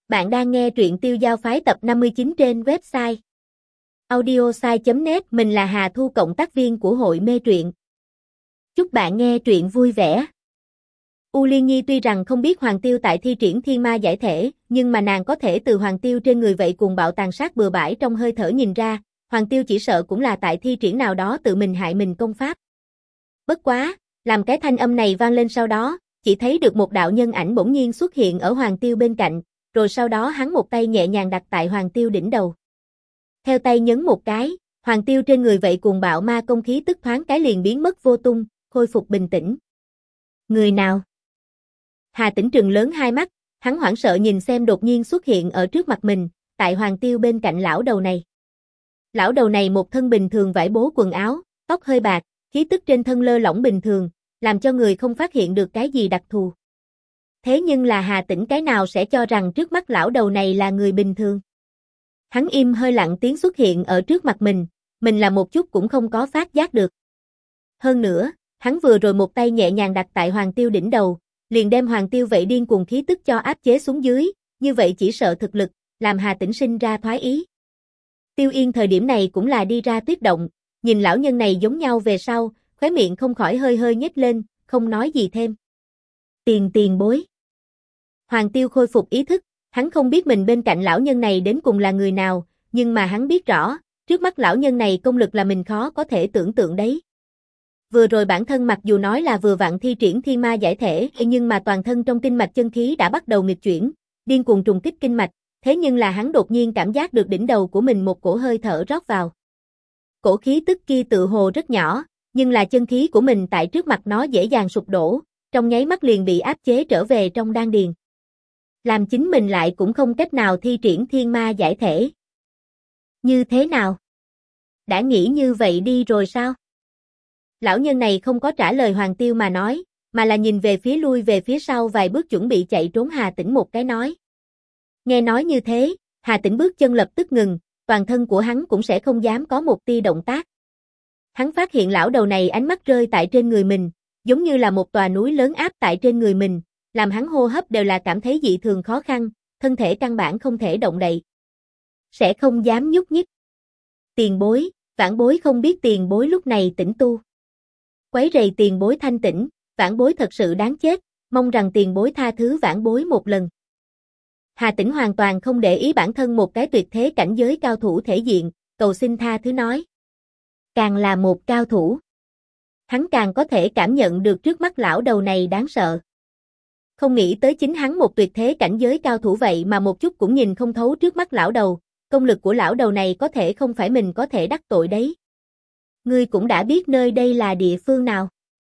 Bạn đang nghe truyện Tiêu Giao Phái tập 59 trên website audiosai.net. Mình là Hà Thu, cộng tác viên của hội mê truyện. Chúc bạn nghe truyện vui vẻ. U Liên Nhi tuy rằng không biết Hoàng Tiêu tại thi triển thiên ma giải thể, nhưng mà nàng có thể từ Hoàng Tiêu trên người vậy cuồng bạo tàn sát bừa bãi trong hơi thở nhìn ra, Hoàng Tiêu chỉ sợ cũng là tại thi triển nào đó tự mình hại mình công pháp. Bất quá, làm cái thanh âm này vang lên sau đó, chỉ thấy được một đạo nhân ảnh bỗng nhiên xuất hiện ở Hoàng Tiêu bên cạnh, rồi sau đó hắn một tay nhẹ nhàng đặt tại Hoàng Tiêu đỉnh đầu. Theo tay nhấn một cái, Hoàng Tiêu trên người vậy cuồng bạo ma công khí tức thoáng cái liền biến mất vô tung, khôi phục bình tĩnh. Người nào? Hà Tĩnh trừng lớn hai mắt, hắn hoảng sợ nhìn xem đột nhiên xuất hiện ở trước mặt mình, tại Hoàng Tiêu bên cạnh lão đầu này. Lão đầu này một thân bình thường vải bố quần áo, tóc hơi bạc, khí tức trên thân lơ lỏng bình thường, làm cho người không phát hiện được cái gì đặc thù. Thế nhưng là Hà Tĩnh cái nào sẽ cho rằng trước mắt lão đầu này là người bình thường. Hắn im hơi lặng tiếng xuất hiện ở trước mặt mình là một chút cũng không có phát giác được. Hơn nữa, hắn vừa rồi một tay nhẹ nhàng đặt tại Hoàng Tiêu đỉnh đầu, liền đem Hoàng Tiêu vậy điên cuồng khí tức cho áp chế xuống dưới, như vậy chỉ sợ thực lực, làm Hà Tĩnh sinh ra thoái ý. Tiêu Yên thời điểm này cũng là đi ra tuyết động, nhìn lão nhân này giống nhau về sau, khóe miệng không khỏi hơi hơi nhếch lên, không nói gì thêm. Tiền bối. Hoàng Tiêu khôi phục ý thức, hắn không biết mình bên cạnh lão nhân này đến cùng là người nào, nhưng mà hắn biết rõ, trước mắt lão nhân này công lực là mình khó có thể tưởng tượng đấy. Vừa rồi bản thân mặc dù nói là vừa vặn thi triển thiên ma giải thể, nhưng mà toàn thân trong kinh mạch chân khí đã bắt đầu nghịch chuyển, điên cuồng trùng kích kinh mạch, thế nhưng là hắn đột nhiên cảm giác được đỉnh đầu của mình một cổ hơi thở rót vào. Cổ khí tức kia tự hồ rất nhỏ, nhưng là chân khí của mình tại trước mặt nó dễ dàng sụp đổ, trong nháy mắt liền bị áp chế trở về trong đan điền. Làm chính mình lại cũng không cách nào thi triển thiên ma giải thể. Như thế nào? Đã nghĩ như vậy đi rồi sao? Lão nhân này không có trả lời Hoàng Tiêu mà nói, mà là nhìn về phía lui về phía sau vài bước chuẩn bị chạy trốn Hà Tĩnh một cái nói. Nghe nói như thế, Hà Tĩnh bước chân lập tức ngừng, toàn thân của hắn cũng sẽ không dám có một tia động tác. Hắn phát hiện lão đầu này ánh mắt rơi tại trên người mình, giống như là một tòa núi lớn áp tại trên người mình, làm hắn hô hấp đều là cảm thấy dị thường khó khăn, thân thể căn bản không thể động đậy. Sẽ không dám nhúc nhích. Tiền bối, vãn bối không biết tiền bối lúc này tĩnh tu. Quấy rầy tiền bối thanh tĩnh, vãn bối thật sự đáng chết, mong rằng tiền bối tha thứ vãn bối một lần. Hà Tĩnh hoàn toàn không để ý bản thân một cái tuyệt thế cảnh giới cao thủ thể diện, cầu xin tha thứ nói. Càng là một cao thủ, hắn càng có thể cảm nhận được trước mắt lão đầu này đáng sợ. Không nghĩ tới chính hắn một tuyệt thế cảnh giới cao thủ vậy mà một chút cũng nhìn không thấu trước mắt lão đầu, công lực của lão đầu này có thể không phải mình có thể đắc tội đấy. Ngươi cũng đã biết nơi đây là địa phương nào?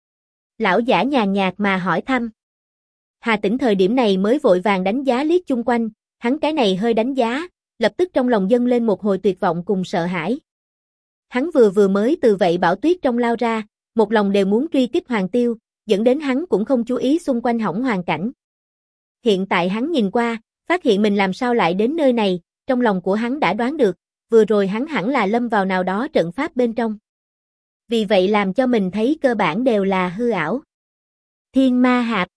Lão giả nhàn nhạt mà hỏi thăm. Hà Tĩnh thời điểm này mới vội vàng đánh giá liếc chung quanh, hắn cái này hơi đánh giá, lập tức trong lòng dâng lên một hồi tuyệt vọng cùng sợ hãi. Hắn vừa mới từ vậy bão tuyết trong lao ra, một lòng đều muốn truy kích Hoàng Tiêu, dẫn đến hắn cũng không chú ý xung quanh hỏng hoàn cảnh. Hiện tại hắn nhìn qua, phát hiện mình làm sao lại đến nơi này, trong lòng của hắn đã đoán được, vừa rồi hắn hẳn là lâm vào nào đó trận pháp bên trong. Vì vậy làm cho mình thấy cơ bản đều là hư ảo. Thiên ma hạp.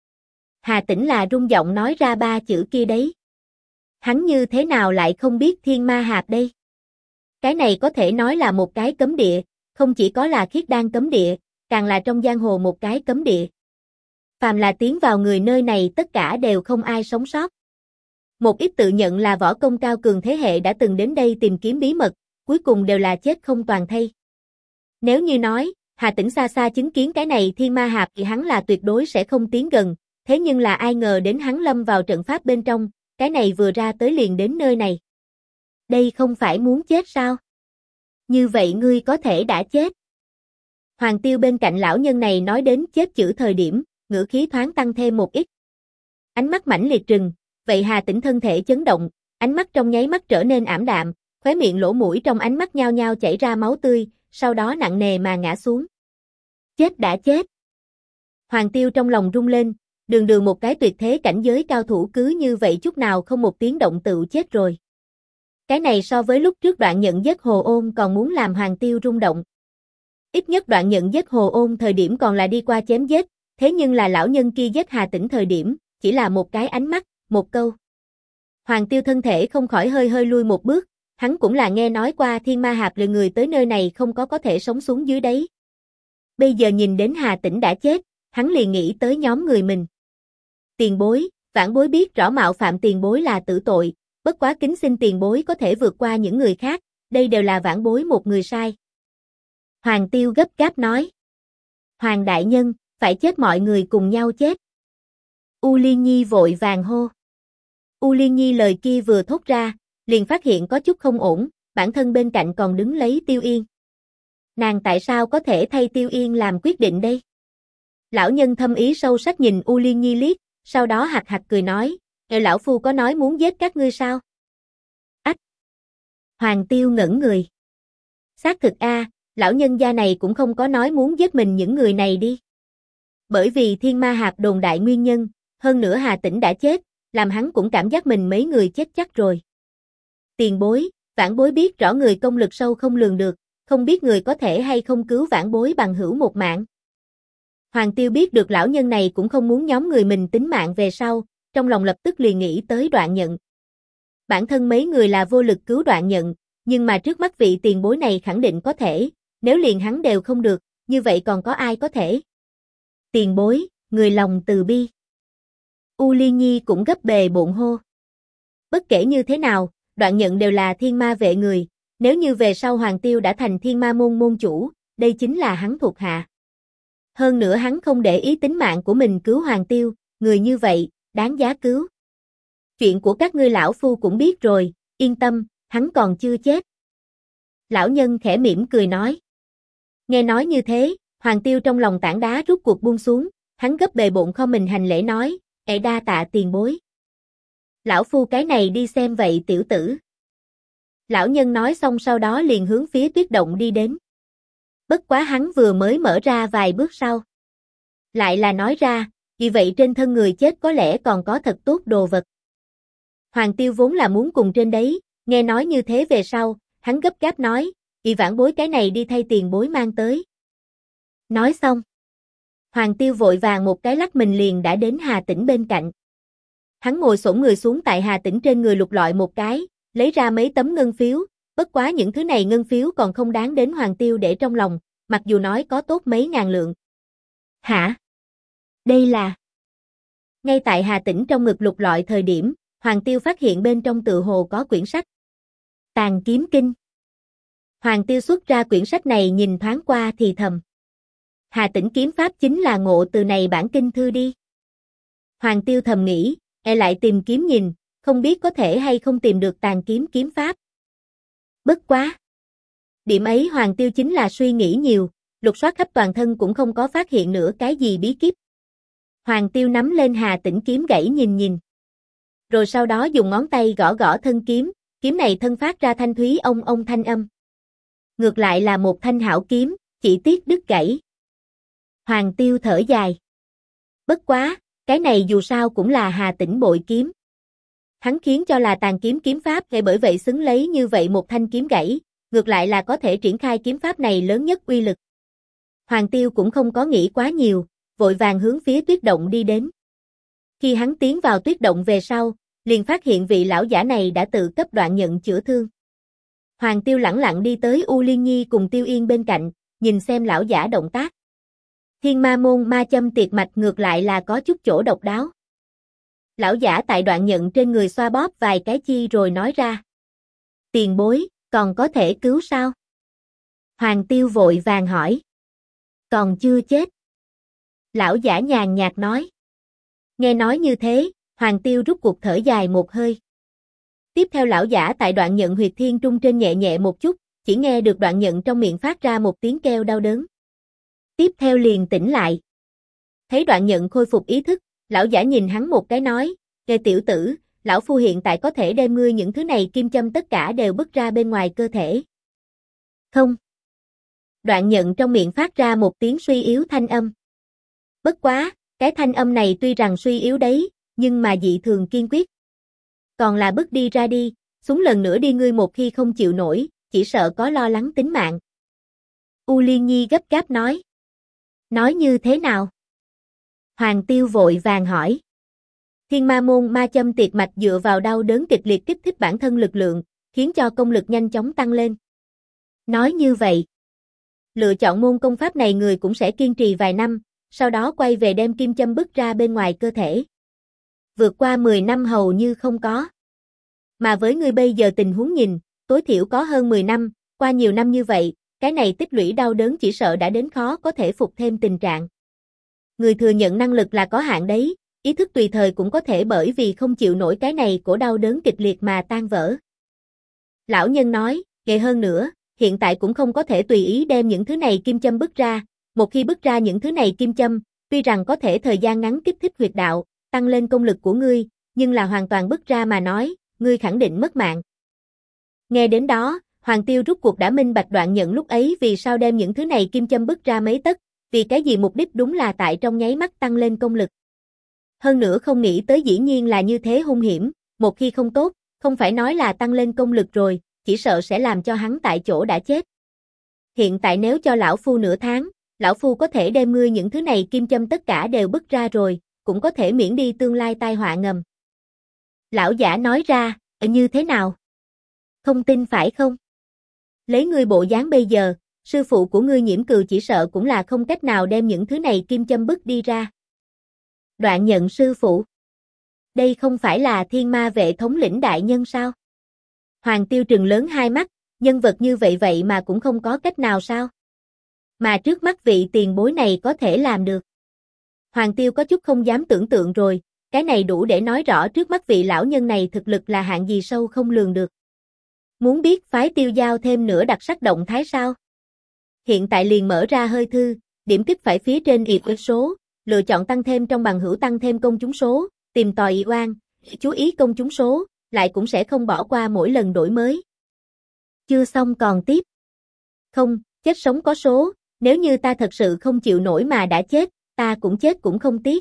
Hà Tĩnh là rung giọng nói ra ba chữ kia đấy. Hắn như thế nào lại không biết thiên ma hạp đây? Cái này có thể nói là một cái cấm địa, không chỉ có là khiết đan cấm địa, càng là trong giang hồ một cái cấm địa. Phàm là tiến vào người nơi này tất cả đều không ai sống sót. Một ít tự nhận là võ công cao cường thế hệ đã từng đến đây tìm kiếm bí mật, cuối cùng đều là chết không toàn thây. Nếu như nói, Hà Tĩnh xa xa chứng kiến cái này thiên ma hạp thì hắn là tuyệt đối sẽ không tiến gần, thế nhưng là ai ngờ đến hắn lâm vào trận pháp bên trong, cái này vừa ra tới liền đến nơi này. Đây không phải muốn chết sao? Như vậy ngươi có thể đã chết. Hoàng Tiêu bên cạnh lão nhân này nói đến chết chữ thời điểm, ngữ khí thoáng tăng thêm một ít. Ánh mắt mãnh liệt trừng, vậy Hà Tĩnh thân thể chấn động, ánh mắt trong nháy mắt trở nên ảm đạm, khóe miệng lỗ mũi trong ánh mắt nhao nhao chảy ra máu tươi, sau đó nặng nề mà ngã xuống. Chết đã chết. Hoàng Tiêu trong lòng rung lên, đường một cái tuyệt thế cảnh giới cao thủ cứ như vậy chút nào không một tiếng động tự chết rồi. Cái này so với lúc trước Đoạn Nhận giết Hồ Ôn còn muốn làm Hoàng Tiêu rung động. Ít nhất Đoạn Nhận giết Hồ Ôn thời điểm còn là đi qua chém giết, thế nhưng là lão nhân kia giết Hà Tĩnh thời điểm, chỉ là một cái ánh mắt, một câu. Hoàng Tiêu thân thể không khỏi hơi hơi lui một bước, hắn cũng là nghe nói qua thiên ma hạp lừa người tới nơi này không có thể sống xuống dưới đấy. Bây giờ nhìn đến Hà Tĩnh đã chết, hắn liền nghĩ tới nhóm người mình. Tiền bối, vãn bối biết rõ mạo phạm tiền bối là tử tội, bất quá kính xin tiền bối có thể vượt qua những người khác, đây đều là vãn bối một người sai. Hoàng Tiêu gấp gáp nói. Hoàng đại nhân, phải chết mọi người cùng nhau chết. U Liên Nhi vội vàng hô. U Liên Nhi lời kia vừa thốt ra, liền phát hiện có chút không ổn, bản thân bên cạnh còn đứng lấy Tiêu Yên. Nàng tại sao có thể thay Tiêu Yên làm quyết định đây? Lão nhân thâm ý sâu sắc nhìn U Liên Nhi liếc, sau đó hạc hạc cười nói, lão phu có nói muốn giết các ngươi sao? Ách! Hoàng Tiêu ngẩn người. Xác thực a, lão nhân gia này cũng không có nói muốn giết mình những người này đi. Bởi vì thiên ma hạp đồn đại nguyên nhân, hơn nữa Hà Tĩnh đã chết, làm hắn cũng cảm giác mình mấy người chết chắc rồi. Tiền bối, vãn bối biết rõ người công lực sâu không lường được, không biết người có thể hay không cứu vãn bối bằng hữu một mạng. Hoàng Tiêu biết được lão nhân này cũng không muốn nhóm người mình tính mạng về sau, trong lòng lập tức liền nghĩ tới Đoạn Nhận. Bản thân mấy người là vô lực cứu Đoạn Nhận, nhưng mà trước mắt vị tiền bối này khẳng định có thể, nếu liền hắn đều không được, như vậy còn có ai có thể? Tiền bối, người lòng từ bi. U Liên Nhi cũng gấp bề bộn hô. Bất kể như thế nào, Đoạn Nhận đều là thiên ma vệ người, nếu như về sau Hoàng Tiêu đã thành thiên ma môn môn chủ, đây chính là hắn thuộc hạ. Hơn nữa hắn không để ý tính mạng của mình cứu Hoàng Tiêu, người như vậy, đáng giá cứu. Chuyện của các ngươi lão phu cũng biết rồi, yên tâm, hắn còn chưa chết. Lão nhân khẽ mỉm cười nói. Nghe nói như thế, Hoàng Tiêu trong lòng tảng đá rút cuộc buông xuống, hắn gấp bề bộn kho mình hành lễ nói, đa tạ tiền bối. Lão phu cái này đi xem vậy tiểu tử. Lão nhân nói xong sau đó liền hướng phía tuyết động đi đến. Bất quá hắn vừa mới mở ra vài bước sau. Lại là nói ra, vì vậy trên thân người chết có lẽ còn có thật tốt đồ vật. Hoàng Tiêu vốn là muốn cùng trên đấy, nghe nói như thế về sau, hắn gấp gáp nói, vì vãn bối cái này đi thay tiền bối mang tới. Nói xong. Hoàng Tiêu vội vàng một cái lắc mình liền đã đến Hà Tĩnh bên cạnh. Hắn ngồi xổm người xuống tại Hà Tĩnh trên người lục lọi một cái, lấy ra mấy tấm ngân phiếu, bất quá những thứ này ngân phiếu còn không đáng đến Hoàng Tiêu để trong lòng, mặc dù nói có tốt mấy ngàn lượng. Hả? Đây là... Ngay tại Hà Tĩnh trong ngực lục lọi thời điểm, Hoàng Tiêu phát hiện bên trong tựa hồ có quyển sách. Tàn Kiếm Kinh. Hoàng Tiêu xuất ra quyển sách này nhìn thoáng qua thì thầm. Hà Tĩnh kiếm pháp chính là ngộ từ này bản kinh thư đi. Hoàng Tiêu thầm nghĩ, lại tìm kiếm nhìn, không biết có thể hay không tìm được tàn kiếm kiếm pháp. Bất quá. Điểm ấy Hoàng Tiêu chính là suy nghĩ nhiều, lục soát khắp toàn thân cũng không có phát hiện nữa cái gì bí kíp. Hoàng Tiêu nắm lên Hà Tĩnh kiếm gãy nhìn nhìn. Rồi sau đó dùng ngón tay gõ gõ thân kiếm, kiếm này thân phát ra thanh thúy ông thanh âm. Ngược lại là một thanh hảo kiếm, chỉ tiếc đứt gãy. Hoàng Tiêu thở dài. Bất quá, cái này dù sao cũng là Hà Tĩnh bội kiếm. Hắn khiến cho là tàn kiếm kiếm pháp để bởi vậy xứng lấy như vậy một thanh kiếm gãy, ngược lại là có thể triển khai kiếm pháp này lớn nhất uy lực. Hoàng Tiêu cũng không có nghĩ quá nhiều, vội vàng hướng phía tuyết động đi đến. Khi hắn tiến vào tuyết động về sau, liền phát hiện vị lão giả này đã tự cấp Đoạn Nhận chữa thương. Hoàng Tiêu lẳng lặng đi tới U Liên Nhi cùng Tiêu Yên bên cạnh, nhìn xem lão giả động tác. Thiên ma môn ma châm tiệt mạch ngược lại là có chút chỗ độc đáo. Lão giả tại Đoạn Nhận trên người xoa bóp vài cái chi rồi nói ra. Tiền bối, còn có thể cứu sao? Hoàng Tiêu vội vàng hỏi. Còn chưa chết. Lão giả nhàn nhạt nói. Nghe nói như thế, Hoàng Tiêu rút cuộc thở dài một hơi. Tiếp theo lão giả tại Đoạn Nhận huyệt thiên trung trên nhẹ nhẹ một chút, chỉ nghe được Đoạn Nhận trong miệng phát ra một tiếng kêu đau đớn. Tiếp theo liền tỉnh lại. Thấy Đoạn Nhận khôi phục ý thức, lão giả nhìn hắn một cái nói, "Kề tiểu tử, lão phu hiện tại có thể đem ngươi những thứ này kim châm tất cả đều bứt ra bên ngoài cơ thể." Không. Đoạn Nhận trong miệng phát ra một tiếng suy yếu thanh âm. Bất quá, cái thanh âm này tuy rằng suy yếu đấy, nhưng mà dị thường kiên quyết. Còn là bứt đi ra đi, xuống lần nữa đi ngươi một khi không chịu nổi, chỉ sợ có lo lắng tính mạng. U Liên Nhi gấp gáp nói. Nói như thế nào? Hoàng Tiêu vội vàng hỏi. Thiên ma môn ma châm tiệt mạch dựa vào đau đớn kịch liệt kích thích bản thân lực lượng, khiến cho công lực nhanh chóng tăng lên. Nói như vậy, lựa chọn môn công pháp này người cũng sẽ kiên trì vài năm, sau đó quay về đem kim châm bứt ra bên ngoài cơ thể. Vượt qua 10 năm hầu như không có. Mà với người bây giờ tình huống nhìn, tối thiểu có hơn 10 năm, qua nhiều năm như vậy, cái này tích lũy đau đớn chỉ sợ đã đến khó có thể phục thêm tình trạng. Người thừa nhận năng lực là có hạn đấy, ý thức tùy thời cũng có thể bởi vì không chịu nổi cái này của đau đớn kịch liệt mà tan vỡ. Lão nhân nói, kệ hơn nữa, hiện tại cũng không có thể tùy ý đem những thứ này kim châm bứt ra, một khi bứt ra những thứ này kim châm, tuy rằng có thể thời gian ngắn kích thích huyệt đạo, tăng lên công lực của ngươi, nhưng là hoàn toàn bứt ra mà nói, ngươi khẳng định mất mạng. Nghe đến đó, Hoàng Tiêu rút cuộc đã minh bạch Đoạn Nhận lúc ấy vì sao đem những thứ này kim châm bứt ra mấy tấc, vì cái gì mục đích đúng là tại trong nháy mắt tăng lên công lực. Hơn nữa không nghĩ tới dĩ nhiên là như thế hung hiểm, một khi không tốt, không phải nói là tăng lên công lực rồi, chỉ sợ sẽ làm cho hắn tại chỗ đã chết. Hiện tại nếu cho lão phu nửa tháng, lão phu có thể đem ngươi những thứ này kim châm tất cả đều bứt ra rồi, cũng có thể miễn đi tương lai tai họa ngầm. Lão giả nói ra, như thế nào? Không tin phải không? Lấy ngươi bộ dáng bây giờ, sư phụ của ngươi Nhiễm Cừu chỉ sợ cũng là không cách nào đem những thứ này kim châm bứt đi ra. Đoạn Nhận sư phụ. Đây không phải là Thiên Ma vệ thống lĩnh đại nhân sao? Hoàng Tiêu trừng lớn hai mắt, nhân vật như vậy mà cũng không có cách nào sao? Mà trước mắt vị tiền bối này có thể làm được. Hoàng Tiêu có chút không dám tưởng tượng rồi, cái này đủ để nói rõ trước mắt vị lão nhân này thực lực là hạng gì sâu không lường được. Muốn biết phái Tiêu Giao thêm nữa đặc sắc động thái sao? Hiện tại liền mở ra hơi thư, điểm kích phải phía trên ịp số, lựa chọn tăng thêm trong bằng hữu tăng thêm công chúng số, tìm tòi oan, chú ý công chúng số, lại cũng sẽ không bỏ qua mỗi lần đổi mới. Chưa xong còn tiếp. Không, chết sống có số, nếu như ta thật sự không chịu nổi mà đã chết, ta cũng chết cũng không tiếc.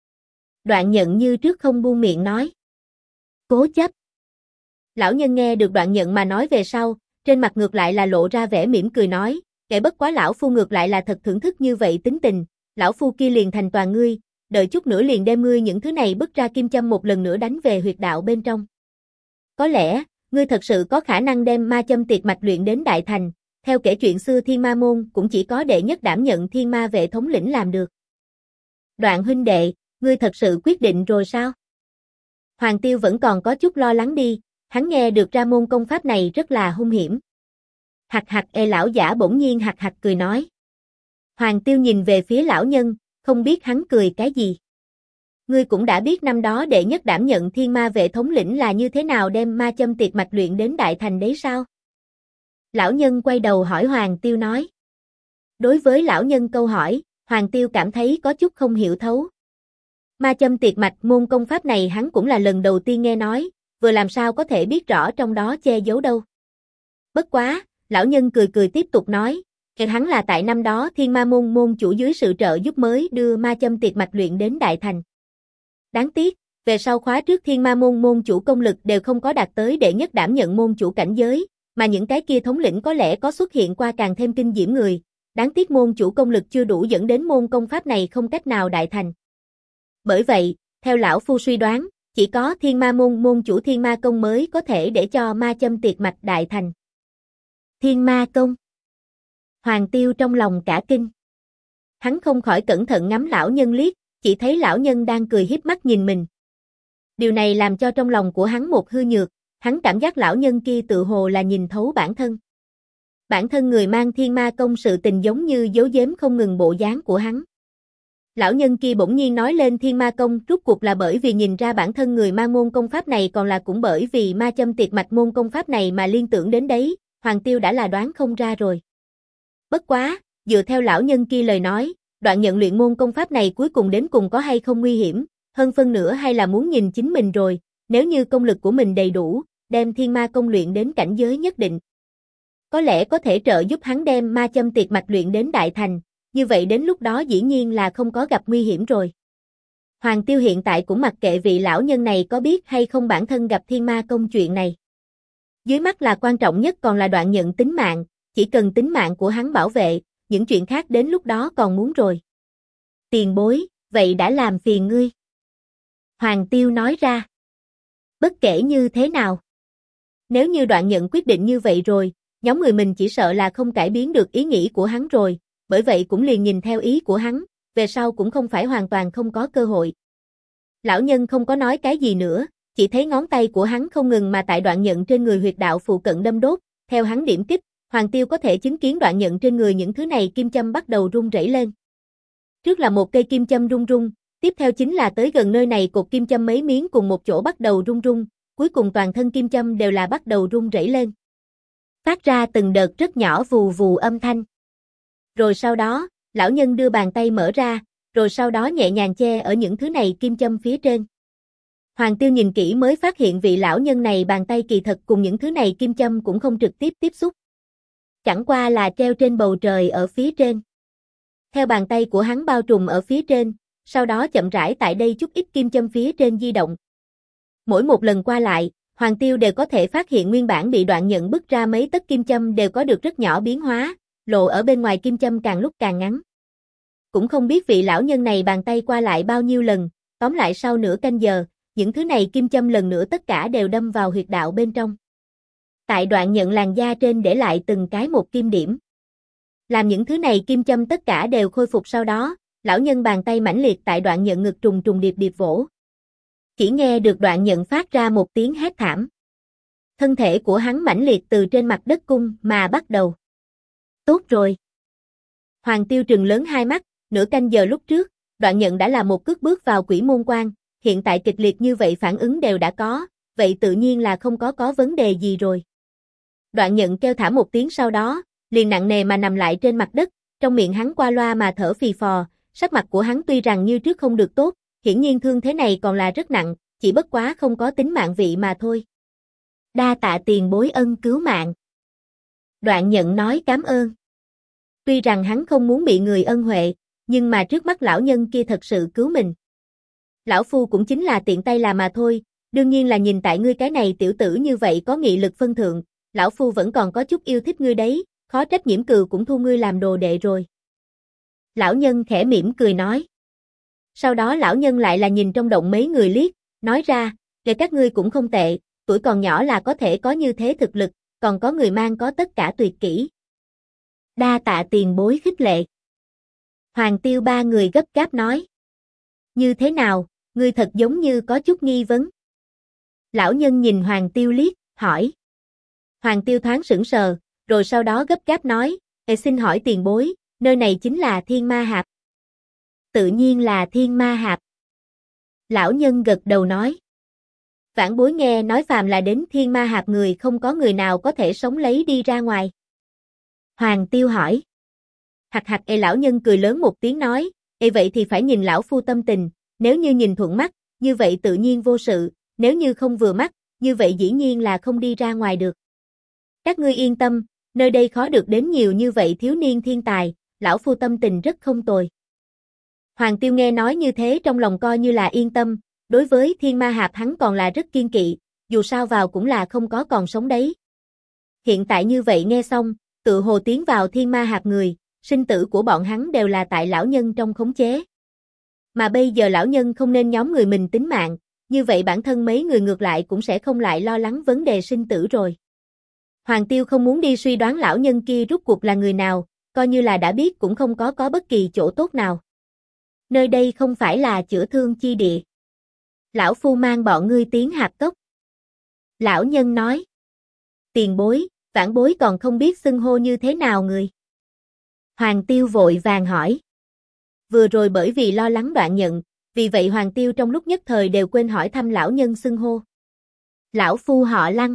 Đoạn Nhận như trước không buông miệng nói. Cố chấp. Lão nhân nghe được Đoạn Nhận mà nói về sau, trên mặt ngược lại là lộ ra vẻ mỉm cười nói, kể bất quá lão phu ngược lại là thật thưởng thức như vậy tính tình, lão phu kia liền thành toàn ngươi, đợi chút nữa liền đem ngươi những thứ này bứt ra kim châm một lần nữa đánh về huyệt đạo bên trong. Có lẽ, ngươi thật sự có khả năng đem ma châm tiệt mạch luyện đến đại thành, theo kể chuyện xưa Thiên Ma môn cũng chỉ có đệ nhất đảm nhận Thiên Ma vệ thống lĩnh làm được. Đoạn huynh đệ, ngươi thật sự quyết định rồi sao? Hoàng Tiêu vẫn còn có chút lo lắng đi, hắn nghe được ra môn công pháp này rất là hung hiểm. Hạc hạc lão giả bỗng nhiên hạc hạc cười nói. Hoàng Tiêu nhìn về phía lão nhân, không biết hắn cười cái gì. Ngươi cũng đã biết năm đó đệ nhất đảm nhận Thiên Ma vệ thống lĩnh là như thế nào đem ma châm tiệt mạch luyện đến đại thành đấy sao? Lão nhân quay đầu hỏi Hoàng Tiêu nói. Đối với lão nhân câu hỏi, Hoàng Tiêu cảm thấy có chút không hiểu thấu. Ma châm tiệt mạch môn công pháp này hắn cũng là lần đầu tiên nghe nói, vừa làm sao có thể biết rõ trong đó che giấu đâu. Bất quá, lão nhân cười cười tiếp tục nói, hắn là tại năm đó Thiên Ma môn môn chủ dưới sự trợ giúp mới đưa ma châm tiệt mạch luyện đến đại thành. Đáng tiếc, về sau khóa trước Thiên Ma môn môn chủ công lực đều không có đạt tới đệ nhất đảm nhận môn chủ cảnh giới, mà những cái kia thống lĩnh có lẽ có xuất hiện qua càng thêm kinh diễm người, đáng tiếc môn chủ công lực chưa đủ dẫn đến môn công pháp này không cách nào đại thành. Bởi vậy, theo lão phu suy đoán, chỉ có Thiên Ma môn môn chủ Thiên Ma công mới có thể để cho ma châm tiệt mạch đại thành. Thiên Ma công. Hoàng Tiêu trong lòng cả kinh. Hắn không khỏi cẩn thận ngắm lão nhân liếc, chỉ thấy lão nhân đang cười hiếp mắt nhìn mình. Điều này làm cho trong lòng của hắn một hư nhược, hắn cảm giác lão nhân kia tự hồ là nhìn thấu bản thân. Bản thân người mang Thiên Ma công sự tình giống như giấu giếm không ngừng bộ dáng của hắn. Lão nhân kia bỗng nhiên nói lên Thiên Ma công rốt cuộc là bởi vì nhìn ra bản thân người mang môn công pháp này còn là cũng bởi vì ma châm tiệt mạch môn công pháp này mà liên tưởng đến đấy, Hoàng Tiêu đã là đoán không ra rồi. Bất quá, dựa theo lão nhân kia lời nói, Đoạn Nhận luyện môn công pháp này cuối cùng đến cùng có hay không nguy hiểm, hơn phân nửa hay là muốn nhìn chính mình rồi, nếu như công lực của mình đầy đủ, đem Thiên Ma công luyện đến cảnh giới nhất định. Có lẽ có thể trợ giúp hắn đem ma châm tiệt mạch luyện đến đại thành, như vậy đến lúc đó dĩ nhiên là không có gặp nguy hiểm rồi. Hoàng Tiêu hiện tại cũng mặc kệ vị lão nhân này có biết hay không bản thân gặp Thiên Ma công chuyện này. Dưới mắt là quan trọng nhất còn là Đoạn Nhận tính mạng, chỉ cần tính mạng của hắn bảo vệ, những chuyện khác đến lúc đó còn muốn rồi. Tiền bối, vậy đã làm phiền ngươi. Hoàng Tiêu nói ra. Bất kể như thế nào. Nếu như Đoạn Nhận quyết định như vậy rồi, nhóm người mình chỉ sợ là không cải biến được ý nghĩ của hắn rồi, bởi vậy cũng liền nhìn theo ý của hắn, về sau cũng không phải hoàn toàn không có cơ hội. Lão nhân không có nói cái gì nữa, chỉ thấy ngón tay của hắn không ngừng mà tại Đoạn Nhận trên người huyệt đạo phụ cận đâm đốt, theo hắn điểm kích, Hoàng Tiêu có thể chứng kiến Đoạn Nhận trên người những thứ này kim châm bắt đầu rung rẩy lên. Trước là một cây kim châm rung rung, tiếp theo chính là tới gần nơi này cột kim châm mấy miếng cùng một chỗ bắt đầu rung rung, cuối cùng toàn thân kim châm đều là bắt đầu rung rẩy lên. Phát ra từng đợt rất nhỏ vù vù âm thanh. Rồi sau đó, lão nhân đưa bàn tay mở ra, rồi sau đó nhẹ nhàng che ở những thứ này kim châm phía trên. Hoàng Tiêu nhìn kỹ mới phát hiện vị lão nhân này bàn tay kỳ thật cùng những thứ này kim châm cũng không trực tiếp tiếp xúc. Chẳng qua là treo trên bầu trời ở phía trên. Theo bàn tay của hắn bao trùm ở phía trên, sau đó chậm rãi tại đây chút ít kim châm phía trên di động. Mỗi một lần qua lại, Hoàng Tiêu đều có thể phát hiện nguyên bản bị Đoạn Nhận bứt ra mấy tấc kim châm đều có được rất nhỏ biến hóa, lộ ở bên ngoài kim châm càng lúc càng ngắn. Cũng không biết vị lão nhân này bàn tay qua lại bao nhiêu lần, tóm lại sau nửa canh giờ, những thứ này kim châm lần nữa tất cả đều đâm vào huyệt đạo bên trong. Tại Đoạn Nhận làn da trên để lại từng cái một kim điểm. Làm những thứ này kim châm tất cả đều khôi phục sau đó, lão nhân bàn tay mãnh liệt tại Đoạn Nhận ngực trùng trùng điệp điệp vỗ. Chỉ nghe được Đoạn Nhận phát ra một tiếng hét thảm. Thân thể của hắn mãnh liệt từ trên mặt đất cung mà bắt đầu. Tốt rồi. Hoàng Tiêu trừng lớn hai mắt, nửa canh giờ lúc trước, Đoạn Nhận đã là một cước bước vào Quỷ Môn Quan, hiện tại kịch liệt như vậy phản ứng đều đã có, vậy tự nhiên là không có vấn đề gì rồi. Đoạn Nhận kêu thả một tiếng sau đó, liền nặng nề mà nằm lại trên mặt đất, trong miệng hắn qua loa mà thở phì phò, sắc mặt của hắn tuy rằng như trước không được tốt, hiển nhiên thương thế này còn là rất nặng, chỉ bất quá không có tính mạng vị mà thôi. Đa tạ tiền bối ân cứu mạng. Đoạn Nhận nói cảm ơn. Tuy rằng hắn không muốn bị người ân huệ, nhưng mà trước mắt lão nhân kia thật sự cứu mình. Lão phu cũng chính là tiện tay làm mà thôi, đương nhiên là nhìn tại ngươi cái này tiểu tử như vậy có nghị lực phân thượng, lão phu vẫn còn có chút yêu thích ngươi đấy, khó trách Nhiễm Cừu cũng thu ngươi làm đồ đệ rồi. Lão nhân khẽ mỉm cười nói. Sau đó lão nhân lại là nhìn trong động mấy người liếc, nói ra, để các ngươi cũng không tệ, tuổi còn nhỏ là có thể có như thế thực lực, còn có người mang có tất cả tuyệt kỹ. Đa tạ tiền bối khích lệ. Hoàng Tiêu ba người gấp gáp nói. Như thế nào, ngươi thật giống như có chút nghi vấn. Lão nhân nhìn Hoàng Tiêu liếc, hỏi. Hoàng Tiêu thoáng sững sờ, rồi sau đó gấp gáp nói, xin hỏi tiền bối, nơi này chính là Thiên Ma Hạp. Tự nhiên là Thiên Ma Hạp. Lão nhân gật đầu nói. Vãn bối nghe nói phàm là đến Thiên Ma Hạp người không có người nào có thể sống lấy đi ra ngoài. Hoàng Tiêu hỏi. Hạc hạc lão nhân cười lớn một tiếng nói, vậy thì phải nhìn lão phu tâm tình, nếu như nhìn thuận mắt, như vậy tự nhiên vô sự, nếu như không vừa mắt, như vậy dĩ nhiên là không đi ra ngoài được. Các ngươi yên tâm, nơi đây khó được đến nhiều như vậy thiếu niên thiên tài, lão phu tâm tình rất không tồi. Hoàng Tiêu nghe nói như thế trong lòng coi như là yên tâm, đối với Thiên Ma Hạp hắn còn là rất kiên kỵ, dù sao vào cũng là không có còn sống đấy. Hiện tại như vậy nghe xong, tự hồ tiến vào Thiên Ma Hạp người, sinh tử của bọn hắn đều là tại lão nhân trong khống chế. Mà bây giờ lão nhân không nên nhóm người mình tính mạng, như vậy bản thân mấy người ngược lại cũng sẽ không lại lo lắng vấn đề sinh tử rồi. Hoàng Tiêu không muốn đi suy đoán lão nhân kia rốt cuộc là người nào, coi như là đã biết cũng không có bất kỳ chỗ tốt nào. Nơi đây không phải là chữa thương chi địa. Lão phu mang bọn ngươi tiến Hạp Cốc. Lão nhân nói. Tiền bối, vãn bối còn không biết xưng hô như thế nào người. Hoàng Tiêu vội vàng hỏi. Vừa rồi bởi vì lo lắng Đoạn Nhận, vì vậy Hoàng Tiêu trong lúc nhất thời đều quên hỏi thăm lão nhân xưng hô. Lão phu họ Lăng.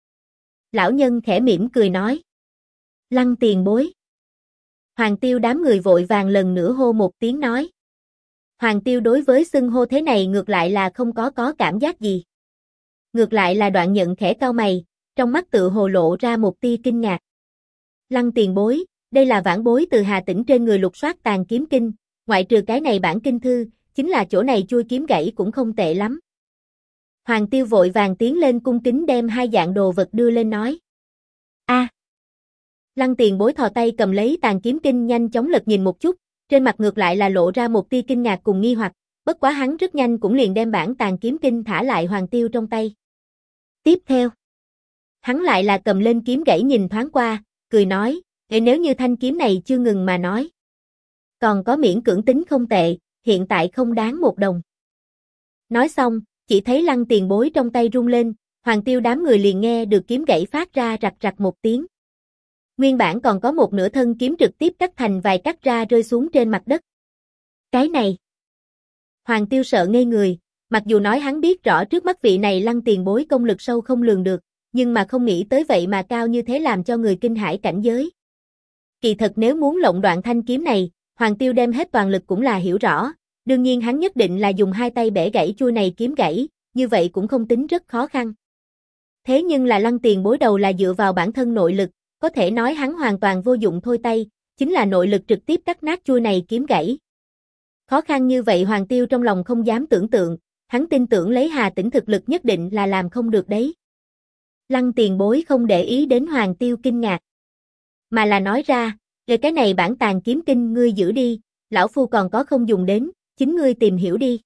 Lão nhân khẽ mỉm cười nói. Lăng tiền bối. Hoàng Tiêu đám người vội vàng lần nữa hô một tiếng nói. Hoàng Tiêu đối với xưng hô thế này ngược lại là không có cảm giác gì. Ngược lại là Đoạn Nhận khẽ cau mày, trong mắt tự hồ lộ ra một tia kinh ngạc. Lăng tiền bối, đây là vãn bối từ Hà Tĩnh trên người lục soát Tàn Kiếm Kinh, ngoại trừ cái này bản kinh thư, chính là chỗ này chui kiếm gãy cũng không tệ lắm. Hoàng Tiêu vội vàng tiến lên cung kính đem hai dạng đồ vật đưa lên nói. A. Lăng tiền bối thò tay cầm lấy Tàn Kiếm Kinh nhanh chóng lật nhìn một chút, trên mặt ngược lại là lộ ra một tia kinh ngạc cùng nghi hoặc, bất quá hắn rất nhanh cũng liền đem bản tàn kiếm kinh thả lại Hoàng Tiêu trong tay. Tiếp theo, hắn lại là cầm lên kiếm gãy nhìn thoáng qua, cười nói, nếu như thanh kiếm này chưa ngừng mà nói. Còn có miễn cưỡng tính không tệ, hiện tại không đáng 1 đồng. Nói xong, chỉ thấy Lăng Tiền Bối trong tay rung lên, Hoàng Tiêu đám người liền nghe được kiếm gãy phát ra rạch rạch một tiếng. Nguyên bản còn có một nửa thân kiếm trực tiếp cắt thành vài cắt ra rơi xuống trên mặt đất. Cái này. Hoàng Tiêu sợ ngây người, mặc dù nói hắn biết rõ trước mắt vị này Lăng Tiền Bối công lực sâu không lường được, nhưng mà không nghĩ tới vậy mà cao như thế làm cho người kinh hãi cảnh giới. Kỳ thật nếu muốn lộng đoạn thanh kiếm này, Hoàng Tiêu đem hết toàn lực cũng là hiểu rõ, đương nhiên hắn nhất định là dùng 2 tay bẻ gãy chuôi này kiếm gãy, như vậy cũng không tính rất khó khăn. Thế nhưng là Lăng Tiền Bối đầu là dựa vào bản thân nội lực, có thể nói hắn hoàn toàn vô dụng thôi tay, chính là nội lực trực tiếp cắt nát chuôi này kiếm gãy. Khó khăn như vậy Hoàng Tiêu trong lòng không dám tưởng tượng, hắn tin tưởng lấy Hà Tĩnh thực lực nhất định là làm không được đấy. Lăng Tiền Bối không để ý đến Hoàng Tiêu kinh ngạc, mà là nói ra, về cái này bản tàn kiếm kinh ngươi giữ đi, lão phu còn có không dùng đến, chính ngươi tìm hiểu đi.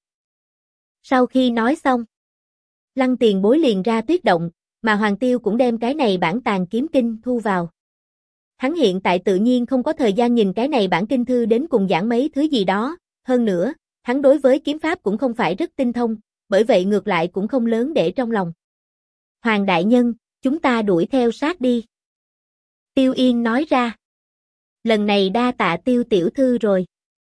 Sau khi nói xong, Lăng Tiền Bối liền ra tuyết động, mà Hoàng Tiêu cũng đem cái này bản tàn kiếm kinh thu vào. Hắn hiện tại tự nhiên không có thời gian nhìn cái này bản kinh thư đến cùng giảng mấy thứ gì đó, hơn nữa, hắn đối với kiếm pháp cũng không phải rất tinh thông, bởi vậy ngược lại cũng không lớn để trong lòng. Hoàng đại nhân, chúng ta đuổi theo sát đi. Tiêu Yên nói ra. Lần này đa tạ Tiêu tiểu thư rồi.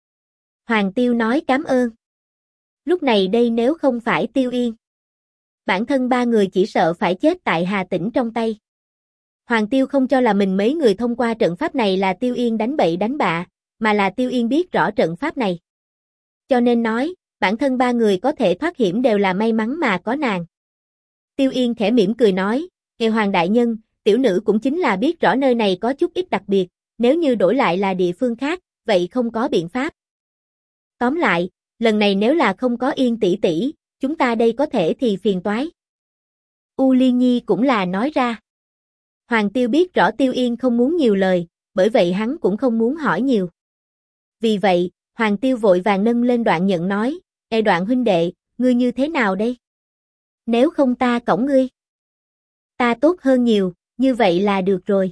Hoàng Tiêu nói cảm ơn. Lúc này đây nếu không phải Tiêu Yên, bản thân 3 người chỉ sợ phải chết tại Hà Tĩnh trong tay. Hoàng Tiêu không cho là mình mấy người thông qua trận pháp này là Tiêu Yên đánh bậy đánh bạ, mà là Tiêu Yên biết rõ trận pháp này. Cho nên nói, bản thân 3 người có thể thoát hiểm đều là may mắn mà có nàng. Tiêu Yên khẽ mỉm cười nói, nghe Hoàng đại nhân, tiểu nữ cũng chính là biết rõ nơi này có chút ít đặc biệt, nếu như đổi lại là địa phương khác, vậy không có biện pháp. Tóm lại, lần này nếu là không có Yên tỷ tỷ, chúng ta đây có thể thì phiền toái. U Liên Nhi cũng là nói ra. Hoàng Tiêu biết rõ Tiêu Yên không muốn nhiều lời, bởi vậy hắn cũng không muốn hỏi nhiều. Vì vậy, Hoàng Tiêu vội vàng nâng lên Đoạn Nhận nói, Ê Đoạn huynh đệ, ngươi như thế nào đây? Nếu không ta cõng ngươi. Ta tốt hơn nhiều, như vậy là được rồi.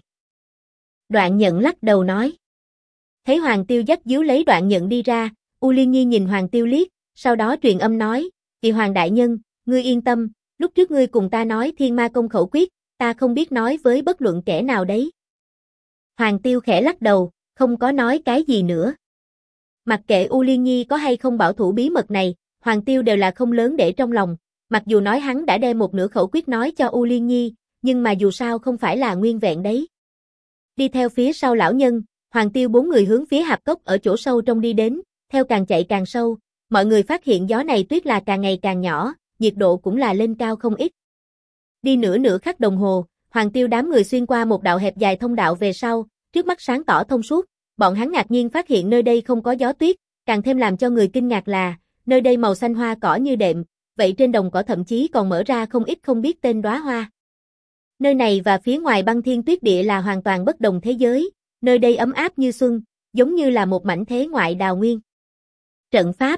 Đoạn Nhận lắc đầu nói. Thấy Hoàng Tiêu dắt díu lấy Đoạn Nhận đi ra, U Liên Nhi nhìn Hoàng Tiêu liếc, sau đó truyền âm nói, Kỳ Hoàng đại nhân, ngươi yên tâm, lúc trước ngươi cùng ta nói Thiên Ma Công khẩu quyết, ta không biết nói với bất luận kẻ nào đấy. Hoàng Tiêu khẽ lắc đầu, không có nói cái gì nữa. Mặc kệ U Liên Nhi có hay không bảo thủ bí mật này, Hoàng Tiêu đều là không lớn để trong lòng, mặc dù nói hắn đã đem một nửa khẩu quyết nói cho U Liên Nhi, nhưng mà dù sao không phải là nguyên vẹn đấy. Đi theo phía sau lão nhân, Hoàng Tiêu 4 người hướng phía hạp cốc ở chỗ sâu trong đi đến, theo càng chạy càng sâu, mọi người phát hiện gió này tuyết là càng ngày càng nhỏ, nhiệt độ cũng là lên cao không ít. Đi nửa khắc đồng hồ, Hoàng Tiêu đám người xuyên qua một đạo hẹp dài thông đạo về sau, trước mắt sáng tỏ thông suốt, bọn hắn ngạc nhiên phát hiện nơi đây không có gió tuyết, càng thêm làm cho người kinh ngạc là, nơi đây màu xanh hoa cỏ như đệm, vậy trên đồng cỏ thậm chí còn mở ra không ít không biết tên đóa hoa. Nơi này và phía ngoài băng thiên tuyết địa là hoàn toàn bất đồng thế giới, nơi đây ấm áp như xuân, giống như là một mảnh thế ngoại đào nguyên. Trận pháp.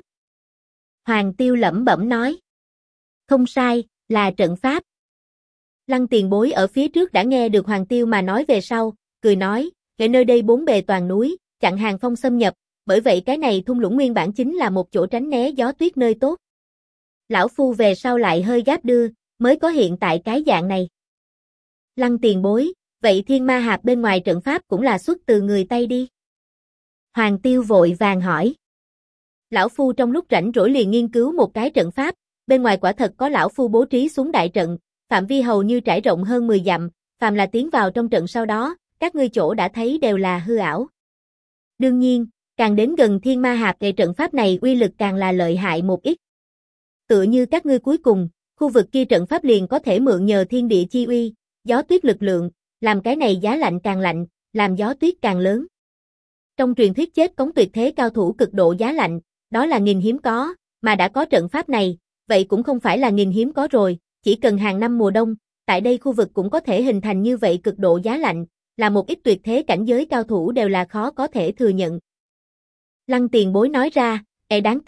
Hoàng Tiêu lẩm bẩm nói. Không sai, là trận pháp. Lăng Tiền Bối ở phía trước đã nghe được Hoàng Tiêu mà nói về sau, cười nói, ở nơi đây 4 bề toàn núi, chặn hàng phong xâm nhập, bởi vậy cái này thung lũng nguyên bản chính là một chỗ tránh né gió tuyết nơi tốt. Lão phu về sau lại hơi gáp đưa, mới có hiện tại cái dạng này. Lăng Tiền Bối, vậy Thiên Ma Hạp bên ngoài trận pháp cũng là xuất từ người Tây đi. Hoàng Tiêu vội vàng hỏi. Lão phu trong lúc rảnh rỗi liền nghiên cứu một cái trận pháp, bên ngoài quả thật có lão phu bố trí xuống đại trận, phạm vi hầu như trải rộng hơn 10 dặm, phàm là tiến vào trong trận sau đó, các ngươi chỗ đã thấy đều là hư ảo. Đương nhiên, càng đến gần Thiên Ma Hạp về trận pháp này uy lực càng là lợi hại một ít. Tựa như các ngươi cuối cùng, khu vực kia trận pháp liền có thể mượn nhờ thiên địa chi uy, gió tuyết lực lượng, làm cái này giá lạnh càng lạnh, làm gió tuyết càng lớn. Trong truyền thuyết chết cống tuyệt thế cao thủ cực độ giá lạnh, đó là nghìn hiếm có, mà đã có trận pháp này, vậy cũng không phải là nghìn hiếm có rồi, chỉ cần hàng năm mùa đông, tại đây khu vực cũng có thể hình thành như vậy cực độ giá lạnh, là một ít tuyệt thế cảnh giới cao thủ đều là khó có thể thừa nhận. Lăng Tiền Bối nói ra, đáng tiếc,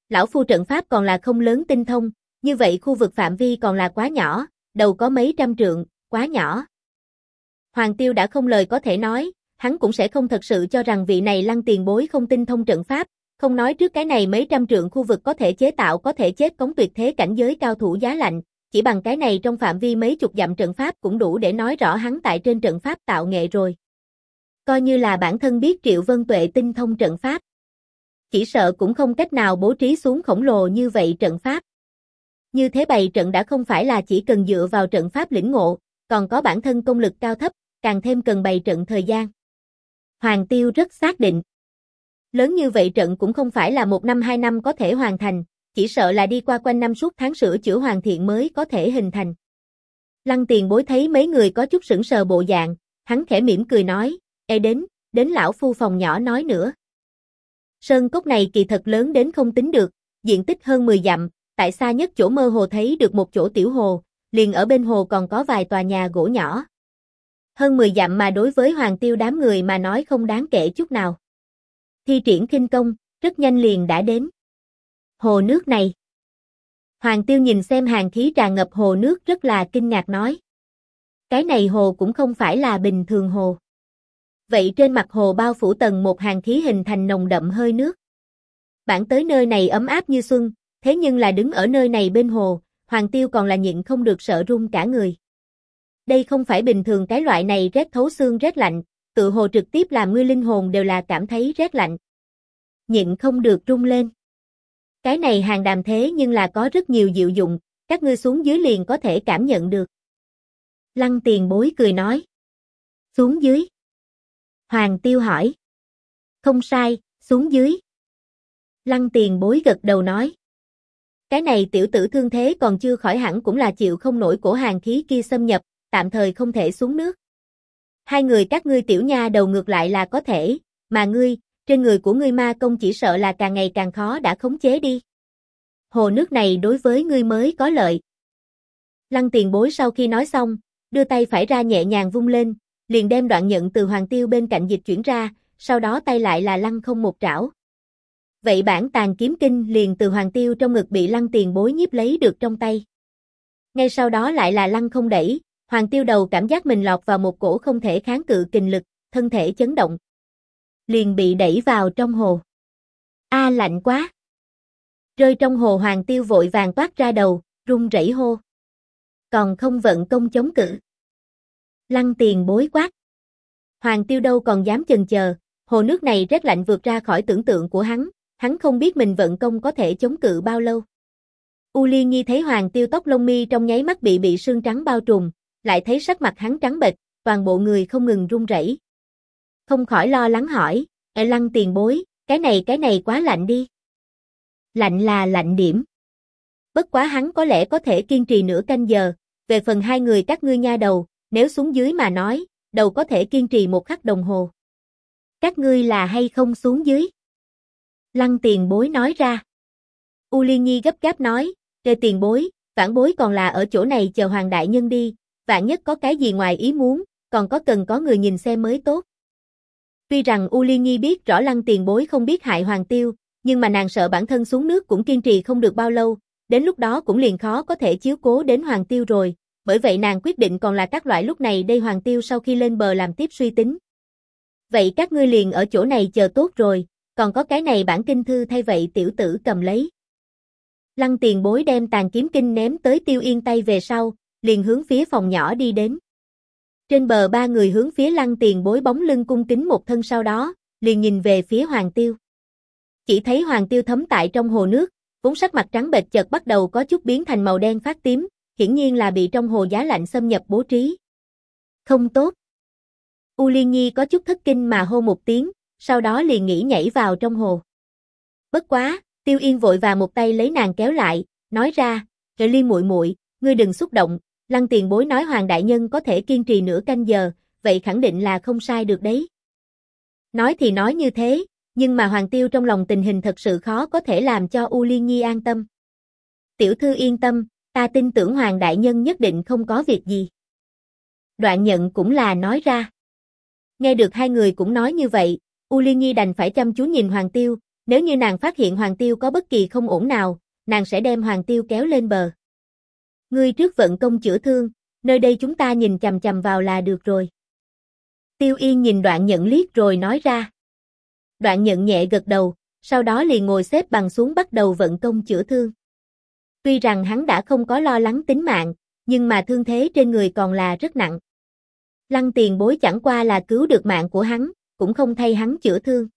Lão phu trận pháp còn là không lớn tinh thông, như vậy khu vực phạm vi còn là quá nhỏ, đầu có mấy trăm trượng, quá nhỏ. Hoàng Tiêu đã không lời có thể nói, hắn cũng sẽ không thật sự cho rằng vị này Lăng tiền bối không tinh thông trận pháp, không nói trước cái này mấy trăm trượng khu vực có thể chế tạo có thể chết cống tuyệt thế cảnh giới cao thủ giá lạnh, chỉ bằng cái này trong phạm vi mấy chục dặm trận pháp cũng đủ để nói rõ hắn tại trên trận pháp tạo nghệ rồi. Coi như là bản thân biết Triệu Vân Tuệ tinh thông trận pháp, chỉ sợ cũng không cách nào bố trí xuống khổng lồ như vậy trận pháp. Như thế bày trận đã không phải là chỉ cần dựa vào trận pháp lĩnh ngộ, còn có bản thân công lực cao thấp, càng thêm cần bày trận thời gian. Hoàng Tiêu rất xác định. Lớn như vậy trận cũng không phải là 1 năm 2 năm có thể hoàn thành, chỉ sợ là đi qua quanh năm suốt tháng sửa chữa hoàn thiện mới có thể hình thành. Lăng tiền bối thấy mấy người có chút sững sờ bộ dạng, hắn khẽ mỉm cười nói, Ê đến lão phu phòng nhỏ nói nữa. Sơn cốc này kỳ thật lớn đến không tính được, diện tích hơn 10 dặm, tại xa nhất chỗ mơ hồ thấy được một chỗ tiểu hồ, liền ở bên hồ còn có vài tòa nhà gỗ nhỏ. Hơn 10 dặm mà đối với Hoàng Tiêu đám người mà nói không đáng kể chút nào. Thi triển khinh công, rất nhanh liền đã đến. Hồ nước này. Hoàng Tiêu nhìn xem hàn khí tràn ngập hồ nước rất là kinh ngạc nói. Cái này hồ cũng không phải là bình thường hồ. Vậy trên mặt hồ bao phủ tầng một hàn khí hình thành nồng đậm hơi nước. Bản tới nơi này ấm áp như xuân, thế nhưng là đứng ở nơi này bên hồ, Hoàng Tiêu còn là nhịn không được sợ run cả người. Đây không phải bình thường cái loại này rét thấu xương rét lạnh, tự hồ trực tiếp làm ngươi linh hồn đều là cảm thấy rét lạnh. Nhịn không được run lên. Cái này hàng đàm thế nhưng là có rất nhiều diệu dụng, các ngươi xuống dưới liền có thể cảm nhận được. Lăng tiền bối cười nói. Xuống dưới. Hoàng Tiêu hỏi. Không sai, xuống dưới. Lăng tiền bối gật đầu nói. Cái này tiểu tử thương thế còn chưa khỏi hẳn cũng là chịu không nổi cổ hàn khí kia xâm nhập, tạm thời không thể xuống nước. Hai người các ngươi tiểu nha đầu ngược lại là có thể, mà ngươi, trên người của ngươi ma công chỉ sợ là càng ngày càng khó đã khống chế đi. Hồ nước này đối với ngươi mới có lợi. Lăng tiền bối sau khi nói xong, đưa tay phải ra nhẹ nhàng vung lên, liền đem đoạn nhận từ Hoàng Tiêu bên cạnh dịch chuyển ra, sau đó tay lại là lăng không một trảo. Vậy bản tàn kiếm kinh liền từ Hoàng Tiêu trong ngực bị Lăng tiền bối nhiếp lấy được trong tay. Ngay sau đó lại là lăng không đẩy, Hoàng Tiêu đầu cảm giác mình lọt vào một cổ không thể kháng cự kình lực, thân thể chấn động. Liền bị đẩy vào trong hồ. Lạnh quá. Rơi trong hồ Hoàng Tiêu vội vàng toát ra đầu, run rẩy hô. Còn không vận công chống cự. Lăng tiền bối quát. Hoàng Tiêu đâu còn dám chần chờ, hồ nước này rét lạnh vượt ra khỏi tưởng tượng của hắn không biết mình vận công có thể chống cự bao lâu. U Liên Nhi thấy Hoàng Tiêu tóc lông mi trong nháy mắt bị sương trắng bao trùm, lại thấy sắc mặt hắn trắng bệch, toàn bộ người không ngừng run rẩy. Không khỏi lo lắng hỏi, Lăng tiền bối, cái này quá lạnh đi. Lạnh là lạnh điểm. Bất quá hắn có lẽ có thể kiên trì nửa canh giờ, về phần hai người các ngươi nha đầu, nếu xuống dưới mà nói, đầu có thể kiên trì 1 khắc đồng hồ. Các ngươi là hay không xuống dưới? Lăng tiền bối nói ra. U Liên Nhi gấp gáp nói, tiền bối, vãn bối còn là ở chỗ này chờ Hoàng đại nhân đi, vạn nhất có cái gì ngoài ý muốn, còn cần có người nhìn xem mới tốt. Tuy rằng U Liên Nhi biết rõ Lăng tiền bối không biết hại Hoàng Tiêu, nhưng mà nàng sợ bản thân xuống nước cũng kiên trì không được bao lâu, đến lúc đó cũng liền khó có thể chiếu cố đến Hoàng Tiêu rồi, bởi vậy nàng quyết định còn là các loại lúc này đây Hoàng Tiêu sau khi lên bờ làm tiếp suy tính. Vậy các ngươi liền ở chỗ này chờ tốt rồi, còn có cái này bản kinh thư thay vậy tiểu tử cầm lấy. Lăng tiền bối đem tàn kiếm kinh ném tới Tiêu Yên tay về sau, liền hướng phía phòng nhỏ đi đến. Trên bờ 3 người hướng phía Lăng tiền bối bóng lưng cung kính một thân sau đó, liền nhìn về phía Hoàng Tiêu. Chỉ thấy Hoàng Tiêu thấm tại trong hồ nước, vốn sắc mặt trắng bệch chợt bắt đầu có chút biến thành màu đen phát tím, hiển nhiên là bị trong hồ giá lạnh xâm nhập bố trí. Không tốt. U Liên Nhi có chút thất kinh mà hô một tiếng, sau đó liền nghĩ nhảy vào trong hồ. Bất quá, Tiêu Yên vội vàng một tay lấy nàng kéo lại, nói ra, Liên muội muội, ngươi đừng xúc động, Lăng tiền bối nói Hoàng đại nhân có thể kiên trì nửa canh giờ, vậy khẳng định là không sai được đấy. Nói thì nói như thế, nhưng mà Hoàng Tiêu trong lòng tình hình thật sự khó có thể làm cho U Liên Nhi an tâm. Tiểu thư yên tâm, ta tin tưởng Hoàng đại nhân nhất định không có việc gì. Đoạn nhận cũng là nói ra. Nghe được hai người cũng nói như vậy, U Liên Nhi đành phải chăm chú nhìn Hoàng Tiêu, Nếu như nàng phát hiện Hoàng Tiêu có bất kỳ không ổn nào, nàng sẽ đem Hoàng Tiêu kéo lên bờ. Ngươi trước vận công chữa thương, nơi đây chúng ta nhìn chằm chằm vào là được rồi. Tiêu Yên nhìn Đoạn Nhận liếc rồi nói ra. Đoạn Nhận nhẹ gật đầu, sau đó liền ngồi xếp bằng xuống bắt đầu vận công chữa thương. Tuy rằng hắn đã không có lo lắng tính mạng, nhưng mà thương thế trên người còn là rất nặng. Lăng Tiền Bối chẳng qua là cứu được mạng của hắn, cũng không thay hắn chữa thương.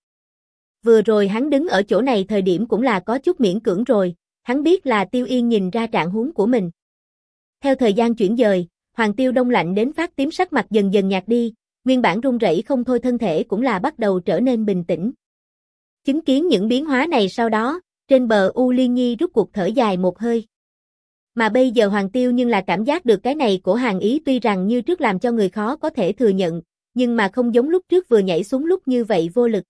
Vừa rồi hắn đứng ở chỗ này thời điểm cũng là có chút miễn cưỡng rồi, hắn biết là Tiêu Yên nhìn ra trạng huống của mình. Theo thời gian chuyển dời, Hoàng Tiêu đông lạnh đến phát tím sắc mặt dần dần nhạt đi, nguyên bản run rẩy không thôi thân thể cũng là bắt đầu trở nên bình tĩnh. Chứng kiến những biến hóa này sau đó, trên bờ U Liên Nhi rút cuộc thở dài một hơi. Mà bây giờ Hoàng Tiêu nhưng là cảm giác được cái này của Hàn Ý tuy rằng như trước làm cho người khó có thể thừa nhận, nhưng mà không giống lúc trước vừa nhảy xuống lúc như vậy vô lực.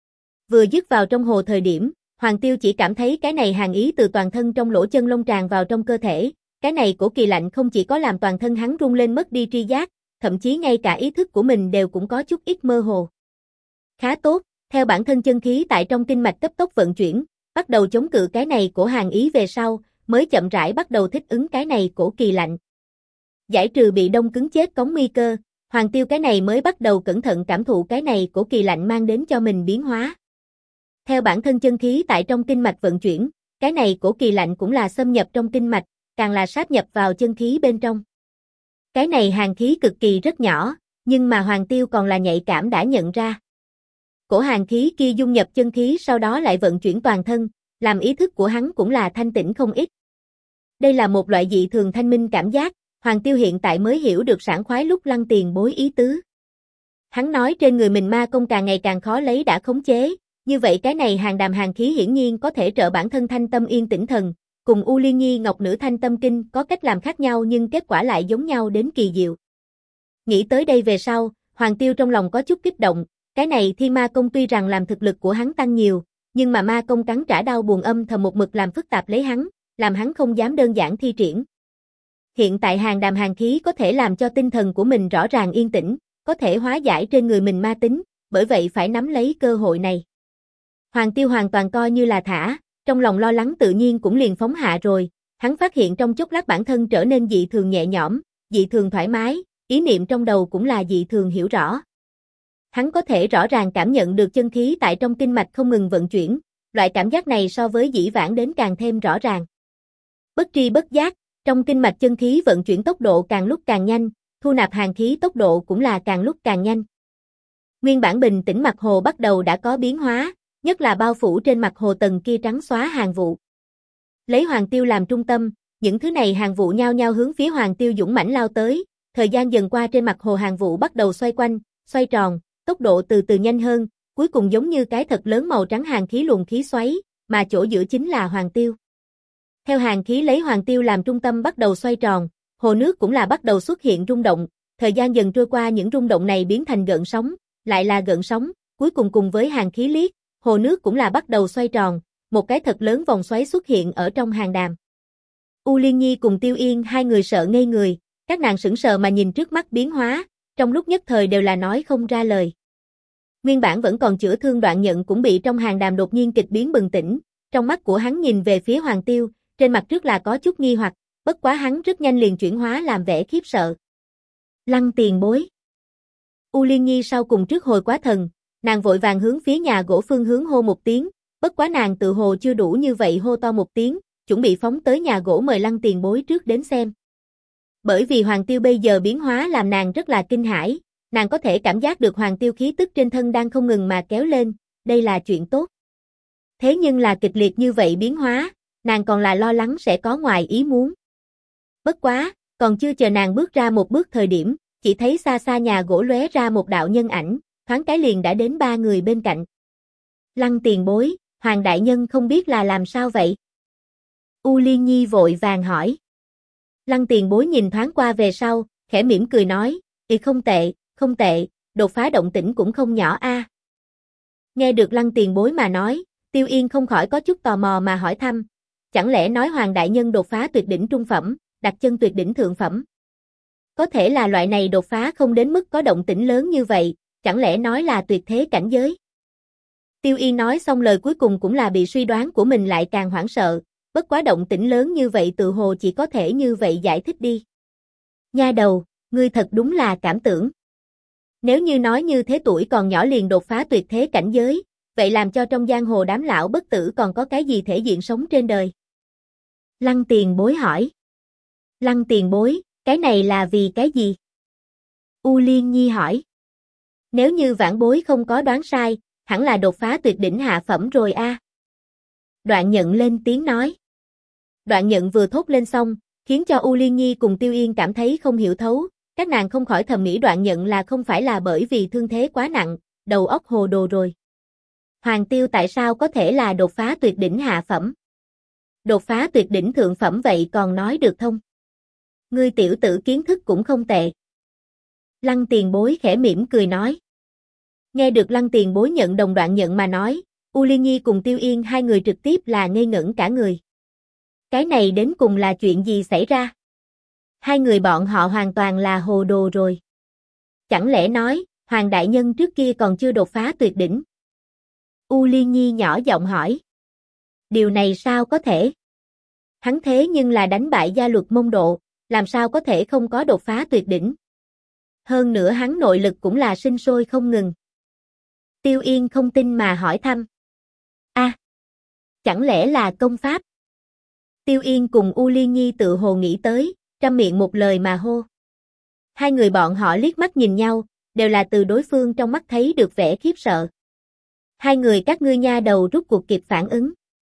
Vừa dứt vào trong hồ thời điểm, Hoàng Tiêu chỉ cảm thấy cái này Hàn Ý từ toàn thân trong lỗ chân lông tràn vào trong cơ thể, cái này của kỳ lạnh không chỉ có làm toàn thân hắn rung lên mất đi tri giác, thậm chí ngay cả ý thức của mình đều cũng có chút ít mơ hồ. Khá tốt, theo bản thân chân khí tại trong kinh mạch cấp tốc vận chuyển, bắt đầu chống cự cái này của Hàn Ý về sau, mới chậm rãi bắt đầu thích ứng cái này của kỳ lạnh. Giải trừ bị đông cứng chết cống nguy cơ, Hoàng Tiêu cái này mới bắt đầu cẩn thận cảm thụ cái này của kỳ lạnh mang đến cho mình biến hóa. Theo bản thân chân khí tại trong kinh mạch vận chuyển, cái này của kỳ lạnh cũng là xâm nhập trong kinh mạch, càng là sáp nhập vào chân khí bên trong. Cái này hàn khí cực kỳ rất nhỏ, nhưng mà Hoàng Tiêu còn là nhạy cảm đã nhận ra. Cổ hàn khí kia dung nhập chân khí sau đó lại vận chuyển toàn thân, làm ý thức của hắn cũng là thanh tĩnh không ít. Đây là một loại dị thường thanh minh cảm giác, Hoàng Tiêu hiện tại mới hiểu được sảng khoái lúc Lăng Tiền Bối ý tứ. Hắn nói trên người mình ma công càng ngày càng khó lấy đã khống chế, như vậy cái này hàn đàm hàn khí hiển nhiên có thể trợ bản thân thanh tâm yên tĩnh thần, cùng U Liên Nhi Ngọc Nữ Thanh Tâm Kinh có cách làm khác nhau nhưng kết quả lại giống nhau đến kỳ diệu. Nghĩ tới đây về sau, Hoàng Tiêu trong lòng có chút kích động, cái này Thiên Ma Công tuy rằng làm thực lực của hắn tăng nhiều, nhưng mà ma công cắn trả đau buồn âm thầm một mực làm phức tạp lấy hắn, làm hắn không dám đơn giản thi triển. Hiện tại hàn đàm hàn khí có thể làm cho tinh thần của mình rõ ràng yên tĩnh, có thể hóa giải trên người mình ma tính, bởi vậy phải nắm lấy cơ hội này. Hoàng Tiêu hoàn toàn coi như là thả, trong lòng lo lắng tự nhiên cũng liền phóng hạ rồi, hắn phát hiện trong chốc lát bản thân trở nên dị thường nhẹ nhõm, dị thường thoải mái, ý niệm trong đầu cũng là dị thường hiểu rõ. Hắn có thể rõ ràng cảm nhận được chân khí tại trong kinh mạch không ngừng vận chuyển, loại cảm giác này so với dĩ vãng đến càng thêm rõ ràng. Bất tri bất giác, trong kinh mạch chân khí vận chuyển tốc độ càng lúc càng nhanh, thu nạp hàn khí tốc độ cũng là càng lúc càng nhanh. Nguyên bản bình tĩnh mặt hồ bắt đầu đã có biến hóa, nhất là bao phủ trên mặt hồ tầng kia trắng xóa hàn vụ. Lấy Hoàng Tiêu làm trung tâm, những thứ này hàn vụ nhao nhao hướng phía Hoàng Tiêu dũng mãnh lao tới, thời gian dần qua trên mặt hồ hàn vụ bắt đầu xoay quanh, xoay tròn, tốc độ từ từ nhanh hơn, cuối cùng giống như cái thật lớn màu trắng hàn khí luồng khí xoáy, mà chỗ giữa chính là Hoàng Tiêu. Theo hàn khí lấy Hoàng Tiêu làm trung tâm bắt đầu xoay tròn, hồ nước cũng là bắt đầu xuất hiện rung động, thời gian dần trôi qua những rung động này biến thành gợn sóng, lại là gợn sóng, cuối cùng cùng với hàn khí liếc, hồ nước cũng là bắt đầu xoay tròn, một cái thật lớn vòng xoáy xuất hiện ở trong hàn đàm. U Liên Nhi cùng Tiêu Yên hai người sợ ngây người, các nàng sững sờ mà nhìn trước mắt biến hóa, trong lúc nhất thời đều là nói không ra lời. Nguyên bản vẫn còn chữa thương Đoạn Nhận cũng bị trong hàn đàm đột nhiên kịch biến bừng tỉnh, trong mắt của hắn nhìn về phía Hoàng Tiêu, trên mặt trước là có chút nghi hoặc, bất quá hắn rất nhanh liền chuyển hóa làm vẻ khiếp sợ. Lăng Tiền Bối. U Liên Nhi sau cùng trước hồi quá thần, nàng vội vàng hướng phía nhà gỗ phương hướng hô một tiếng, bất quá nàng tự hồ chưa đủ như vậy hô to một tiếng, chuẩn bị phóng tới nhà gỗ mời Lăng Tiền Bối trước đến xem. Bởi vì Hoàng Tiêu bây giờ biến hóa làm nàng rất là kinh hãi, nàng có thể cảm giác được Hoàng Tiêu khí tức trên thân đang không ngừng mà kéo lên, đây là chuyện tốt. Thế nhưng là kịch liệt như vậy biến hóa, nàng còn là lo lắng sẽ có ngoài ý muốn. Bất quá, còn chưa chờ nàng bước ra một bước thời điểm, chỉ thấy xa xa nhà gỗ lóe ra một đạo nhân ảnh, thoáng cái liền đã đến ba người bên cạnh. Lăng Tiền Bối, Hoàng đại nhân không biết là làm sao vậy? U Liên Nhi vội vàng hỏi. Lăng Tiền Bối nhìn thoáng qua về sau, khẽ mỉm cười nói, không tệ, không tệ, đột phá động tĩnh cũng không nhỏ a. Nghe được Lăng Tiền Bối mà nói, Tiêu Yên không khỏi có chút tò mò mà hỏi thăm, chẳng lẽ nói Hoàng đại nhân đột phá tuyệt đỉnh trung phẩm, đặt chân tuyệt đỉnh thượng phẩm? Có thể là loại này đột phá không đến mức có động tĩnh lớn như vậy, chẳng lẽ nói là tuyệt thế cảnh giới? Tiêu Yên nói xong lời cuối cùng cũng là bị suy đoán của mình lại càng hoảng sợ, bất quá động tĩnh lớn như vậy tự hồ chỉ có thể như vậy giải thích đi. Nha đầu, ngươi thật đúng là cảm tưởng. Nếu như nói như thế tuổi còn nhỏ liền đột phá tuyệt thế cảnh giới, vậy làm cho trong giang hồ đám lão bất tử còn có cái gì thể diện sống trên đời? Lăng Tiền Bối hỏi. Lăng Tiền Bối, cái này là vì cái gì? U Liên Nhi hỏi. Nếu như vãn bối không có đoán sai, hẳn là đột phá tuyệt đỉnh hạ phẩm rồi a. Đoạn Nhận lên tiếng nói. Đoạn Nhận vừa thốt lên xong, khiến cho U Liên Nhi cùng Tiêu Yên cảm thấy không hiểu thấu, các nàng không khỏi thầm nghĩ Đoạn Nhận là không phải là bởi vì thương thế quá nặng, đầu óc hồ đồ rồi. Hoàng Tiêu tại sao có thể là đột phá tuyệt đỉnh hạ phẩm? Đột phá tuyệt đỉnh thượng phẩm vậy còn nói được không? Ngươi tiểu tử kiến thức cũng không tệ. Lăng Tiền Bối khẽ mỉm cười nói. Nghe được Lăng Tiền Bối nhận đồng Đoạn Nhận mà nói, U Liên Nhi cùng Tiêu Yên hai người trực tiếp là ngây ngẩn cả người. Cái này đến cùng là chuyện gì xảy ra? Hai người bọn họ hoàn toàn là hồ đồ rồi. Chẳng lẽ nói, Hoàng Đại Nhân trước kia còn chưa đột phá tuyệt đỉnh? U Liên Nhi nhỏ giọng hỏi. Điều này sao có thể? Hắn thế nhưng là đánh bại gia luật Mông Độ, làm sao có thể không có đột phá tuyệt đỉnh? Hơn nữa hắn nội lực cũng là sinh sôi không ngừng. Tiêu Yên không tin mà hỏi thăm. Chẳng lẽ là công pháp? Tiêu Yên cùng U Liên Nhi tự hồ nghĩ tới, trăm miệng một lời mà hô. Hai người bọn họ liếc mắt nhìn nhau, đều là từ đối phương trong mắt thấy được vẻ khiếp sợ. Hai người các ngươi nha đầu rút cuộc kịp phản ứng.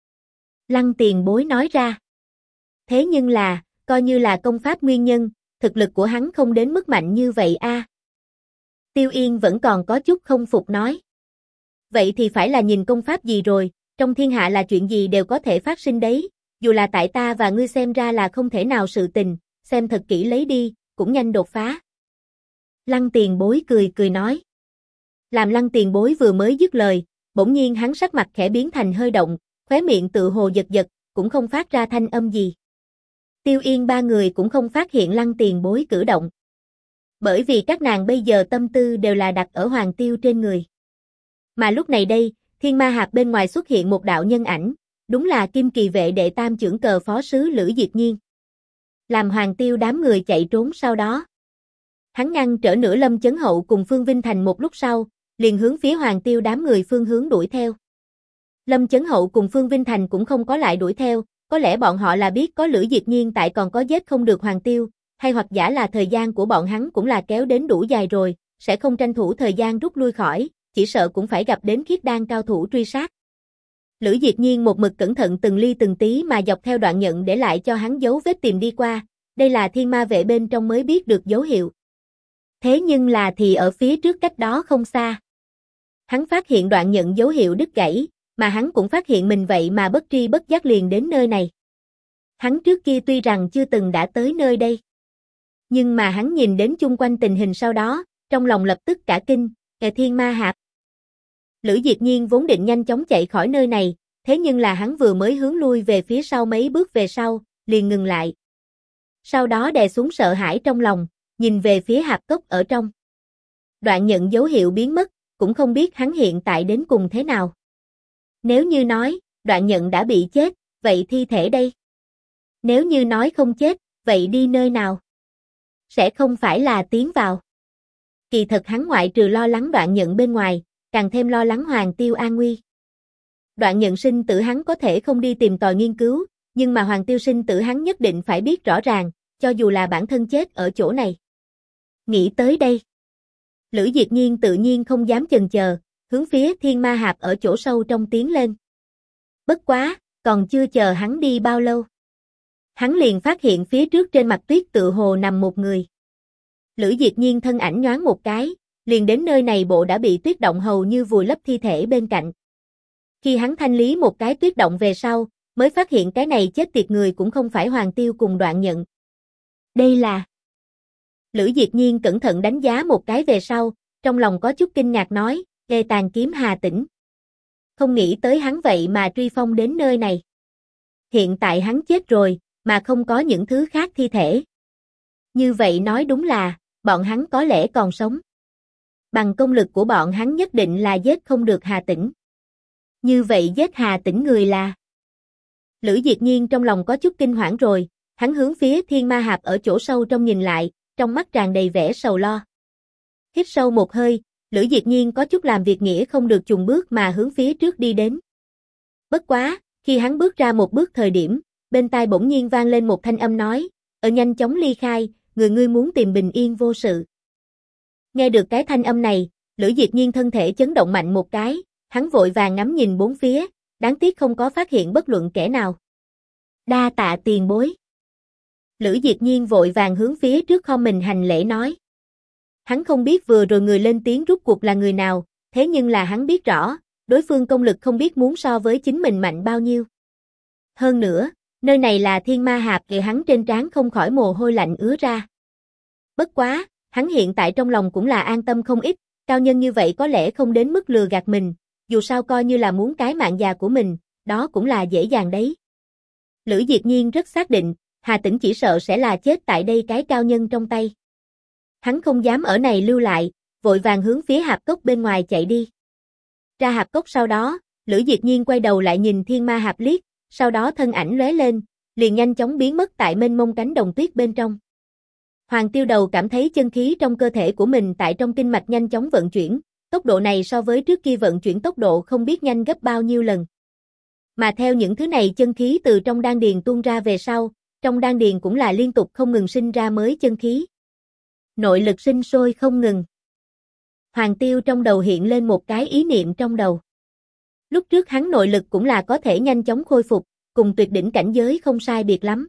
Lăng Tiền Bối nói ra. Thế nhưng là, coi như là công pháp nguyên nhân, thực lực của hắn không đến mức mạnh như vậy a. Tiêu Yên vẫn còn có chút không phục nói. Vậy thì phải là nhìn công pháp gì rồi, trong thiên hạ là chuyện gì đều có thể phát sinh đấy, dù là tại ta và ngươi xem ra là không thể nào sự tình, xem thật kỹ lấy đi, cũng nhanh đột phá. Lăng Tiền Bối cười cười nói. Làm Lăng Tiền Bối vừa mới dứt lời, bỗng nhiên hắn sắc mặt khẽ biến thành hơi động, khóe miệng tự hồ giật giật, cũng không phát ra thanh âm gì. Tiêu Yên ba người cũng không phát hiện Lăng Tiền Bối cử động. Bởi vì các nàng bây giờ tâm tư đều là đặt ở Hoàng Tiêu trên người. Mà lúc này đây, Thiên Ma Hạp bên ngoài xuất hiện một đạo nhân ảnh, đúng là Kim Kỳ vệ đệ tam trưởng cờ phó sứ Lữ Diệt Nhiên. Làm Hoàng Tiêu đám người chạy trốn sau đó. Hắn ngăn trở nửa Lâm Chấn Hậu cùng Phương Vinh Thành một lúc sau, liền hướng phía Hoàng Tiêu đám người phương hướng đuổi theo. Lâm Chấn Hậu cùng Phương Vinh Thành cũng không có lại đuổi theo, có lẽ bọn họ là biết có Lữ Diệt Nhiên tại còn có giết không được Hoàng Tiêu, hay hoặc giả là thời gian của bọn hắn cũng là kéo đến đủ dài rồi, sẽ không tranh thủ thời gian rút lui khỏi, chỉ sợ cũng phải gặp đến khiết đan cao thủ truy sát. Lữ Diệt Nhiên một mực cẩn thận từng ly từng tí mà dọc theo Đoạn Nhận để lại cho hắn dấu vết tìm đi qua, đây là Thiên Ma vệ bên trong mới biết được dấu hiệu. Thế nhưng là thì ở phía trước cách đó không xa. Hắn phát hiện Đoạn Nhận dấu hiệu đứt gãy, mà hắn cũng phát hiện mình vậy mà bất tri bất giác liền đến nơi này. Hắn trước kia tuy rằng chưa từng đã tới nơi đây, nhưng mà hắn nhìn đến chung quanh tình hình sau đó, trong lòng lập tức cả kinh, Thiên Ma Hạp. Lữ Diệt Nhiên vốn định nhanh chóng chạy khỏi nơi này, thế nhưng là hắn vừa mới hướng lui về phía sau mấy bước về sau, liền ngừng lại. Sau đó đè xuống sợ hãi trong lòng, nhìn về phía hạp cốc ở trong. Đoạn Nhận dấu hiệu biến mất, cũng không biết hắn hiện tại đến cùng thế nào. Nếu như nói, Đoạn Nhận đã bị chết, vậy thi thể đây? Nếu như nói không chết, vậy đi nơi nào? Sẽ không phải là tiến vào. Kỳ thật hắn ngoại trừ lo lắng Đoạn Nhận bên ngoài, càng thêm lo lắng Hoàng Tiêu an nguy. Đoạn Nhận sinh tử hắn có thể không đi tìm tòi nghiên cứu, nhưng mà Hoàng Tiêu sinh tử hắn nhất định phải biết rõ ràng, cho dù là bản thân chết ở chỗ này. Nghĩ tới đây, Lữ Diệt Nhiên tự nhiên không dám chần chờ, hướng phía Thiên Ma Hạp ở chỗ sâu trong tiến lên. Bất quá, còn chưa chờ hắn đi bao lâu. Hắn liền phát hiện phía trước trên mặt tuyết tựa hồ nằm một người. Lữ Diệt Nhiên thân ảnh nhoáng một cái, liền đến nơi này bộ đã bị tuyết động hầu như vùi lấp thi thể bên cạnh. Khi hắn thanh lý một cái tuyết động về sau, mới phát hiện cái này chết tiệt người cũng không phải Hoàng Tiêu cùng Đoạn Nhận. Đây là... Lữ Diệt Nhiên cẩn thận đánh giá một cái về sau, trong lòng có chút kinh ngạc nói, Tàn Kiếm Hà Tĩnh. Không nghĩ tới hắn vậy mà truy phong đến nơi này. Hiện tại hắn chết rồi, mà không có những thứ khác thi thể. Như vậy nói đúng là, bọn hắn có lẽ còn sống. Bằng công lực của bọn hắn nhất định là giết không được Hà Tĩnh. Như vậy giết Hà Tĩnh người là? Lữ Diệt Nhiên trong lòng có chút kinh hoảng rồi, hắn hướng phía Thiên Ma Hạp ở chỗ sâu trong nhìn lại, trong mắt tràn đầy vẻ sầu lo. Hít sâu một hơi, Lữ Diệt Nhiên có chút làm việc nghĩa không được chùng bước mà hướng phía trước đi đến. Bất quá, khi hắn bước ra một bước thời điểm, bên tai bỗng nhiên vang lên một thanh âm nói, nhanh chóng ly khai, ngươi muốn tìm bình yên vô sự. Nghe được cái thanh âm này, Lữ Diệt Nhiên thân thể chấn động mạnh một cái, hắn vội vàng ngắm nhìn bốn phía, đáng tiếc không có phát hiện bất luận kẻ nào. Đa tạ tiền bối. Lữ Diệt Nhiên vội vàng hướng phía trước khom mình hành lễ nói. Hắn không biết vừa rồi người lên tiếng rút cuộc là người nào, thế nhưng là hắn biết rõ, đối phương công lực không biết muốn so với chính mình mạnh bao nhiêu. Hơn nữa, nơi này là Thiên Ma Hạp, thì hắn trên trán không khỏi mồ hôi lạnh ứa ra. Bất quá, hắn hiện tại trong lòng cũng là an tâm không ít, cao nhân như vậy có lẽ không đến mức lừa gạt mình, dù sao coi như là muốn cái mạng già của mình, đó cũng là dễ dàng đấy. Lữ Diệt Nhiên rất xác định, Hà Tĩnh chỉ sợ sẽ là chết tại đây cái cao nhân trong tay. Hắn không dám ở này lưu lại, vội vàng hướng phía hạp cốc bên ngoài chạy đi. Ra hạp cốc sau đó, Lữ Diệt Nhiên quay đầu lại nhìn Thiên Ma Hạp liếc, sau đó thân ảnh lóe lên, liền nhanh chóng biến mất tại mênh mông cánh đồng tuyết bên trong. Hoàng Tiêu Đầu cảm thấy chân khí trong cơ thể của mình tại trong kinh mạch nhanh chóng vận chuyển, tốc độ này so với trước kia vận chuyển tốc độ không biết nhanh gấp bao nhiêu lần. Mà theo những thứ này chân khí từ trong đan điền tuôn ra về sau, trong đan điền cũng là liên tục không ngừng sinh ra mới chân khí. Nội lực sinh sôi không ngừng. Hoàng Tiêu trong đầu hiện lên một cái ý niệm trong đầu. Lúc trước hắn nội lực cũng là có thể nhanh chóng khôi phục, cùng tuyệt đỉnh cảnh giới không sai biệt lắm.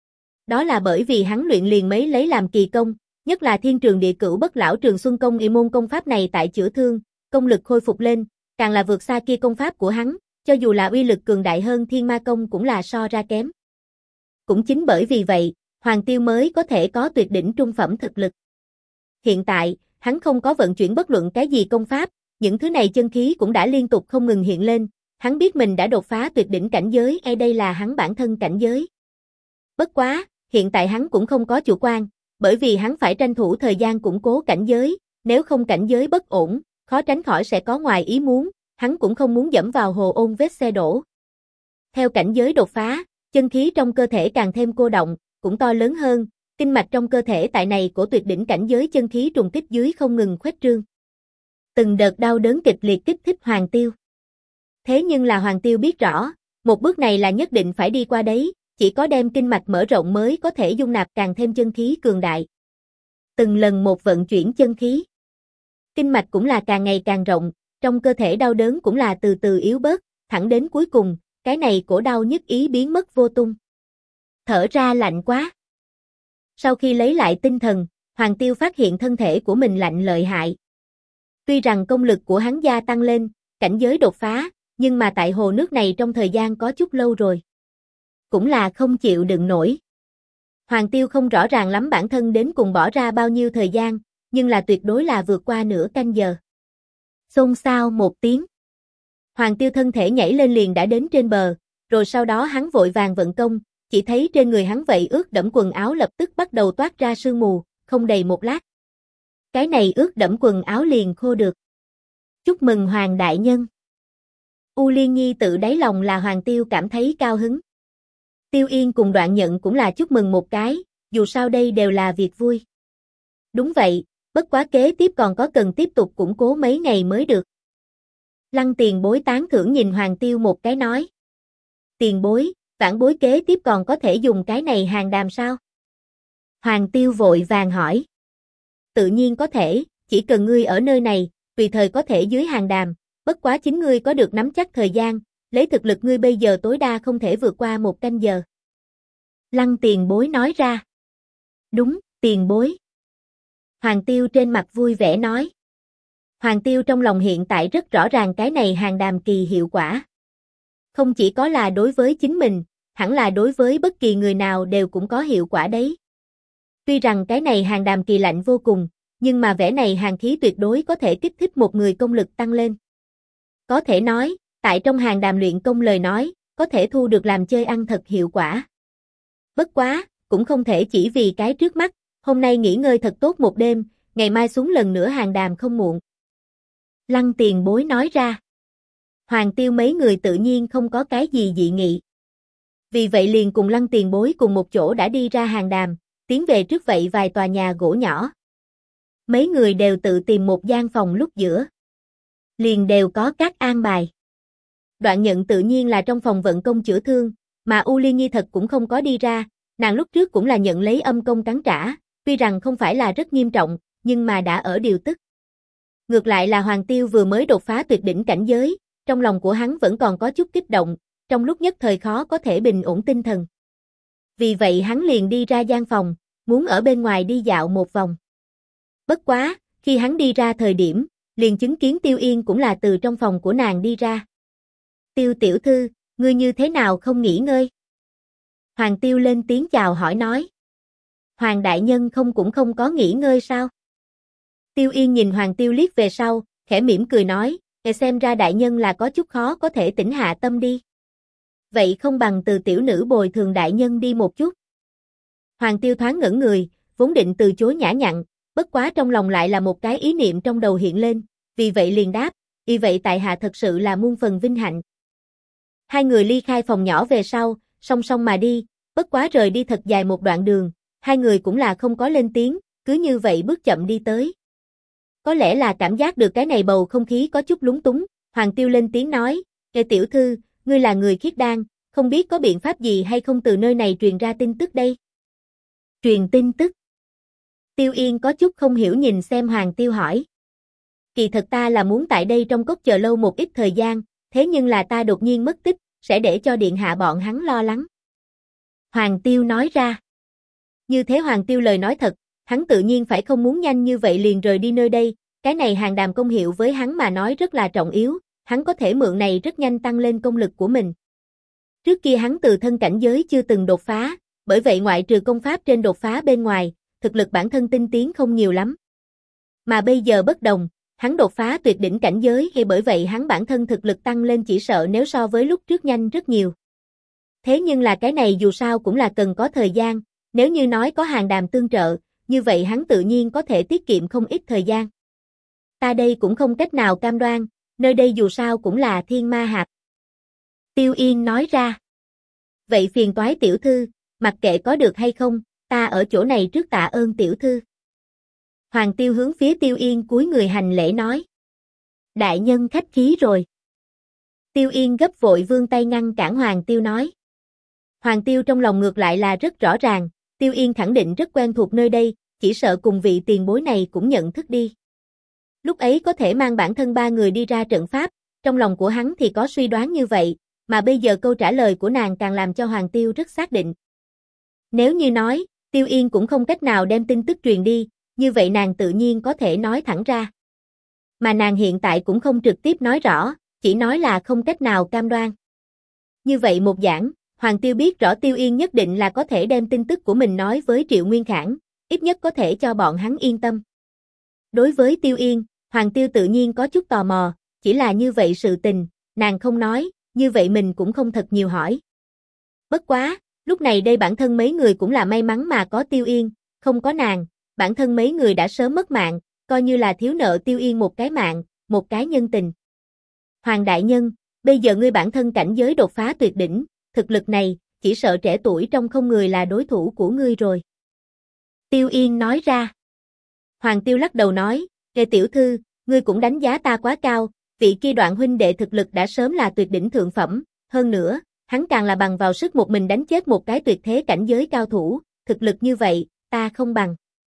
Đó là bởi vì hắn luyện liền mấy lấy làm kỳ công, nhất là Thiên Trường Địa Cửu Bất Lão Trường Xuân Công, y môn công pháp này tại chữa thương, công lực khôi phục lên, càng là vượt xa kia công pháp của hắn, cho dù là uy lực cường đại hơn Thiên Ma Công cũng là so ra kém. Cũng chính bởi vì vậy, Hoàng Tiêu mới có thể có tuyệt đỉnh trung phẩm thực lực. Hiện tại, hắn không có vận chuyển bất luận cái gì công pháp, những thứ này chân khí cũng đã liên tục không ngừng hiện lên, hắn biết mình đã đột phá tuyệt đỉnh cảnh giới, đây là hắn bản thân cảnh giới. Bất quá, hiện tại hắn cũng không có chủ quan, bởi vì hắn phải tranh thủ thời gian củng cố cảnh giới, nếu không cảnh giới bất ổn, khó tránh khỏi sẽ có ngoài ý muốn, hắn cũng không muốn dẫm vào hồ ôn vết xe đổ. Theo cảnh giới đột phá, chân khí trong cơ thể càng thêm cô động, cũng to lớn hơn, kinh mạch trong cơ thể tại này của tuyệt đỉnh cảnh giới chân khí trùng kích dưới không ngừng khuếch trương. Từng đợt đau đớn kịch liệt kích thích Hoàng Tiêu. Thế nhưng là Hoàng Tiêu biết rõ, một bước này là nhất định phải đi qua đấy, chỉ có đem kinh mạch mở rộng mới có thể dung nạp càng thêm chân khí cường đại. Từng lần một vận chuyển chân khí. Kinh mạch cũng là càng ngày càng rộng, trong cơ thể đau đớn cũng là từ từ yếu bớt, thẳng đến cuối cùng, cái này cổ đau nhức ý biến mất vô tung. Thở ra lạnh quá. Sau khi lấy lại tinh thần, Hoàng Tiêu phát hiện thân thể của mình lạnh lợi hại. Tuy rằng công lực của hắn gia tăng lên, cảnh giới đột phá, nhưng mà tại hồ nước này trong thời gian có chút lâu rồi. Cũng là không chịu đựng nổi. Hoàng Tiêu không rõ ràng lắm bản thân đến cùng bỏ ra bao nhiêu thời gian, nhưng là tuyệt đối là vượt qua nửa canh giờ. Xôn xao một tiếng. Hoàng Tiêu thân thể nhảy lên liền đã đến trên bờ, rồi sau đó hắn vội vàng vận công, chỉ thấy trên người hắn vậy ướt đẫm quần áo lập tức bắt đầu toát ra sương mù, không đầy một lát. Cái này ướt đẫm quần áo liền khô được. Chúc mừng Hoàng đại nhân. U Liên Nhi tự đáy lòng là Hoàng Tiêu cảm thấy cao hứng. Tiêu Yên cùng Đoạn Nhận cũng là chúc mừng một cái, dù sao đây đều là việc vui. Đúng vậy, bất quá kế tiếp còn có cần tiếp tục củng cố mấy ngày mới được. Lăng Tiền Bối tán thưởng nhìn Hoàng Tiêu một cái nói. Tiền bối, vãn bối kế tiếp còn có thể dùng cái này hàng đàm sao? Hoàng Tiêu vội vàng hỏi. Tự nhiên có thể, chỉ cần ngươi ở nơi này, tùy thời có thể dưới hàng đàm, bất quá chính ngươi có được nắm chắc thời gian, lấy thực lực ngươi bây giờ tối đa không thể vượt qua 1 canh giờ. Lăng Tiền Bối nói ra. Đúng, tiền bối. Hoàng Tiêu trên mặt vui vẻ nói. Hoàng Tiêu trong lòng hiện tại rất rõ ràng cái này hàng đàm kỳ hiệu quả. Không chỉ có là đối với chính mình, hẳn là đối với bất kỳ người nào đều cũng có hiệu quả đấy. Tuy rằng cái này hàng đàm kỳ lạnh vô cùng, nhưng mà vẻ này hàng khí tuyệt đối có thể kích thích một người công lực tăng lên. Có thể nói, tại trong hàng đàm luyện công lời nói, có thể thu được làm chơi ăn thật hiệu quả. Bất quá, cũng không thể chỉ vì cái trước mắt, hôm nay nghỉ ngơi thật tốt một đêm, ngày mai xuống lần nữa hàng đàm không muộn. Lăng Tiền Bối nói ra. Hoàng Tiêu mấy người tự nhiên không có cái gì dị nghị. Vì vậy liền cùng Lăng Tiền Bối cùng một chỗ đã đi ra hàng đàm, tiến về trước vậy vài tòa nhà gỗ nhỏ. Mấy người đều tự tìm một gian phòng lúc giữa. Liền đều có các an bài. Đoạn Nhận tự nhiên là trong phòng vận công chữa thương, mà U Liên Nhi thật cũng không có đi ra, nàng lúc trước cũng là nhận lấy âm công cắn trả, tuy rằng không phải là rất nghiêm trọng, nhưng mà đã ở điều tức. Ngược lại là Hoàng Tiêu vừa mới đột phá tuyệt đỉnh cảnh giới, trong lòng của hắn vẫn còn có chút kích động, trong lúc nhất thời khó có thể bình ổn tinh thần. Vì vậy hắn liền đi ra gian phòng, muốn ở bên ngoài đi dạo một vòng. Bất quá, khi hắn đi ra thời điểm, liền chứng kiến Tiêu Yên cũng là từ trong phòng của nàng đi ra. Tiêu tiểu thư, ngươi như thế nào không nghỉ ngơi? Hoàng Tiêu lên tiếng chào hỏi nói. Hoàng đại nhân cũng không có nghỉ ngơi sao? Tiêu Yên nhìn Hoàng Tiêu liếc về sau, khẽ mỉm cười nói, xem ra đại nhân là có chút khó có thể tĩnh hạ tâm đi. Vậy không bằng từ tiểu nữ bồi thường đại nhân đi một chút. Hoàng Tiêu thoáng ngẩn người, vốn định từ chối nhã nhặn, bất quá trong lòng lại là một cái ý niệm trong đầu hiện lên, vì vậy liền đáp, vì vậy tại hạ thật sự là muôn phần vinh hạnh. Hai người ly khai phòng nhỏ về sau, song song mà đi, bất quá rời đi thật dài một đoạn đường, hai người cũng là không có lên tiếng, cứ như vậy bước chậm đi tới. Có lẽ là cảm giác được cái này bầu không khí có chút lúng túng, Hoàng Tiêu lên tiếng nói, "Kệ tiểu thư, ngươi là người khiết đan, không biết có biện pháp gì hay không từ nơi này truyền ra tin tức đây?" Truyền tin tức? Tiêu Yên có chút không hiểu nhìn xem Hoàng Tiêu hỏi. Kỳ thật ta là muốn tại đây trong cốc chờ lâu một ít thời gian, thế nhưng là ta đột nhiên mất tích, sẽ để cho điện hạ bọn hắn lo lắng. Hoàng Tiêu nói ra. Như thế Hoàng Tiêu lời nói thật, hắn tự nhiên phải không muốn nhanh như vậy liền rời đi nơi đây, cái này hàng đàm công hiệu với hắn mà nói rất là trọng yếu, hắn có thể mượn này rất nhanh tăng lên công lực của mình. Trước kia hắn từ thân cảnh giới chưa từng đột phá, bởi vậy ngoại trừ công pháp trên đột phá bên ngoài, thực lực bản thân tinh tiến không nhiều lắm. Mà bây giờ bất đồng, hắn đột phá tuyệt đỉnh cảnh giới thì bởi vậy hắn bản thân thực lực tăng lên chỉ sợ nếu so với lúc trước nhanh rất nhiều. Thế nhưng là cái này dù sao cũng là cần có thời gian, nếu như nói có hàng đàm tương trợ, như vậy hắn tự nhiên có thể tiết kiệm không ít thời gian. Ta đây cũng không cách nào cam đoan, nơi đây dù sao cũng là thiên ma hạp. Tiêu Yên nói ra. Vậy phiền toái tiểu thư, mặc kệ có được hay không, ta ở chỗ này trước tạ ơn tiểu thư. Hoàng Tiêu hướng phía Tiêu Yên cúi người hành lễ nói. Đại nhân khách khí rồi. Tiêu Yên gấp vội vươn tay ngăn cản Hoàng Tiêu nói. Hoàng Tiêu trong lòng ngược lại là rất rõ ràng, Tiêu Yên khẳng định rất quen thuộc nơi đây, chỉ sợ cùng vị tiền bối này cũng nhận thức đi. Lúc ấy có thể mang bản thân ba người đi ra trận pháp, trong lòng của hắn thì có suy đoán như vậy, mà bây giờ câu trả lời của nàng càng làm cho Hoàng Tiêu rất xác định. Nếu như nói, Tiêu Yên cũng không cách nào đem tin tức truyền đi, như vậy nàng tự nhiên có thể nói thẳng ra. Mà nàng hiện tại cũng không trực tiếp nói rõ, chỉ nói là không cách nào cam đoan. Như vậy một giảng, Hoàng Tiêu biết rõ Tiêu Yên nhất định là có thể đem tin tức của mình nói với Triệu Nguyên Khảng, ít nhất có thể cho bọn hắn yên tâm. Đối với Tiêu Yên, Hoàng Tiêu tự nhiên có chút tò mò, chỉ là như vậy sự tình, nàng không nói, như vậy mình cũng không thật nhiều hỏi. Bất quá, lúc này đây bản thân mấy người cũng là may mắn mà có Tiêu Yên, không có nàng, bản thân mấy người đã sớm mất mạng, coi như là thiếu nợ Tiêu Yên một cái mạng, một cái nhân tình. Hoàng đại nhân, bây giờ ngươi bản thân cảnh giới đột phá tuyệt đỉnh, thực lực này, chỉ sợ trẻ tuổi trong không người là đối thủ của ngươi rồi. Tiêu Yên nói ra. Hoàng Tiêu lắc đầu nói, Kệ tiểu thư, ngươi cũng đánh giá ta quá cao, vị kia Đoạn huynh đệ thực lực đã sớm là tuyệt đỉnh thượng phẩm, hơn nữa, hắn càng là bằng vào sức một mình đánh chết một cái tuyệt thế cảnh giới cao thủ, thực lực như vậy, ta không bằng.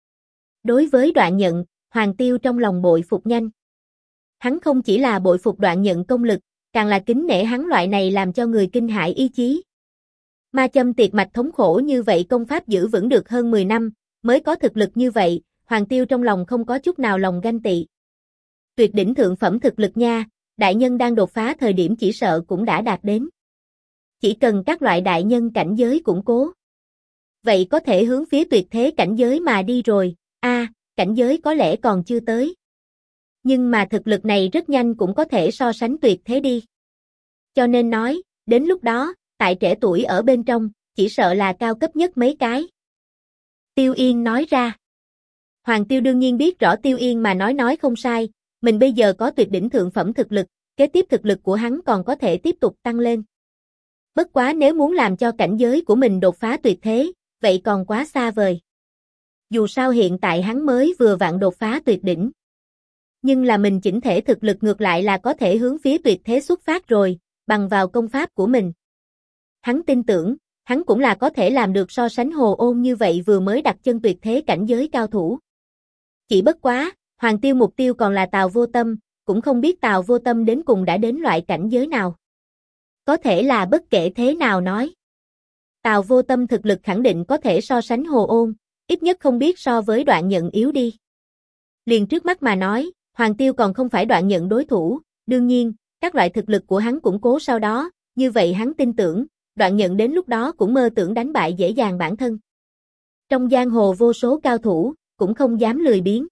Đối với Đoạn Nhận, Hoàng Tiêu trong lòng bội phục nhanh. Hắn không chỉ là bội phục Đoạn Nhận công lực, càng là kính nể hắn loại này làm cho người kinh hãi ý chí. Ma châm tiệt mạch thống khổ như vậy công pháp giữ vững được hơn 10 năm, mới có thực lực như vậy, Hoàng Tiêu trong lòng không có chút nào lòng ganh tị. Tuyệt đỉnh thượng phẩm thực lực nha, đại nhân đang đột phá thời điểm chỉ sợ cũng đã đạt đến. Chỉ cần các loại đại nhân cảnh giới củng cố. Vậy có thể hướng phía tuyệt thế cảnh giới mà đi rồi, cảnh giới có lẽ còn chưa tới. Nhưng mà thực lực này rất nhanh cũng có thể so sánh tuyệt thế đi. Cho nên nói, đến lúc đó, tại trẻ tuổi ở bên trong, chỉ sợ là cao cấp nhất mấy cái. Tiêu Yên nói ra. Hoàng Tiêu đương nhiên biết rõ Tiêu Yên mà nói không sai, mình bây giờ có tuyệt đỉnh thượng phẩm thực lực, kế tiếp thực lực của hắn còn có thể tiếp tục tăng lên. Bất quá nếu muốn làm cho cảnh giới của mình đột phá tuyệt thế, vậy còn quá xa vời. Dù sao hiện tại hắn mới vừa vặn đột phá tuyệt đỉnh. Nhưng là mình chỉnh thể thực lực ngược lại là có thể hướng phía tuyệt thế xuất phát rồi, bằng vào công pháp của mình. Hắn tin tưởng, hắn cũng là có thể làm được so sánh Hồ Ôn như vậy vừa mới đặt chân tuyệt thế cảnh giới cao thủ. Chỉ bất quá, Hoàng Tiêu mục tiêu còn là Tào Vô Tâm, cũng không biết Tào Vô Tâm đến cùng đã đến loại cảnh giới nào. Có thể là bất kể thế nào nói. Tào Vô Tâm thực lực khẳng định có thể so sánh Hồ Ôn, ít nhất không biết so với Đoạn Nhận yếu đi. Liền trước mắt mà nói, Hoàng Tiêu còn không phải Đoạn Nhận đối thủ, đương nhiên, các loại thực lực của hắn củng cố sau đó, như vậy hắn tin tưởng, Đoạn Nhận đến lúc đó cũng mơ tưởng đánh bại dễ dàng bản thân. Trong giang hồ vô số cao thủ, cũng không dám lười biếng.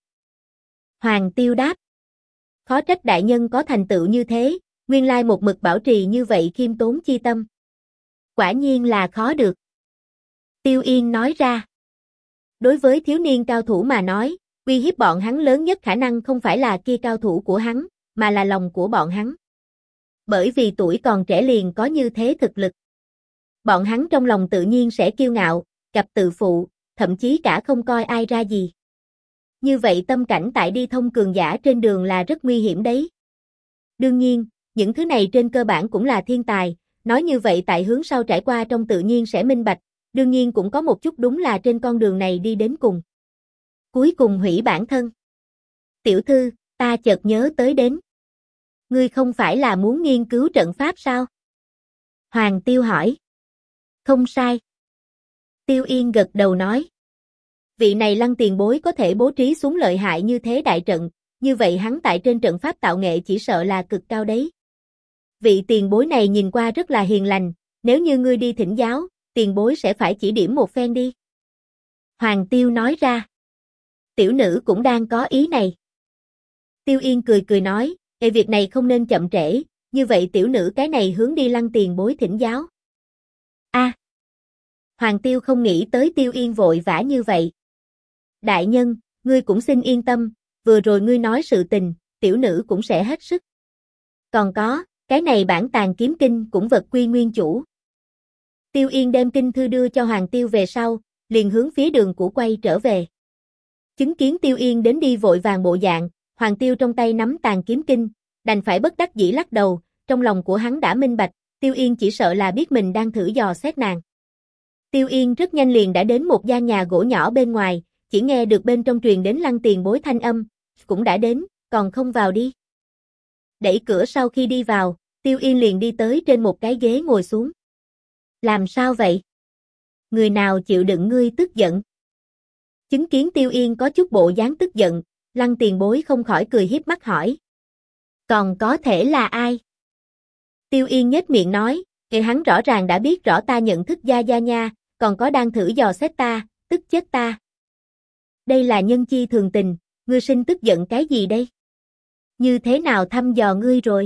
Hoàng Tiêu đáp. Khó trách đại nhân có thành tựu như thế, nguyên lai một mực bảo trì như vậy khiêm tốn chi tâm. Quả nhiên là khó được. Tiêu Yên nói ra. Đối với thiếu niên cao thủ mà nói, uy hiếp bọn hắn lớn nhất khả năng không phải là kia cao thủ của hắn, mà là lòng của bọn hắn. Bởi vì tuổi còn trẻ liền có như thế thực lực. Bọn hắn trong lòng tự nhiên sẽ kiêu ngạo, gặp tự phụ, thậm chí cả không coi ai ra gì. Như vậy tâm cảnh tại đi thông cường giả trên đường là rất nguy hiểm đấy. Đương nhiên, những thứ này trên cơ bản cũng là thiên tài, nói như vậy tại hướng sau trải qua trong tự nhiên sẽ minh bạch, đương nhiên cũng có một chút đúng là trên con đường này đi đến cùng. Cuối cùng hủy bản thân. Tiểu thư, ta chợt nhớ tới đến. Ngươi không phải là muốn nghiên cứu trận pháp sao? Hoàng Tiêu hỏi. Không sai. Tiêu Yên gật đầu nói. Vị này Lăng tiền bối có thể bố trí xuống lợi hại như thế đại trận, như vậy hắn tại trên trận pháp tạo nghệ chỉ sợ là cực cao đấy. Vị tiền bối này nhìn qua rất là hiền lành, nếu như ngươi đi thỉnh giáo, tiền bối sẽ phải chỉ điểm một phen đi. Hoàng Tiêu nói ra. Tiểu nữ cũng đang có ý này. Tiêu Yên cười cười nói, việc này không nên chậm trễ, như vậy tiểu nữ cái này hướng đi Lăng tiền bối thỉnh giáo. Hoàng Tiêu không nghĩ tới Tiêu Yên vội vã như vậy. Đại nhân, ngươi cũng xin yên tâm, vừa rồi ngươi nói sự tình, tiểu nữ cũng sẽ hết sức. Còn có, cái này bản tàng kiếm kinh cũng vật quy nguyên chủ. Tiêu Yên đem kinh thư đưa cho Hoàng Tiêu về sau, liền hướng phía đường cũ quay trở về. Chứng kiến Tiêu Yên đến đi vội vàng bộ dạng, Hoàng Tiêu trong tay nắm tàng kiếm kinh, đành phải bất đắc dĩ lắc đầu, trong lòng của hắn đã minh bạch, Tiêu Yên chỉ sợ là biết mình đang thử dò xét nàng. Tiêu Yên rất nhanh liền đã đến một gian nhà gỗ nhỏ bên ngoài, chỉ nghe được bên trong truyền đến Lăng tiền bối thanh âm, cũng đã đến, còn không vào đi. Đẩy cửa sau khi đi vào, Tiêu Yên liền đi tới trên một cái ghế ngồi xuống. Làm sao vậy? Người nào chịu đựng ngươi tức giận? Chứng kiến Tiêu Yên có chút bộ dáng tức giận, Lăng tiền bối không khỏi cười hiếp mắt hỏi. Còn có thể là ai? Tiêu Yên nhếch miệng nói, hắn rõ ràng đã biết rõ ta nhận thức Gia Gia nha, còn có đang thử dò xét ta, tức chết ta. Đây là nhân chi thường tình, ngươi sinh tức giận cái gì đây? Như thế nào thăm dò ngươi rồi?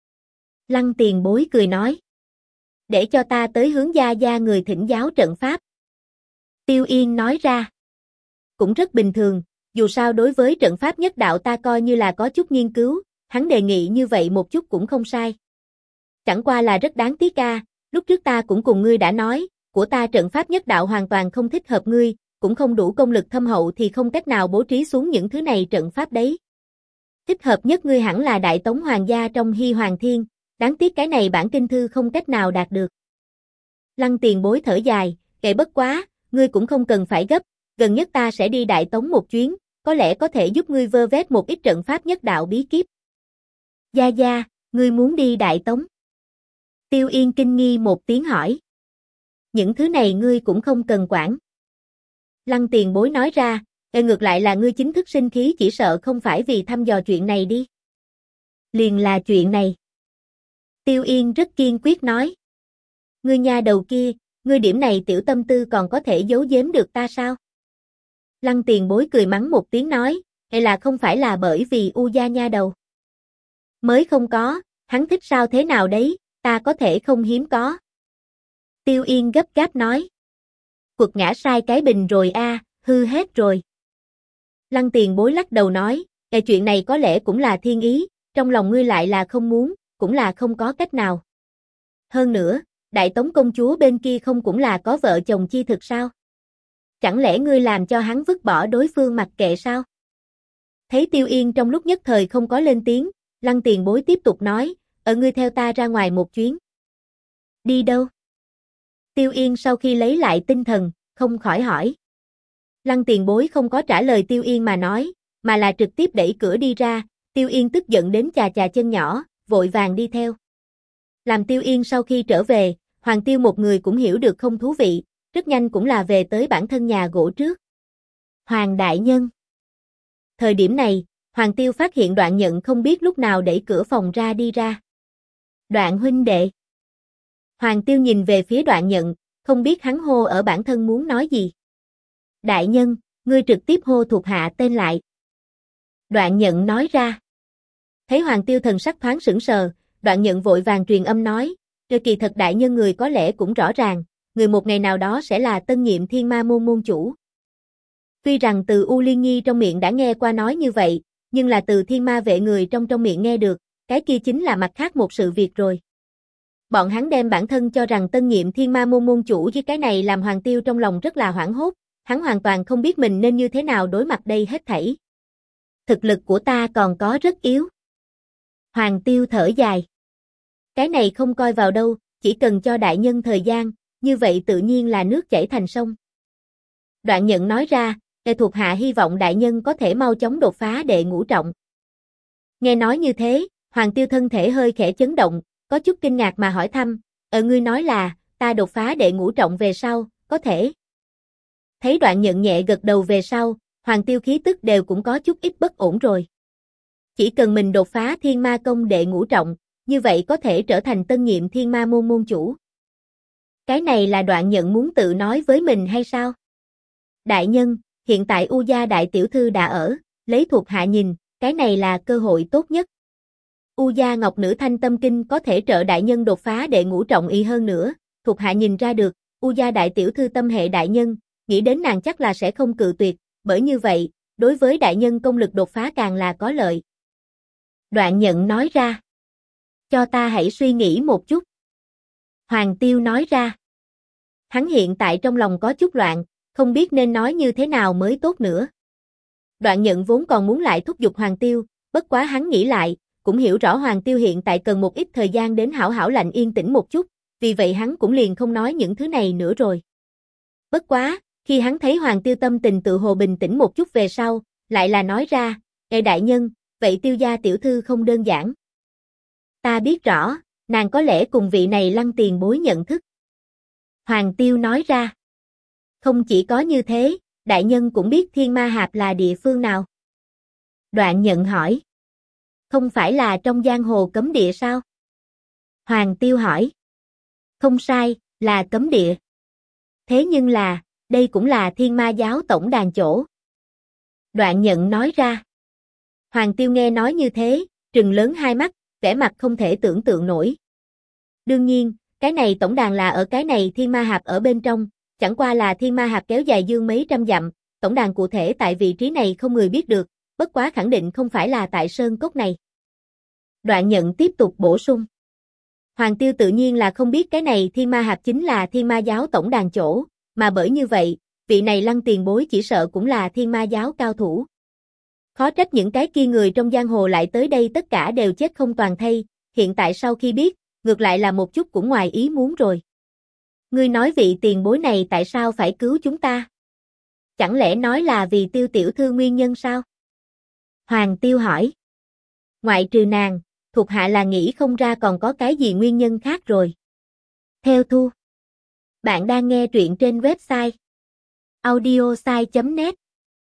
Lăng tiền bối cười nói. Để cho ta tới hướng Gia Gia người thỉnh giáo trận pháp. Tiêu Yên nói ra. Cũng rất bình thường, dù sao đối với trận pháp nhất đạo ta coi như là có chút nghiên cứu, hắn đề nghị như vậy một chút cũng không sai. Chẳng qua là rất đáng tiếc a, lúc trước ta cũng cùng ngươi đã nói, của ta trận pháp nhất đạo hoàn toàn không thích hợp ngươi, cũng không đủ công lực thâm hậu thì không cách nào bố trí xuống những thứ này trận pháp đấy. Thích hợp nhất ngươi hẳn là Đại Tống Hoàng gia trong Hy Hoàng Thiên, đáng tiếc cái này bản kinh thư không cách nào đạt được. Lăng tiền bối thở dài, kệ bất quá, ngươi cũng không cần phải gấp, gần nhất ta sẽ đi Đại Tống một chuyến, có lẽ có thể giúp ngươi vơ vét một ít trận pháp nhất đạo bí kíp. Gia Gia, ngươi muốn đi Đại Tống? Tiêu Yên kinh nghi một tiếng hỏi. Những thứ này ngươi cũng không cần quản. Lăng tiền bối nói ra, ngược lại là ngươi chính thức sinh khí chỉ sợ không phải vì thăm dò chuyện này đi. Liền là chuyện này. Tiêu Yên rất kiên quyết nói. Ngươi nha đầu kia, ngươi điểm này tiểu tâm tư còn có thể giấu giếm được ta sao? Lăng tiền bối cười mắng một tiếng nói, hay là không phải là bởi vì U gia nha đầu? Mới không có, hắn thích sao thế nào đấy, ta có thể không hiếm có. Tiêu Yên gấp gáp nói. Quật ngã sai cái bình rồi a, hư hết rồi. Lăng tiền bối lắc đầu nói, chuyện này có lẽ cũng là thiên ý, trong lòng ngươi lại là không muốn, cũng là không có cách nào. Hơn nữa, Đại Tống công chúa bên kia không cũng là có vợ chồng chi thực sao? Chẳng lẽ ngươi làm cho hắn vứt bỏ đối phương mặc kệ sao? Thấy Tiêu Yên trong lúc nhất thời không có lên tiếng, Lăng Tiền Bối tiếp tục nói, ngươi theo ta ra ngoài một chuyến. Đi đâu? Tiêu Yên sau khi lấy lại tinh thần, không khỏi hỏi. Lăng Tiền Bối không có trả lời Tiêu Yên mà nói, mà là trực tiếp đẩy cửa đi ra, Tiêu Yên tức giận đến chà chà chân nhỏ, vội vàng đi theo. Làm Tiêu Yên sau khi trở về, Hoàng Tiêu một người cũng hiểu được không thú vị, rất nhanh cũng là về tới bản thân nhà gỗ trước. Hoàng đại nhân. Thời điểm này, Hoàng Tiêu phát hiện Đoạn Nhận không biết lúc nào đẩy cửa phòng ra đi ra. Đoạn huynh đệ. Hoàng Tiêu nhìn về phía Đoạn Nhận, không biết hắn hô ở bản thân muốn nói gì. Đại nhân, ngươi trực tiếp hô thuộc hạ tên lại. Đoạn Nhận nói ra. Thấy Hoàng Tiêu thần sắc thoáng sững sờ, Đoạn Nhận vội vàng truyền âm nói, kỳ thật đại nhân người có lẽ cũng rõ ràng, người một ngày nào đó sẽ là tân nhiệm Thiên Ma môn môn chủ. Tuy rằng từ U Liên Nhi trong miệng đã nghe qua nói như vậy, nhưng là từ Thiên Ma vệ người trong miệng nghe được, cái kia chính là mặt khác một sự việc rồi. Bọn hắn đem bản thân cho rằng tân nhiệm Thiên Ma môn môn chủ với cái này làm Hoàng Tiêu trong lòng rất là hoảng hốt, hắn hoàn toàn không biết mình nên như thế nào đối mặt đây hết thảy. Thực lực của ta còn có rất yếu. Hoàng Tiêu thở dài. Cái này không coi vào đâu, chỉ cần cho đại nhân thời gian, như vậy tự nhiên là nước chảy thành sông. Đoạn Nhận nói ra, thuộc hạ hy vọng đại nhân có thể mau chóng đột phá đệ ngũ trọng. Nghe nói như thế, Hoàng Tiêu thân thể hơi khẽ chấn động, có chút kinh ngạc mà hỏi thăm, ngươi nói là, ta đột phá đệ ngũ trọng về sau, có thể. Thấy Đoạn Nhận nhẹ gật đầu về sau, Hoàng Tiêu khí tức đều cũng có chút ít bất ổn rồi. Chỉ cần mình đột phá Thiên Ma công đệ ngũ trọng, như vậy có thể trở thành tân nhiệm Thiên Ma môn môn chủ. Cái này là Đoạn Nhận muốn tự nói với mình hay sao? Đại nhân, hiện tại U gia đại tiểu thư đã ở, lấy thuộc hạ nhìn, cái này là cơ hội tốt nhất. U gia Ngọc Nữ Thanh Tâm Kinh có thể trợ đại nhân đột phá đệ ngũ trọng y hơn nữa, thuộc hạ nhìn ra được, U gia đại tiểu thư tâm hệ đại nhân, nghĩ đến nàng chắc là sẽ không cự tuyệt, bởi như vậy, đối với đại nhân công lực đột phá càng là có lợi. Đoạn Nhận nói ra. Cho ta hãy suy nghĩ một chút. Hoàng Tiêu nói ra. Hắn hiện tại trong lòng có chút loạn, không biết nên nói như thế nào mới tốt nữa. Đoạn Nhận vốn còn muốn lại thúc giục Hoàng Tiêu, bất quá hắn nghĩ lại, cũng hiểu rõ Hoàng Tiêu hiện tại cần một ít thời gian đến hảo hảo lạnh yên tĩnh một chút, vì vậy hắn cũng liền không nói những thứ này nữa rồi. Bất quá, khi hắn thấy Hoàng Tiêu tâm tình tự hồ bình tĩnh một chút về sau, lại là nói ra, đại nhân, vậy Tiêu gia tiểu thư không đơn giản. Ta biết rõ, nàng có lẽ cùng vị này Lăng tiền bối nhận thức. Hoàng Tiêu nói ra. Không chỉ có như thế, đại nhân cũng biết Thiên Ma Hạp là địa phương nào. Đoạn Nhận hỏi. Không phải là trong giang hồ cấm địa sao? Hoàng Tiêu hỏi. Không sai, là cấm địa. Thế nhưng là, đây cũng là Thiên Ma giáo tổng đàn chỗ. Đoạn Nhận nói ra. Hoàng Tiêu nghe nói như thế, trừng lớn hai mắt, vẻ mặt không thể tưởng tượng nổi. Đương nhiên, cái này tổng đàn là ở cái này Thiên Ma Hạp ở bên trong, chẳng qua là Thiên Ma Hạp kéo dài dương mấy trăm dặm, tổng đàn cụ thể tại vị trí này không người biết được, bất quá khẳng định không phải là tại sơn cốc này. Đoạn Nhận tiếp tục bổ sung. Hoàng Tiêu tự nhiên là không biết cái này Thiên Ma Hạp chính là Thiên Ma giáo tổng đàn chỗ, mà bởi như vậy, vị này Lăng tiền bối chỉ sợ cũng là Thiên Ma giáo cao thủ. Khó trách những cái kia người trong giang hồ lại tới đây tất cả đều chết không toàn thây, hiện tại sau khi biết, ngược lại là một chút cũng ngoài ý muốn rồi. Ngươi nói vị tiền bối này tại sao phải cứu chúng ta? Chẳng lẽ nói là vì Tiêu tiểu thư nguyên nhân sao? Hoàng Tiêu hỏi. Ngoại trừ nàng, thuộc hạ là nghĩ không ra còn có cái gì nguyên nhân khác rồi. Theo thu. Bạn đang nghe truyện trên website audiosai.net.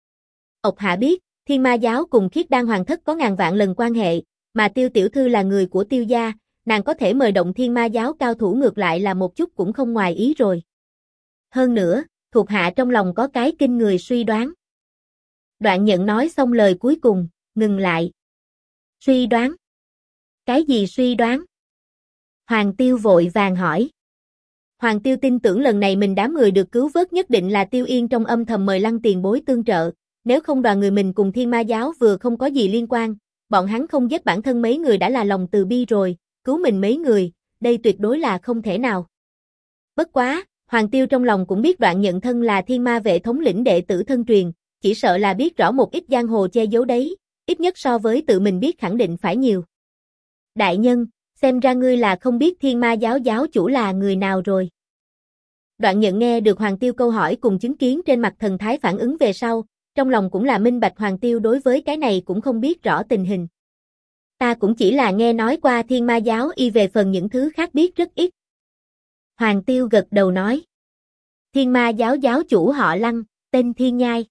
Ộc hạ biết, Thiên Ma giáo cùng Khiết Đan Hoàng thất có ngàn vạn lần quan hệ, mà Tiêu tiểu thư là người của Tiêu gia, nàng có thể mời động Thiên Ma giáo cao thủ ngược lại là một chút cũng không ngoài ý rồi. Hơn nữa, thuộc hạ trong lòng có cái kinh người suy đoán. Đoạn Nhận nói xong lời cuối cùng, ngừng lại. Suy đoán? Cái gì suy đoán? Hoàng Tiêu vội vàng hỏi. Hoàng Tiêu tin tưởng lần này mình đám người được cứu vớt nhất định là Tiêu Yên trong âm thầm mời Lăng tiền bối tương trợ, nếu không đoàn người mình cùng Thiên Ma giáo vừa không có gì liên quan, bọn hắn không giết bản thân mấy người đã là lòng từ bi rồi, cứu mình mấy người, đây tuyệt đối là không thể nào. Bất quá, Hoàng Tiêu trong lòng cũng biết Đoạn Nhận thân là Thiên Ma vệ thống lĩnh đệ tử thân truyền, chỉ sợ là biết rõ một ít giang hồ che giấu đấy, ít nhất so với tự mình biết khẳng định phải nhiều. Đại nhân, xem ra ngươi là không biết Thiên Ma giáo giáo chủ là người nào rồi. Đoạn Nhận nghe được Hoàng Tiêu câu hỏi cùng chứng kiến trên mặt thần thái phản ứng về sau, trong lòng cũng là minh bạch Hoàng Tiêu đối với cái này cũng không biết rõ tình hình. Ta cũng chỉ là nghe nói qua Thiên Ma giáo y về phần những thứ khác biết rất ít. Hoàng Tiêu gật đầu nói. Thiên Ma giáo giáo chủ họ Lăng, tên Thiên Nhai.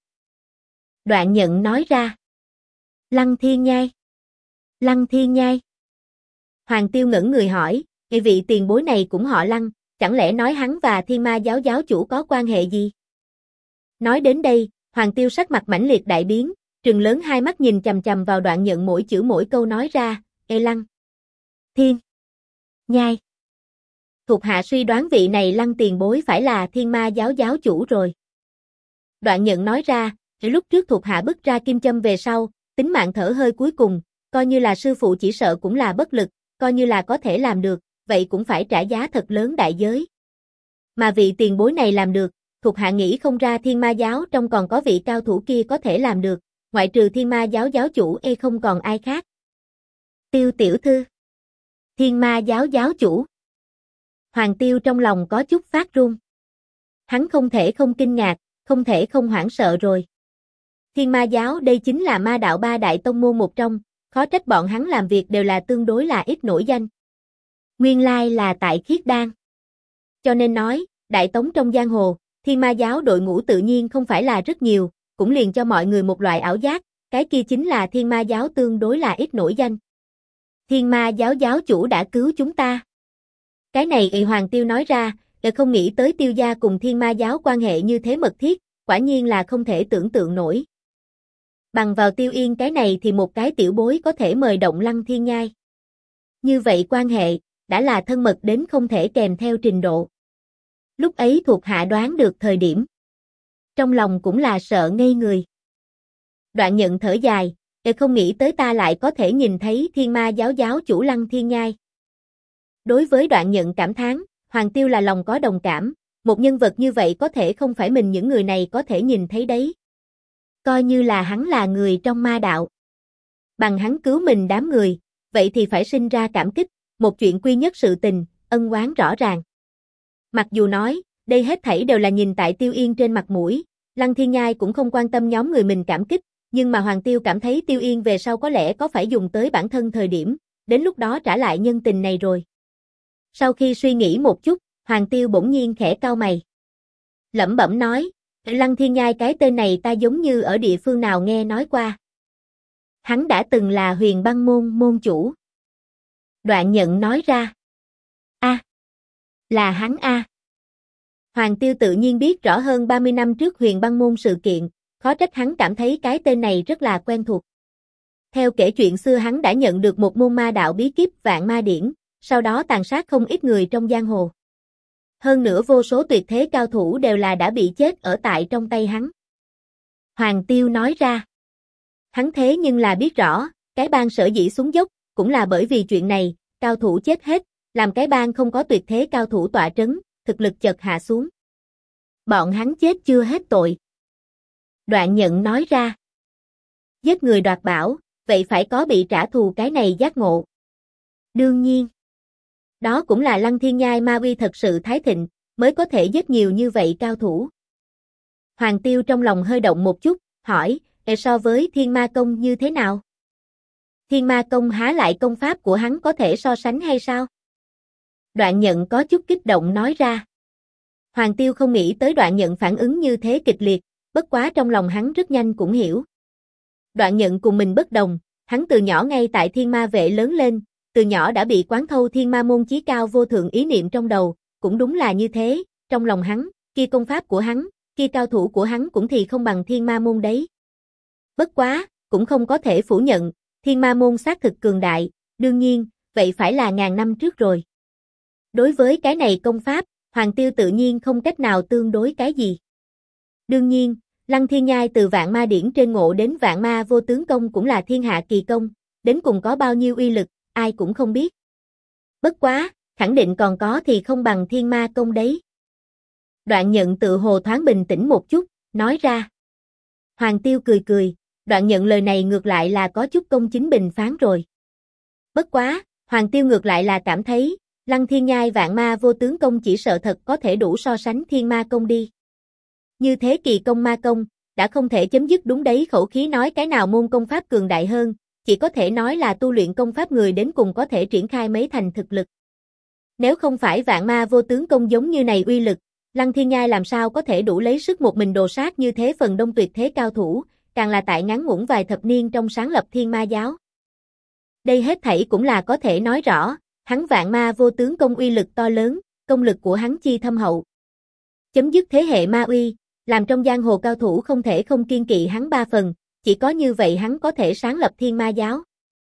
Đoạn Nhận nói ra. Lăng Thiên Nhai. Lăng Thiên Nhai. Hoàng Tiêu ngẩn người hỏi, vị tiền bối này cũng họ Lăng, chẳng lẽ nói hắn và Thiên Ma giáo giáo chủ có quan hệ gì? Nói đến đây, Hoàng Tiêu sắc mặt mãnh liệt đại biến, trừng lớn hai mắt nhìn chằm chằm vào Đoạn Nhận mỗi chữ mỗi câu nói ra, Lăng. Thiên. Nhai. Thuộc hạ suy đoán vị này Lăng tiền bối phải là Thiên Ma giáo giáo chủ rồi. Đoạn Nhận nói ra, lúc trước thuộc hạ bứt ra kim châm về sau, tính mạng thở hơi cuối cùng, coi như là sư phụ chỉ sợ cũng là bất lực, coi như là có thể làm được, vậy cũng phải trả giá thật lớn đại giới. Mà vị tiền bối này làm được, thuộc hạ nghĩ không ra Thiên Ma giáo trong còn có vị cao thủ kia có thể làm được, ngoại trừ Thiên Ma giáo giáo chủ không còn ai khác. Tiêu tiểu thư. Thiên Ma giáo giáo chủ. Hoàng Tiêu trong lòng có chút phát run. Hắn không thể không kinh ngạc, không thể không hoảng sợ rồi. Thiên Ma giáo đây chính là ma đạo ba đại tông môn một trong, khó trách bọn hắn làm việc đều là tương đối là ít nổi danh. Nguyên lai là tại Khiết Đan. Cho nên nói, đại tống trong giang hồ, Thiên Ma giáo đội ngũ tự nhiên không phải là rất nhiều, cũng liền cho mọi người một loại ảo giác, cái kia chính là Thiên Ma giáo tương đối là ít nổi danh. Thiên Ma giáo giáo chủ đã cứu chúng ta. Cái này Hoàng Tiêu nói ra, không nghĩ tới Tiêu gia cùng Thiên Ma giáo quan hệ như thế mật thiết, quả nhiên là không thể tưởng tượng nổi. Bằng vào Tiêu Yên cái này thì một cái tiểu bối có thể mời động Lăng Thiên Nhai. Như vậy quan hệ, đã là thân mật đến không thể kèm theo trình độ. Lúc ấy thuộc hạ đoán được thời điểm. Trong lòng cũng là sợ ngây người. Đoạn Nhận thở dài, không nghĩ tới ta lại có thể nhìn thấy Thiên Ma giáo giáo chủ Lăng Thiên Nhai. Đối với Đoạn Nhận cảm thán, Hoàng Tiêu là lòng có đồng cảm, một nhân vật như vậy có thể không phải mình những người này có thể nhìn thấy đấy. Coi như là hắn là người trong ma đạo. Bằng hắn cứu mình đám người, vậy thì phải sinh ra cảm kích, một chuyện quy nhất sự tình, ân oán rõ ràng. Mặc dù nói, đây hết thảy đều là nhìn tại Tiêu Yên trên mặt mũi, Lăng Thiên Nhai cũng không quan tâm nhóm người mình cảm kích, nhưng mà Hoàng Tiêu cảm thấy Tiêu Yên về sau có lẽ có phải dùng tới bản thân thời điểm, đến lúc đó trả lại nhân tình này rồi. Sau khi suy nghĩ một chút, Hoàng Tiêu bỗng nhiên khẽ cau mày. Lẩm bẩm nói, Lăng Thiên Nhai cái tên này ta giống như ở địa phương nào nghe nói qua. Hắn đã từng là Huyền Băng môn môn chủ. Đoạn Nhận nói ra. Là hắn a. Hoàng Tiêu tự nhiên biết rõ hơn 30 năm trước Huyền Băng môn sự kiện, khó trách hắn cảm thấy cái tên này rất là quen thuộc. Theo kể chuyện xưa hắn đã nhận được một môn ma đạo bí kíp Vạn Ma Điển, sau đó tàn sát không ít người trong giang hồ. Hơn nữa vô số tuyệt thế cao thủ đều là đã bị chết ở tại trong tay hắn. Hoàng Tiêu nói ra. Hắn thế nhưng là biết rõ, cái bang sở dĩ xuống dốc, cũng là bởi vì chuyện này, cao thủ chết hết, làm cái bang không có tuyệt thế cao thủ tọa trấn, thực lực chợt hạ xuống. Bọn hắn chết chưa hết tội. Đoạn Nhận nói ra. Giết người đoạt bảo, vậy phải có bị trả thù cái này giác ngộ. Đương nhiên. Đó cũng là Lăng Thiên Nhai ma uy thật sự thái thịnh, mới có thể giết nhiều như vậy cao thủ. Hoàng Tiêu trong lòng hơi động một chút, hỏi, so với Thiên Ma Công như thế nào? Thiên Ma Công há lại công pháp của hắn có thể so sánh hay sao? Đoạn Nhận có chút kích động nói ra. Hoàng Tiêu không nghĩ tới Đoạn Nhận phản ứng như thế kịch liệt, bất quá trong lòng hắn rất nhanh cũng hiểu. Đoạn Nhận cùng mình bất đồng, hắn từ nhỏ ngay tại Thiên Ma vệ lớn lên, từ nhỏ đã bị quán thâu Thiên Ma môn chí cao vô thượng ý niệm trong đầu, cũng đúng là như thế, trong lòng hắn, kia công pháp của hắn, kia cao thủ của hắn cũng thì không bằng Thiên Ma môn đấy. Bất quá, cũng không có thể phủ nhận, Thiên Ma môn xác thực cường đại, đương nhiên, vậy phải là ngàn năm trước rồi. Đối với cái này công pháp, Hoàng Tiêu tự nhiên không cách nào tương đối cái gì. Đương nhiên, Lăng Thiên Nhai từ Vạn Ma Điển trên ngộ đến Vạn Ma vô tướng công cũng là thiên hạ kỳ công, đến cùng có bao nhiêu uy lực, ai cũng không biết. Bất quá, khẳng định còn có thì không bằng thiên ma công đấy. Đoạn Nhận tự hồ thoáng bình tĩnh một chút, nói ra. Hoàng Tiêu cười cười, Đoạn Nhận lời này ngược lại là có chút công chính bình phán rồi. Bất quá, Hoàng Tiêu ngược lại là cảm thấy, Lăng Thiên Nhai vạn ma vô tướng công chỉ sợ thật có thể đủ so sánh thiên ma công đi. Như thế kỳ công ma công, đã không thể chấm dứt đúng đấy khẩu khí nói cái nào môn công pháp cường đại hơn, chỉ có thể nói là tu luyện công pháp người đến cùng có thể triển khai mấy thành thực lực. Nếu không phải vạn ma vô tướng công giống như này uy lực, Lăng Thiên Nhai làm sao có thể đủ lấy sức một mình đồ sát như thế phần đông tuyệt thế cao thủ, càng là tại ngắn ngủn vài thập niên trong sáng lập thiên ma giáo. Đây hết thảy cũng là có thể nói rõ, hắn vạn ma vô tướng công uy lực to lớn, công lực của hắn chi thâm hậu. Chấm dứt thế hệ ma uy, làm trong giang hồ cao thủ không thể không kiên kỵ hắn ba phần, chỉ có như vậy hắn có thể sáng lập thiên ma giáo.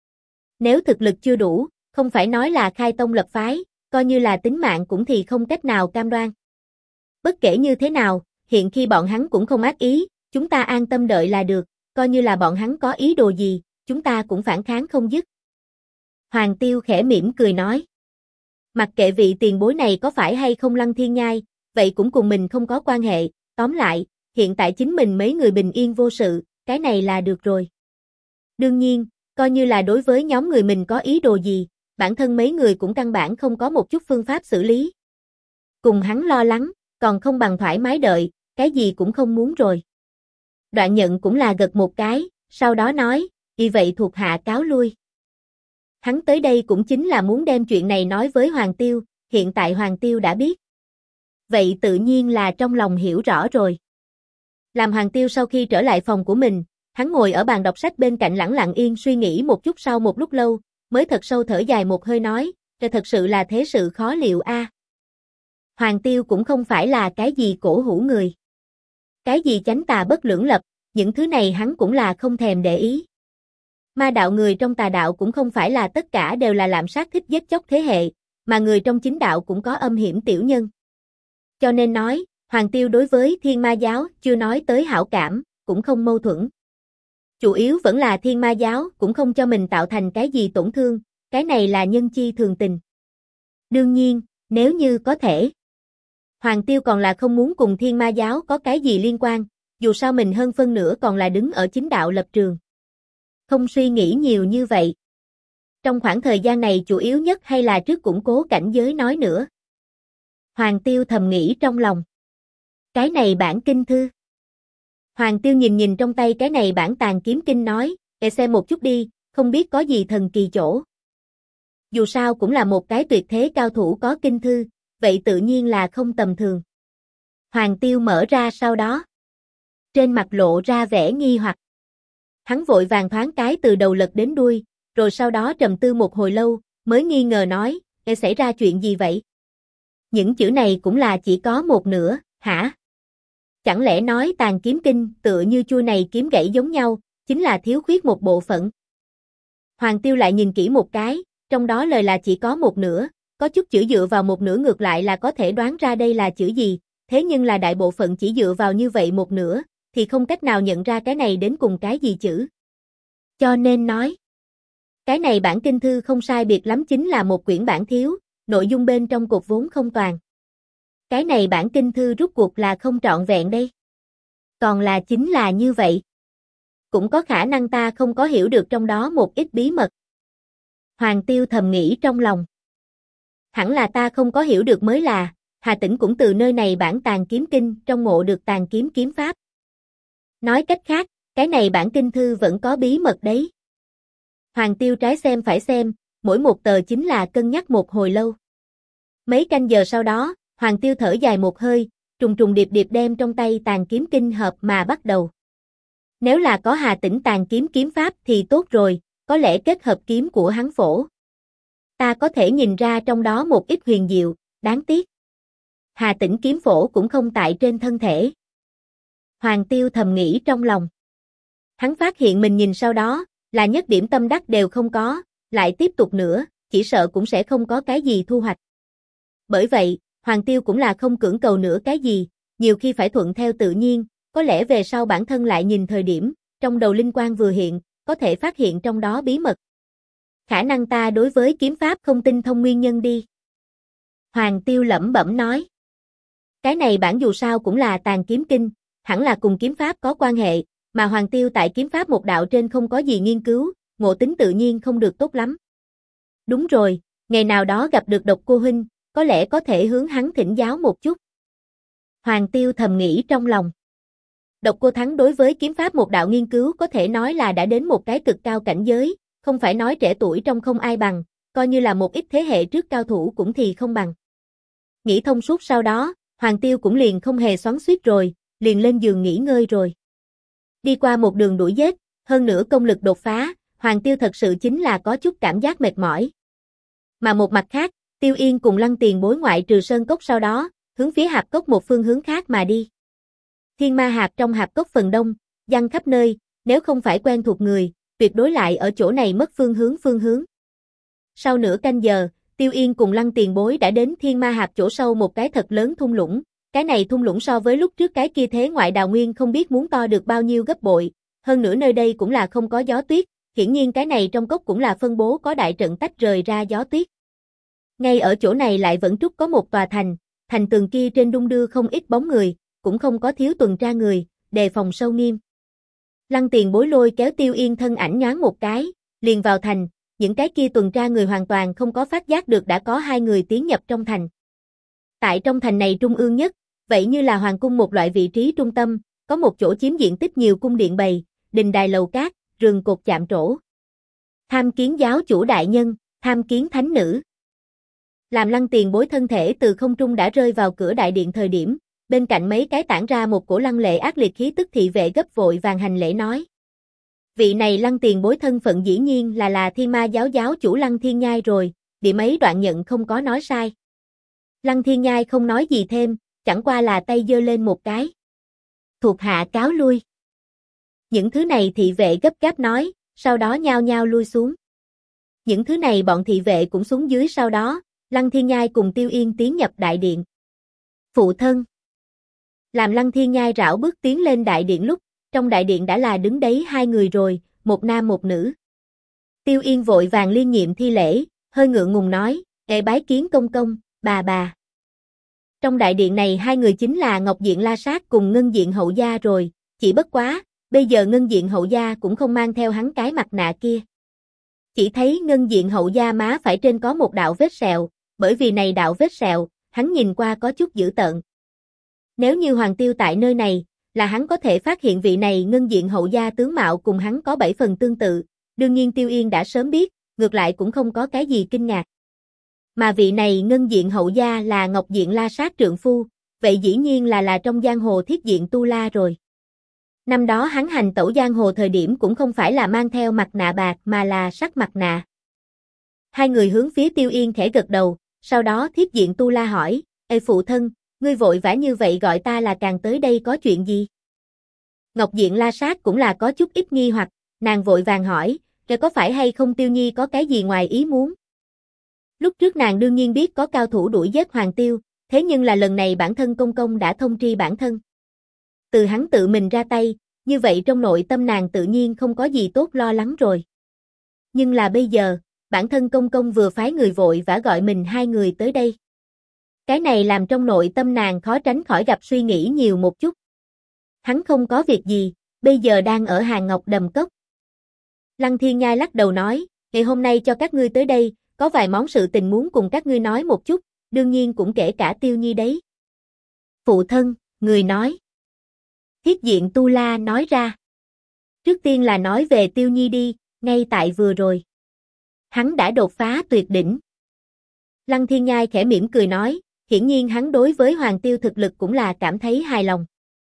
Nếu thực lực chưa đủ, không phải nói là khai tông lập phái, coi như là tính mạng cũng thì không cách nào cam đoan. Bất kể như thế nào, hiện khi bọn hắn cũng không ác ý, chúng ta an tâm đợi là được, coi như là bọn hắn có ý đồ gì, chúng ta cũng phản kháng không dứt. Hoàng Tiêu khẽ mỉm cười nói. Mặc kệ vị tiền bối này có phải hay không Lăng Thiên Nhai, vậy cũng cùng mình không có quan hệ, tóm lại, hiện tại chính mình mấy người bình yên vô sự, cái này là được rồi. Đương nhiên, coi như là đối với nhóm người mình có ý đồ gì, bản thân mấy người cũng căn bản không có một chút phương pháp xử lý. Cùng hắn lo lắng, còn không bằng thoải mái đợi, cái gì cũng không muốn rồi. Đoạn Nhận cũng là gật một cái, sau đó nói, vì vậy thuộc hạ cáo lui. Hắn tới đây cũng chính là muốn đem chuyện này nói với Hoàng Tiêu, hiện tại Hoàng Tiêu đã biết. Vậy tự nhiên là trong lòng hiểu rõ rồi. Làm Hoàng Tiêu sau khi trở lại phòng của mình, hắn ngồi ở bàn đọc sách bên cạnh lặng yên suy nghĩ một chút, sau một lúc lâu, mới thật sâu thở dài một hơi nói, thật sự là thế sự khó liệu a. Hoàng Tiêu cũng không phải là cái gì cổ hủ người. Cái gì chánh tà bất lưỡng lập, những thứ này hắn cũng là không thèm để ý. Ma đạo người trong tà đạo cũng không phải là tất cả đều là lạm sát thích giết chóc thế hệ, mà người trong chính đạo cũng có âm hiểm tiểu nhân. Cho nên nói, Hoàng Tiêu đối với thiên ma giáo chưa nói tới hảo cảm, cũng không mâu thuẫn. Chủ yếu vẫn là thiên ma giáo cũng không cho mình tạo thành cái gì tổn thương, cái này là nhân chi thường tình. Đương nhiên, nếu như có thể, Hoàng Tiêu còn là không muốn cùng thiên ma giáo có cái gì liên quan, dù sao mình hơn phân nửa còn là đứng ở chính đạo lập trường. Không suy nghĩ nhiều như vậy. Trong khoảng thời gian này chủ yếu nhất hay là trước củng cố cảnh giới nói nữa. Hoàng Tiêu thầm nghĩ trong lòng. Cái này bản kinh thư. Hoàng Tiêu nhìn trong tay cái này bản tàn kiếm kinh nói, để xem một chút đi, không biết có gì thần kỳ chỗ. Dù sao cũng là một cái tuyệt thế cao thủ có kinh thư, vậy tự nhiên là không tầm thường. Hoàng Tiêu mở ra sau đó. Trên mặt lộ ra vẻ nghi hoặc. Hắn vội vàng thoáng cái từ đầu lật đến đuôi, rồi sau đó trầm tư một hồi lâu, mới nghi ngờ nói, xảy ra chuyện gì vậy? Những chữ này cũng là chỉ có một nửa, hả? Chẳng lẽ nói tàn kiếm kinh tựa như chuôi này kiếm gãy giống nhau, chính là thiếu khuyết một bộ phận? Hoàng Tiêu lại nhìn kỹ một cái, trong đó lời là chỉ có một nửa, có chút chữ dựa vào một nửa ngược lại là có thể đoán ra đây là chữ gì, thế nhưng là đại bộ phận chỉ dựa vào như vậy một nửa, thì không cách nào nhận ra cái này đến cùng cái gì chữ. Cho nên nói, cái này bản kinh thư không sai biệt lắm chính là một quyển bản thiếu, nội dung bên trong cột vốn không toàn. Cái này bản kinh thư rút cuộc là không trọn vẹn đây. Còn là chính là như vậy. Cũng có khả năng ta không có hiểu được trong đó một ít bí mật. Hoàng Tiêu thầm nghĩ trong lòng. Hẳn là ta không có hiểu được mới là, Hà Tĩnh cũng từ nơi này bản tàn kiếm kinh trong ngộ được tàn kiếm kiếm pháp. Nói cách khác, cái này bản kinh thư vẫn có bí mật đấy. Hoàng Tiêu trái xem phải xem, mỗi một tờ chính là cân nhắc một hồi lâu. Mấy canh giờ sau đó, Hoàng Tiêu thở dài một hơi, trùng điệp đem trong tay tàn kiếm kinh hợp mà bắt đầu. Nếu là có Hà Tĩnh tàn kiếm kiếm pháp thì tốt rồi, có lẽ kết hợp kiếm của hắn phổ. Ta có thể nhìn ra trong đó một ít huyền diệu, đáng tiếc. Hà Tĩnh kiếm phổ cũng không tại trên thân thể. Hoàng Tiêu thầm nghĩ trong lòng. Hắn phát hiện mình nhìn sau đó, là nhất điểm tâm đắc đều không có, lại tiếp tục nữa, chỉ sợ cũng sẽ không có cái gì thu hoạch. Bởi vậy, Hoàng Tiêu cũng là không cưỡng cầu nữa cái gì, nhiều khi phải thuận theo tự nhiên, có lẽ về sau bản thân lại nhìn thời điểm, trong đầu linh quang vừa hiện, có thể phát hiện trong đó bí mật. Khả năng ta đối với kiếm pháp không tinh thông nguyên nhân đi. Hoàng Tiêu lẩm bẩm nói. Cái này bản dù sao cũng là tàn kiếm kinh, hẳn là cùng kiếm pháp có quan hệ, mà Hoàng Tiêu tại kiếm pháp một đạo trên không có gì nghiên cứu, ngộ tính tự nhiên không được tốt lắm. Đúng rồi, ngày nào đó gặp được Độc Cô huynh, có lẽ có thể hướng hắn thỉnh giáo một chút. Hoàng Tiêu thầm nghĩ trong lòng. Độc Cô Thắng đối với kiếm pháp một đạo nghiên cứu có thể nói là đã đến một cái cực cao cảnh giới, không phải nói trẻ tuổi trong không ai bằng, coi như là một ít thế hệ trước cao thủ cũng thì không bằng. Nghĩ thông suốt sau đó, Hoàng Tiêu cũng liền không hề xoắn xuýt rồi, liền lên giường nghỉ ngơi rồi. Đi qua một đường đuổi giết, hơn nữa công lực đột phá, Hoàng Tiêu thật sự chính là có chút cảm giác mệt mỏi. Mà một mặt khác, Tiêu Yên cùng Lăng Tiền Bối ngoại trừ sơn cốc sau đó, hướng phía hạp cốc một phương hướng khác mà đi. Thiên ma hạp trong hạp cốc phần đông, giăng khắp nơi, nếu không phải quen thuộc người, tuyệt đối lại ở chỗ này mất phương hướng. Sau nửa canh giờ, Tiêu Yên cùng Lăng Tiền Bối đã đến thiên ma hạp chỗ sâu một cái thật lớn thung lũng. Cái này thung lũng so với lúc trước cái kia thế ngoại đào nguyên không biết muốn to được bao nhiêu gấp bội, hơn nữa nơi đây cũng là không có gió tuyết, hiển nhiên cái này trong cốc cũng là phân bố có đại trận tách rời ra gió tuyết. Ngay ở chỗ này lại vẫn trúc có một tòa thành, thành tường kia trên đung đưa không ít bóng người, cũng không có thiếu tuần tra người, đề phòng sâu nghiêm. Lăng Tiền Bối lôi kéo Tiêu Yên thân ảnh nhoáng một cái, liền vào thành, những cái kia tuần tra người hoàn toàn không có phát giác được đã có hai người tiến nhập trong thành. Tại trong thành này trung ương nhất, vậy như là hoàng cung một loại vị trí trung tâm, có một chỗ chiếm diện tích nhiều cung điện bày, đình đài lầu cát, rừng cột chạm trổ. Tham kiến giáo chủ đại nhân, tham kiến thánh nữ. Làm Lăng Tiền Bối thân thể từ không trung đã rơi vào cửa đại điện thời điểm, bên cạnh mấy cái tản ra một cổ lăng lệ ác liệt khí tức thị vệ gấp vội vàng hành lễ nói. Vị này Lăng Tiền Bối thân phận dĩ nhiên là Thiên Ma giáo giáo chủ Lăng Thiên Nhai rồi, điểm ấy đoạn nhận không có nói sai. Lăng Thiên Nhai không nói gì thêm, chẳng qua là tay giơ lên một cái. Thuộc hạ cáo lui. Những thứ này thị vệ gấp gáp nói, sau đó nhao nhao lui xuống. Những thứ này bọn thị vệ cũng xuống dưới sau đó, Lăng Thiên Nhai cùng Tiêu Yên tiến nhập đại điện. Phụ thân. Làm Lăng Thiên Nhai rảo bước tiến lên đại điện lúc, trong đại điện đã là đứng đấy hai người rồi, một nam một nữ. Tiêu Yên vội vàng liên nhiệm thi lễ, hơi ngượng ngùng nói, bái kiến công công, bà. Trong đại điện này hai người chính là Ngọc Diện La Sát cùng Ngân Diện Hậu Gia rồi, chỉ bất quá, bây giờ Ngân Diện Hậu Gia cũng không mang theo hắn cái mặt nạ kia. Chỉ thấy Ngân Diện Hậu Gia má phải trên có một đạo vết sẹo, bởi vì này đạo vết sẹo, hắn nhìn qua có chút dữ tợn. Nếu như Hoàng Tiêu tại nơi này, là hắn có thể phát hiện vị này Ngân Diện Hậu Gia tướng mạo cùng hắn có 7 phần tương tự, đương nhiên Tiêu Yên đã sớm biết, ngược lại cũng không có cái gì kinh ngạc. Mà vị này Ngân Diện Hậu Gia là Ngọc Diện La Sát trượng phu, vậy dĩ nhiên là trong giang hồ Thiết Diện Tu La rồi. Năm đó hắn hành tẩu giang hồ thời điểm cũng không phải là mang theo mặt nạ bạc mà là sắt mặt nạ. Hai người hướng phía Tiêu Yên khẽ gật đầu, sau đó Thiết Diện Tu La hỏi, phụ thân, ngươi vội vã như vậy gọi ta là càng tới đây có chuyện gì? Ngọc Diện La Sát cũng là có chút ít nghi hoặc, nàng vội vàng hỏi, có phải hay không Tiêu Nhi có cái gì ngoài ý muốn? Lúc trước nàng đương nhiên biết có cao thủ đuổi giết Hoàng Tiêu, thế nhưng là lần này bản thân công công đã thông tri bản thân. Từ hắn tự mình ra tay, như vậy trong nội tâm nàng tự nhiên không có gì tốt lo lắng rồi. Nhưng là bây giờ, bản thân công công vừa phái người vội vã gọi mình hai người tới đây. Cái này làm trong nội tâm nàng khó tránh khỏi gặp suy nghĩ nhiều một chút. Hắn không có việc gì, bây giờ đang ở Hàng Ngọc Đầm Cốc. Lăng Thiên Nhai lắc đầu nói, ngày hôm nay cho các ngươi tới đây, có vài món sự tình muốn cùng các ngươi nói một chút, đương nhiên cũng kể cả Tiêu Nhi đấy. Phụ thân, người nói. Thiết Diện Tu La nói ra. Trước tiên là nói về Tiêu Nhi đi, ngay tại vừa rồi. Hắn đã đột phá tuyệt đỉnh. Lăng Thiên Nhai khẽ mỉm cười nói, hiển nhiên hắn đối với Hoàng Tiêu thực lực cũng là cảm thấy hài lòng.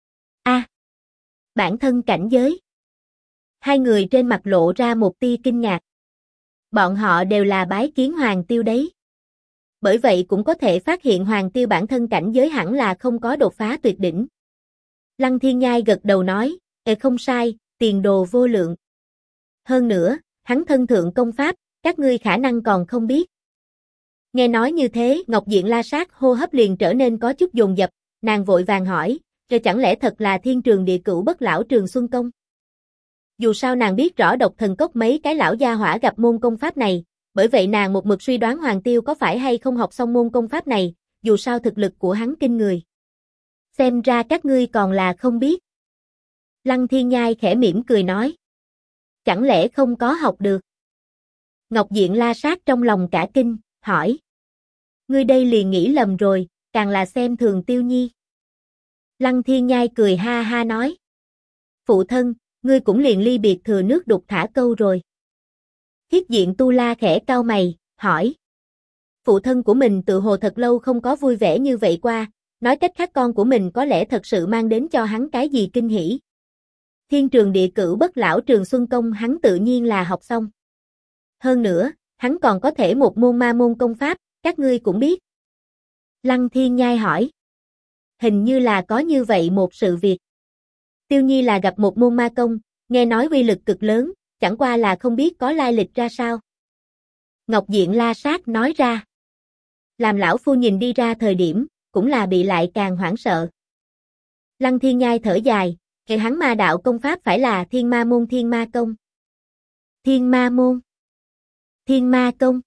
Bản thân cảnh giới. Hai người trên mặt lộ ra một tia kinh ngạc. Bọn họ đều là bái kiến Hoàng Tiêu đấy. Bởi vậy cũng có thể phát hiện Hoàng Tiêu bản thân cảnh giới hẳn là không có đột phá tuyệt đỉnh. Lăng Thiên Nhai gật đầu nói, không sai, tiền đồ vô lượng. Hơn nữa, hắn thân thượng công pháp, các ngươi khả năng còn không biết. Nghe nói như thế, Ngọc Diện La Sát hô hấp liền trở nên có chút dồn dập, nàng vội vàng hỏi, rồi chẳng lẽ thật là Thiên Trường Địa Cửu Bất Lão Trường Xuân Công? Dù sao nàng biết rõ Độc Thần Cốc mấy cái lão gia hỏa gặp môn công pháp này, bởi vậy nàng một mực suy đoán Hoàng Tiêu có phải hay không học xong môn công pháp này, dù sao thực lực của hắn kinh người. Xem ra các ngươi còn là không biết. Lăng Thiên Nhai khẽ mỉm cười nói. Chẳng lẽ không có học được? Ngọc Diện La Sát trong lòng cả kinh, hỏi. Ngươi đây liền nghĩ lầm rồi, càng là xem thường Tiêu Nhi. Lăng Thiên Nhai cười ha ha nói. Phụ thân, ngươi cũng liền ly biệt thừa nước đục thả câu rồi. Thiết Diện Tu La khẽ cau mày, hỏi. Phụ thân của mình tự hồ thật lâu không có vui vẻ như vậy qua, nói cách khác con của mình có lẽ thật sự mang đến cho hắn cái gì kinh hỉ. Thiên Trường Địa Cửu Bất Lão Trường Xuân Công hắn tự nhiên là học xong. Hơn nữa, hắn còn có thể một môn ma môn công pháp, các ngươi cũng biết. Lăng Thiên Nhai hỏi. Hình như là có như vậy một sự việc. Tiêu Nhi là gặp một môn ma công, nghe nói uy lực cực lớn, chẳng qua là không biết có lai lịch ra sao. Ngọc Diện La Sát nói ra. Làm lão phu nhìn đi ra thời điểm, cũng là bị lại càng hoảng sợ. Lăng Thiên Nhai thở dài, hệ hắn ma đạo công pháp phải là Thiên Ma Môn Thiên Ma Công. Thiên Ma Môn. Thiên Ma Công.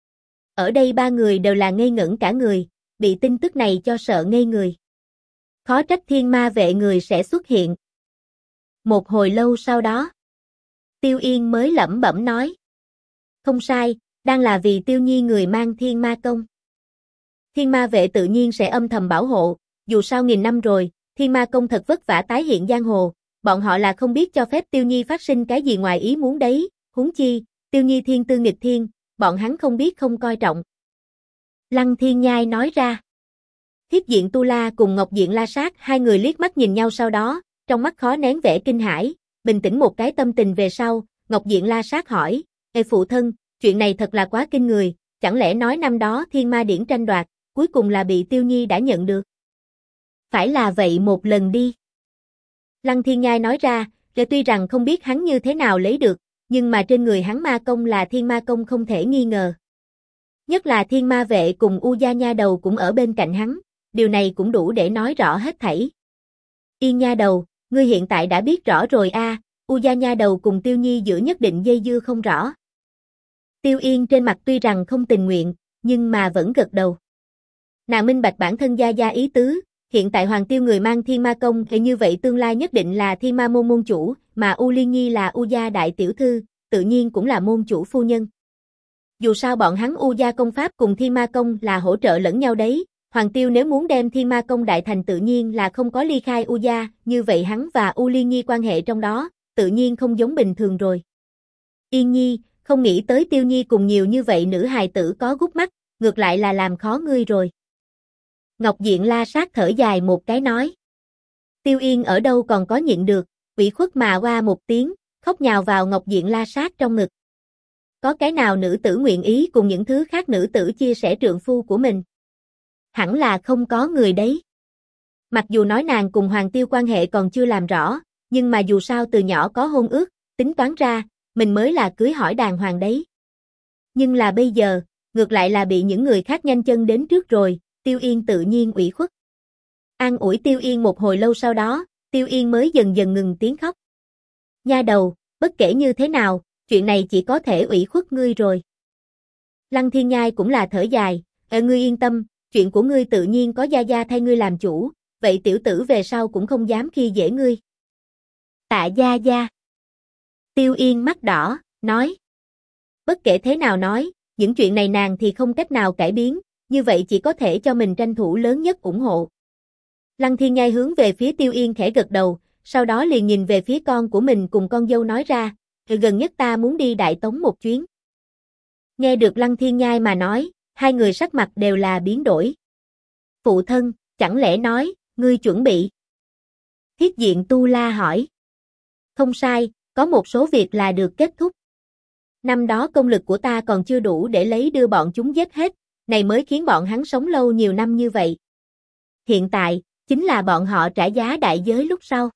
Ở đây ba người đều là ngây ngẩn cả người, bị tin tức này cho sợ ngây người. Khó trách Thiên Ma vệ người sẽ xuất hiện. Một hồi lâu sau đó, Tiêu Yên mới lẩm bẩm nói. Không sai, đang là vì Tiêu Nhi người mang Thiên Ma Công. Thiên Ma vệ tự nhiên sẽ âm thầm bảo hộ, dù sao nghìn năm rồi, Thiên Ma Công thật vất vả tái hiện giang hồ, bọn họ là không biết cho phép Tiêu Nhi phát sinh cái gì ngoài ý muốn đấy, huống chi, Tiêu Nhi thiên tư nghịch thiên, bọn hắn không biết không coi trọng. Lăng Thiên Nhai nói ra. Thiết Diện Tu La cùng Ngọc Diện La Sát hai người liếc mắt nhìn nhau sau đó, trong mắt khó nén vẻ kinh hãi, bình tĩnh một cái tâm tình về sau, Ngọc Diện La Sát hỏi, Ê phụ thân, chuyện này thật là quá kinh người, chẳng lẽ nói năm đó Thiên Ma Điển tranh đoạt, cuối cùng là bị Tiêu Nhi đã nhận được? Phải là vậy một lần đi. Lăng Thiên Nhai nói ra, tuy rằng không biết hắn như thế nào lấy được, nhưng mà trên người hắn ma công là Thiên Ma Công không thể nghi ngờ. Nhất là Thiên Ma vệ cùng U Gia nha đầu cũng ở bên cạnh hắn, điều này cũng đủ để nói rõ hết thảy. Yên nha đầu, ngươi hiện tại đã biết rõ rồi a, U Gia nha đầu cùng Tiêu Nhi giữa nhất định dây dưa không rõ. Tiêu Yên trên mặt tuy rằng không tình nguyện, nhưng mà vẫn gật đầu. Nàng minh bạch bản thân gia gia ý tứ, hiện tại Hoàng Tiêu người mang Thiên Ma Công thì như vậy tương lai nhất định là Thiên Ma môn môn chủ, mà U Liên Nhi là U Gia đại tiểu thư, tự nhiên cũng là môn chủ phu nhân. Dù sao bọn hắn U Gia công pháp cùng Thiên Ma Công là hỗ trợ lẫn nhau đấy, Hoàng Tiêu nếu muốn đem Thiên Ma Công đại thành tự nhiên là không có ly khai U Gia, như vậy hắn và U Liên Nhi quan hệ trong đó, tự nhiên không giống bình thường rồi. Yên Nhi, không nghĩ tới Tiêu Nhi cùng nhiều như vậy nữ hài tử có gút mắt, ngược lại là làm khó ngươi rồi. Ngọc Diện La Sát thở dài một cái nói. Tiêu Yên ở đâu còn có nhịn được, ủy khuất mà oa một tiếng, khóc nhào vào Ngọc Diện La Sát trong ngực. Có cái nào nữ tử nguyện ý cùng những thứ khác nữ tử chia sẻ trượng phu của mình? Hẳn là không có người đấy. Mặc dù nói nàng cùng Hoàng Tiêu quan hệ còn chưa làm rõ, nhưng mà dù sao từ nhỏ có hôn ước, tính toán ra, mình mới là cưới hỏi đàng hoàng đấy. Nhưng là bây giờ, ngược lại là bị những người khác nhanh chân đến trước rồi, Tiêu Yên tự nhiên ủy khuất. An ủi Tiêu Yên một hồi lâu sau đó, Tiêu Yên mới dần dần ngừng tiếng khóc. Nha đầu, bất kể như thế nào, chuyện này chỉ có thể ủy khuất ngươi rồi. Lăng Thiên Nhai cũng là thở dài, ngươi yên tâm, chuyện của ngươi tự nhiên có gia gia thay ngươi làm chủ, vậy tiểu tử về sau cũng không dám khi dễ ngươi. Tạ gia gia. Tiêu Yên mắt đỏ, nói. Bất kể thế nào nói, những chuyện này nàng thì không cách nào cải biến, như vậy chỉ có thể cho mình tranh thủ lớn nhất ủng hộ. Lăng Thiên Nhai hướng về phía Tiêu Yên khẽ gật đầu, sau đó liền nhìn về phía con của mình cùng con dâu nói ra, gần nhất ta muốn đi Đại Tống một chuyến. Nghe được Lăng Thiên Nhai mà nói, hai người sắc mặt đều là biến đổi. Phụ thân, chẳng lẽ nói, ngươi chuẩn bị? Thiết Diện Tu La hỏi. Không sai, có một số việc là được kết thúc. Năm đó công lực của ta còn chưa đủ để lấy đưa bọn chúng giết hết, này mới khiến bọn hắn sống lâu nhiều năm như vậy. Hiện tại, chính là bọn họ trả giá đại giới lúc sau.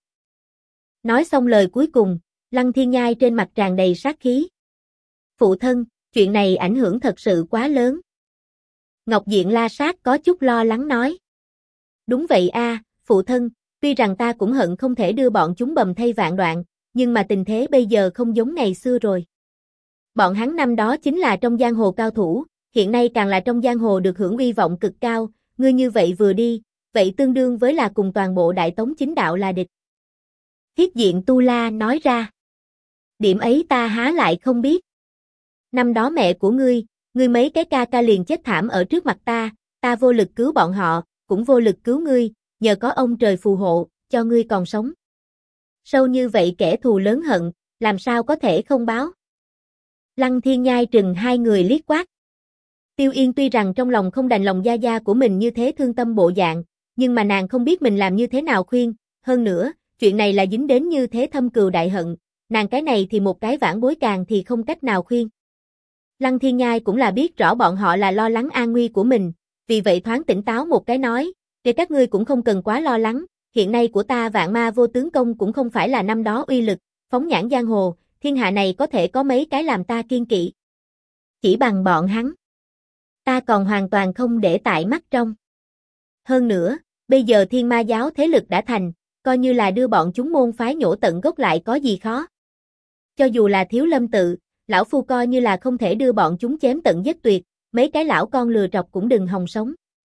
Nói xong lời cuối cùng, Lăng Thiên Nhai trên mặt tràn đầy sát khí. Phụ thân, chuyện này ảnh hưởng thật sự quá lớn. Ngọc Diện La Sát có chút lo lắng nói. Đúng vậy a, phụ thân, tuy rằng ta cũng hận không thể đưa bọn chúng bầm thây vạn đoạn, nhưng mà tình thế bây giờ không giống ngày xưa rồi. Bọn hắn năm đó chính là trong giang hồ cao thủ, hiện nay càng là trong giang hồ được hưởng uy vọng cực cao, ngươi như vậy vừa đi, vậy tương đương với là cùng toàn bộ Đại Tống chính đạo là địch. Thiết Diện Tu La nói ra. Điểm ấy ta há lại không biết. Năm đó mẹ của ngươi mấy cái ca ca liền chết thảm ở trước mặt ta vô lực cứu bọn họ, cũng vô lực cứu ngươi, nhờ có ông trời phù hộ, cho ngươi còn sống. Sâu như vậy kẻ thù lớn hận, làm sao có thể không báo. Lăng Thiên Nhai trừng hai người liếc quát. Tiêu Yên tuy rằng trong lòng không đành lòng gia gia của mình như thế thương tâm bộ dạng, nhưng mà nàng không biết mình làm như thế nào khuyên, hơn nữa, chuyện này là dính đến như thế thâm cừu đại hận, nàng cái này thì một cái vãn bối càng thì không cách nào khuyên. Lăng Thiên Nhai cũng là biết rõ bọn họ là lo lắng an nguy của mình, vì vậy thoáng tỉnh táo một cái nói, để các ngươi cũng không cần quá lo lắng, hiện nay của ta Vạn Ma Vô Tướng Công cũng không phải là năm đó uy lực, phóng nhãn giang hồ, thiên hạ này có thể có mấy cái làm ta kiên kỵ. Chỉ bằng bọn hắn, ta còn hoàn toàn không để tại mắt trong. Hơn nữa, bây giờ Thiên Ma giáo thế lực đã thành, coi như là đưa bọn chúng môn phái nhổ tận gốc lại có gì khó. Cho dù là Thiếu Lâm tự, lão phu coi như là không thể đưa bọn chúng chém tận giết tuyệt, mấy cái lão con lừa trọc cũng đừng hòng sống.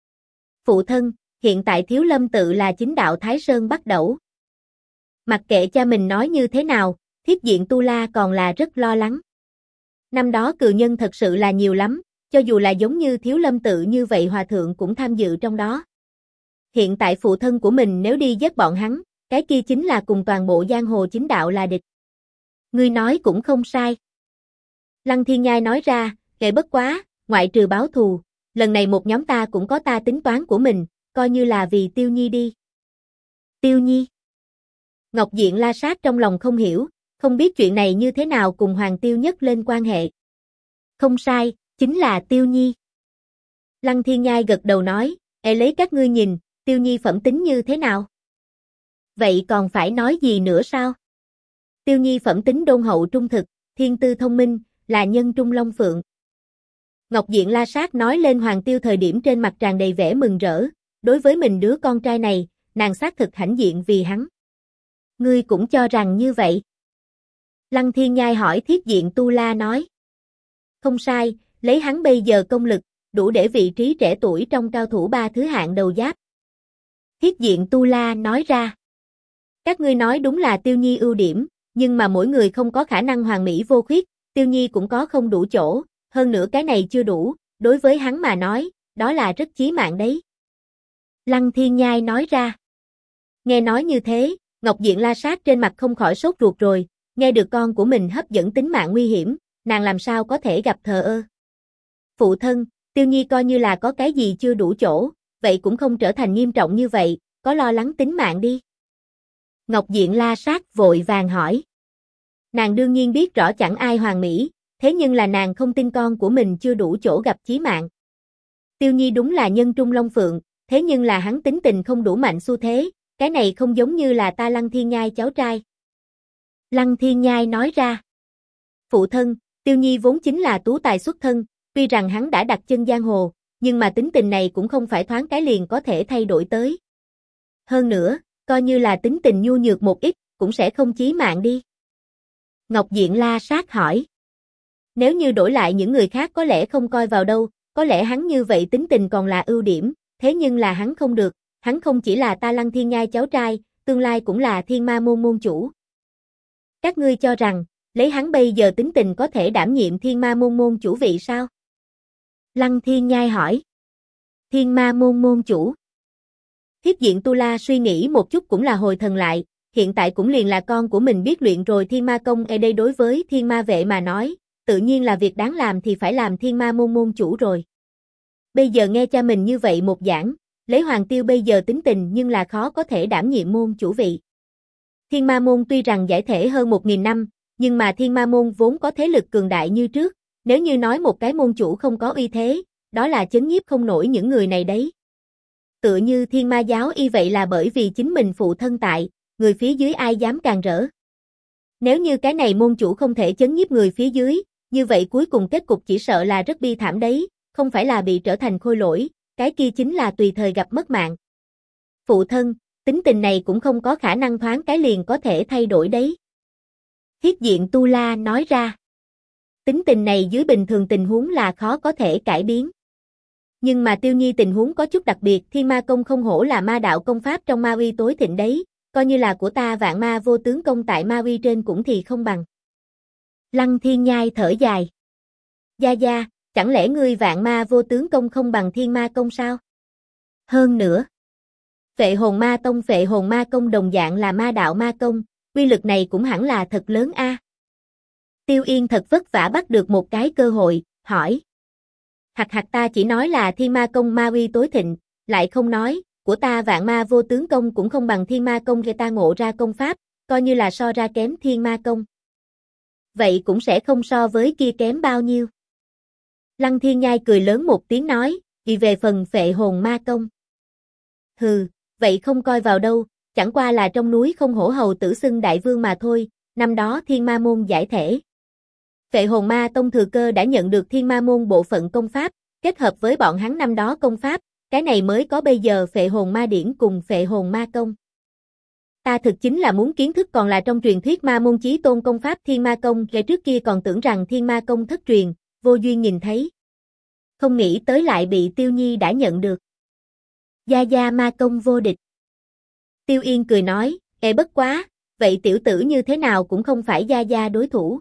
Phụ thân, hiện tại Thiếu Lâm tự là chính đạo Thái Sơn bắt đầu. Mặc kệ cha mình nói như thế nào, Thiết Diện Tu La còn là rất lo lắng. Năm đó cừu nhân thật sự là nhiều lắm, cho dù là giống như Thiếu Lâm tự như vậy hòa thượng cũng tham dự trong đó. Hiện tại phụ thân của mình nếu đi giết bọn hắn, cái kia chính là cùng toàn bộ giang hồ chính đạo là địch. Ngươi nói cũng không sai. Lăng Thiên Nhai nói ra, kệ bất quá, ngoại trừ báo thù, lần này một nhóm ta cũng có ta tính toán của mình, coi như là vì Tiêu Nhi đi. Tiêu Nhi. Ngọc Diện La Sát trong lòng không hiểu, không biết chuyện này như thế nào cùng Hoàng Tiêu Nhất lên quan hệ. Không sai, chính là Tiêu Nhi. Lăng Thiên Nhai gật đầu nói, lấy các ngươi nhìn, Tiêu Nhi phẩm tính như thế nào? Vậy còn phải nói gì nữa sao? Tiêu Nhi phẩm tính đôn hậu trung thực, thiên tư thông minh, là nhân trung long phượng. Ngọc Diện La Sát nói lên Hoàng Tiêu thời điểm trên mặt tràn đầy vẻ mừng rỡ, đối với mình đứa con trai này, nàng xác thực hãnh diện vì hắn. Ngươi cũng cho rằng như vậy? Lăng Thiên Nhai hỏi Thiết Diện Tu La nói. Không sai, lấy hắn bây giờ công lực, đủ để vị trí trẻ tuổi trong cao thủ ba thứ hạng đầu giáp. Thiết Diện Tu La nói ra. Các ngươi nói đúng là Tiêu Nhi ưu điểm, nhưng mà mỗi người không có khả năng hoàn mỹ vô khuyết, Tiêu Nhi cũng có không đủ chỗ, hơn nữa cái này chưa đủ, đối với hắn mà nói, đó là rất chí mạng đấy. Lăng Thiên Nhai nói ra. Nghe nói như thế, Ngọc Diện La Sát trên mặt không khỏi sốt ruột rồi, nghe được con của mình hấp dẫn tính mạng nguy hiểm, nàng làm sao có thể gặp thờ ơ. Phụ thân, Tiêu Nhi coi như là có cái gì chưa đủ chỗ, vậy cũng không trở thành nghiêm trọng như vậy, có lo lắng tính mạng đi. Ngọc Diện La Sát vội vàng hỏi. Nàng đương nhiên biết rõ chẳng ai hoàn mỹ, thế nhưng là nàng không tin con của mình chưa đủ chỗ gặp chí mạng. Tiêu Nhi đúng là nhân trung long phượng, thế nhưng là hắn tính tình không đủ mạnh xu thế, cái này không giống như là ta Lăng Thiên Nhai cháu trai. Lăng Thiên Nhai nói ra. Phụ thân, Tiêu Nhi vốn chính là tú tài xuất thân, tuy rằng hắn đã đặt chân giang hồ, nhưng mà tính tình này cũng không phải thoáng cái liền có thể thay đổi tới. Hơn nữa, coi như là tính tình nhu nhược một ít, cũng sẽ không chí mạng đi. Ngọc Diện La Sát hỏi. Nếu như đổi lại những người khác có lẽ không coi vào đâu, có lẽ hắn như vậy tính tình còn là ưu điểm, thế nhưng là hắn không được, hắn không chỉ là ta Lăng Thiên Nhai cháu trai, tương lai cũng là Thiên Ma môn môn chủ. Các ngươi cho rằng, lấy hắn bây giờ tính tình có thể đảm nhiệm Thiên Ma môn môn chủ vị sao? Lăng Thiên Nhai hỏi. Thiên Ma môn môn chủ. Thiết Diện Tu La suy nghĩ một chút cũng là hồi thần lại, hiện tại cũng liền là con của mình biết luyện rồi Thiên Ma công đây đối với Thiên Ma vệ mà nói, tự nhiên là việc đáng làm thì phải làm Thiên Ma môn môn chủ rồi. Bây giờ nghe cha mình như vậy một giảng, lấy Hoàng Tiêu bây giờ tính tình nhưng là khó có thể đảm nhiệm môn chủ vị. Thiên Ma môn tuy rằng giải thể hơn 1000 năm, nhưng mà Thiên Ma môn vốn có thế lực cường đại như trước, nếu như nói một cái môn chủ không có uy thế, đó là chấn nhiếp không nổi những người này đấy. Tựa như Thiên Ma giáo y vậy là bởi vì chính mình phụ thân tại, người phía dưới ai dám càng rỡ. Nếu như cái này môn chủ không thể chấn nhiếp người phía dưới, như vậy cuối cùng kết cục chỉ sợ là rất bi thảm đấy, không phải là bị trở thành khôi lỗi, cái kia chính là tùy thời gặp mất mạng. Phụ thân, tính tình này cũng không có khả năng thoáng cái liền có thể thay đổi đấy. Thiết Diện Tu La nói ra. Tính tình này dưới bình thường tình huống là khó có thể cải biến. Nhưng mà Tiêu Nhi tình huống có chút đặc biệt, Thiên Ma Công không hổ là ma đạo công pháp trong ma uy tối thịnh đấy, coi như là của ta Vạn Ma Vô Tướng Công tại ma uy trên cũng thì không bằng. Lăng Thiên Nhai thở dài. Gia Gia, chẳng lẽ ngươi Vạn Ma Vô Tướng Công không bằng Thiên Ma Công sao? Hơn nữa, Phệ Hồn Ma Công đồng dạng là ma đạo ma công, uy lực này cũng hẳn là thật lớn a. Tiêu Yên thật vất vả bắt được một cái cơ hội, hỏi. Hạc ta chỉ nói là Thiên Ma Công ma uy tối thịnh, lại không nói, của ta Vạn Ma Vô Tướng Công cũng không bằng Thiên Ma Công, ta ngộ ra công pháp, coi như là so ra kém Thiên Ma Công. Vậy cũng sẽ không so với kia kém bao nhiêu. Lăng Thiên Nhai cười lớn một tiếng nói, vì về phần Phệ Hồn Ma Công. Hừ, vậy không coi vào đâu, chẳng qua là trong núi không hổ hầu tử xưng đại vương mà thôi, năm đó Thiên Ma Môn giải thể. Phệ Hồn Ma Tông thừa cơ đã nhận được Thiên Ma Môn bộ phận công pháp, kết hợp với bọn hắn năm đó công pháp, cái này mới có bây giờ Phệ Hồn Ma Điển cùng Phệ Hồn Ma Công. Ta thực chính là muốn kiến thức còn là trong truyền thuyết Ma Môn chí tôn công pháp Thiên Ma Công, kể trước kia còn tưởng rằng Thiên Ma Công thất truyền, vô duyên nhìn thấy. Không nghĩ tới lại bị Tiêu Nhi đã nhận được. Gia Gia ma công vô địch. Tiêu Yên cười nói, bất quá, vậy tiểu tử như thế nào cũng không phải Gia Gia đối thủ.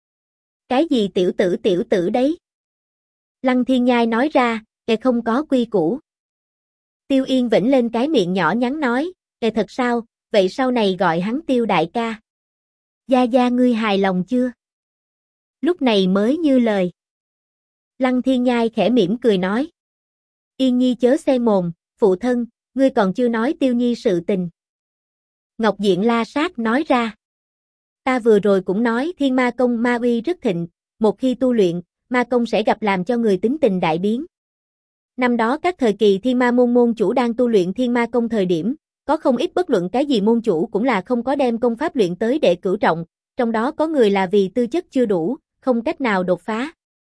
Cái gì tiểu tử đấy? Lăng Thiên Nhai nói ra, không có quy củ. Tiêu Yên vểnh lên cái miệng nhỏ nhắn nói, thật sao, vậy sau này gọi hắn Tiêu đại ca. Gia Gia ngươi hài lòng chưa? Lúc này mới như lời. Lăng Thiên Nhai khẽ mỉm cười nói. Yên Nhi chớ xe mồm, phụ thân, ngươi còn chưa nói Tiêu Nhi sự tình. Ngọc Diện La Sát nói ra. Ta vừa rồi cũng nói Thiên Ma Công ma uy rất thịnh, một khi tu luyện, ma công sẽ gặp làm cho người tính tình đại biến. Năm đó các thời kỳ Thiên Ma Môn môn chủ đang tu luyện Thiên Ma Công thời điểm, có không ít bất luận cái gì môn chủ cũng là không có đem công pháp luyện tới đệ cửu trọng, trong đó có người là vì tư chất chưa đủ, không cách nào đột phá.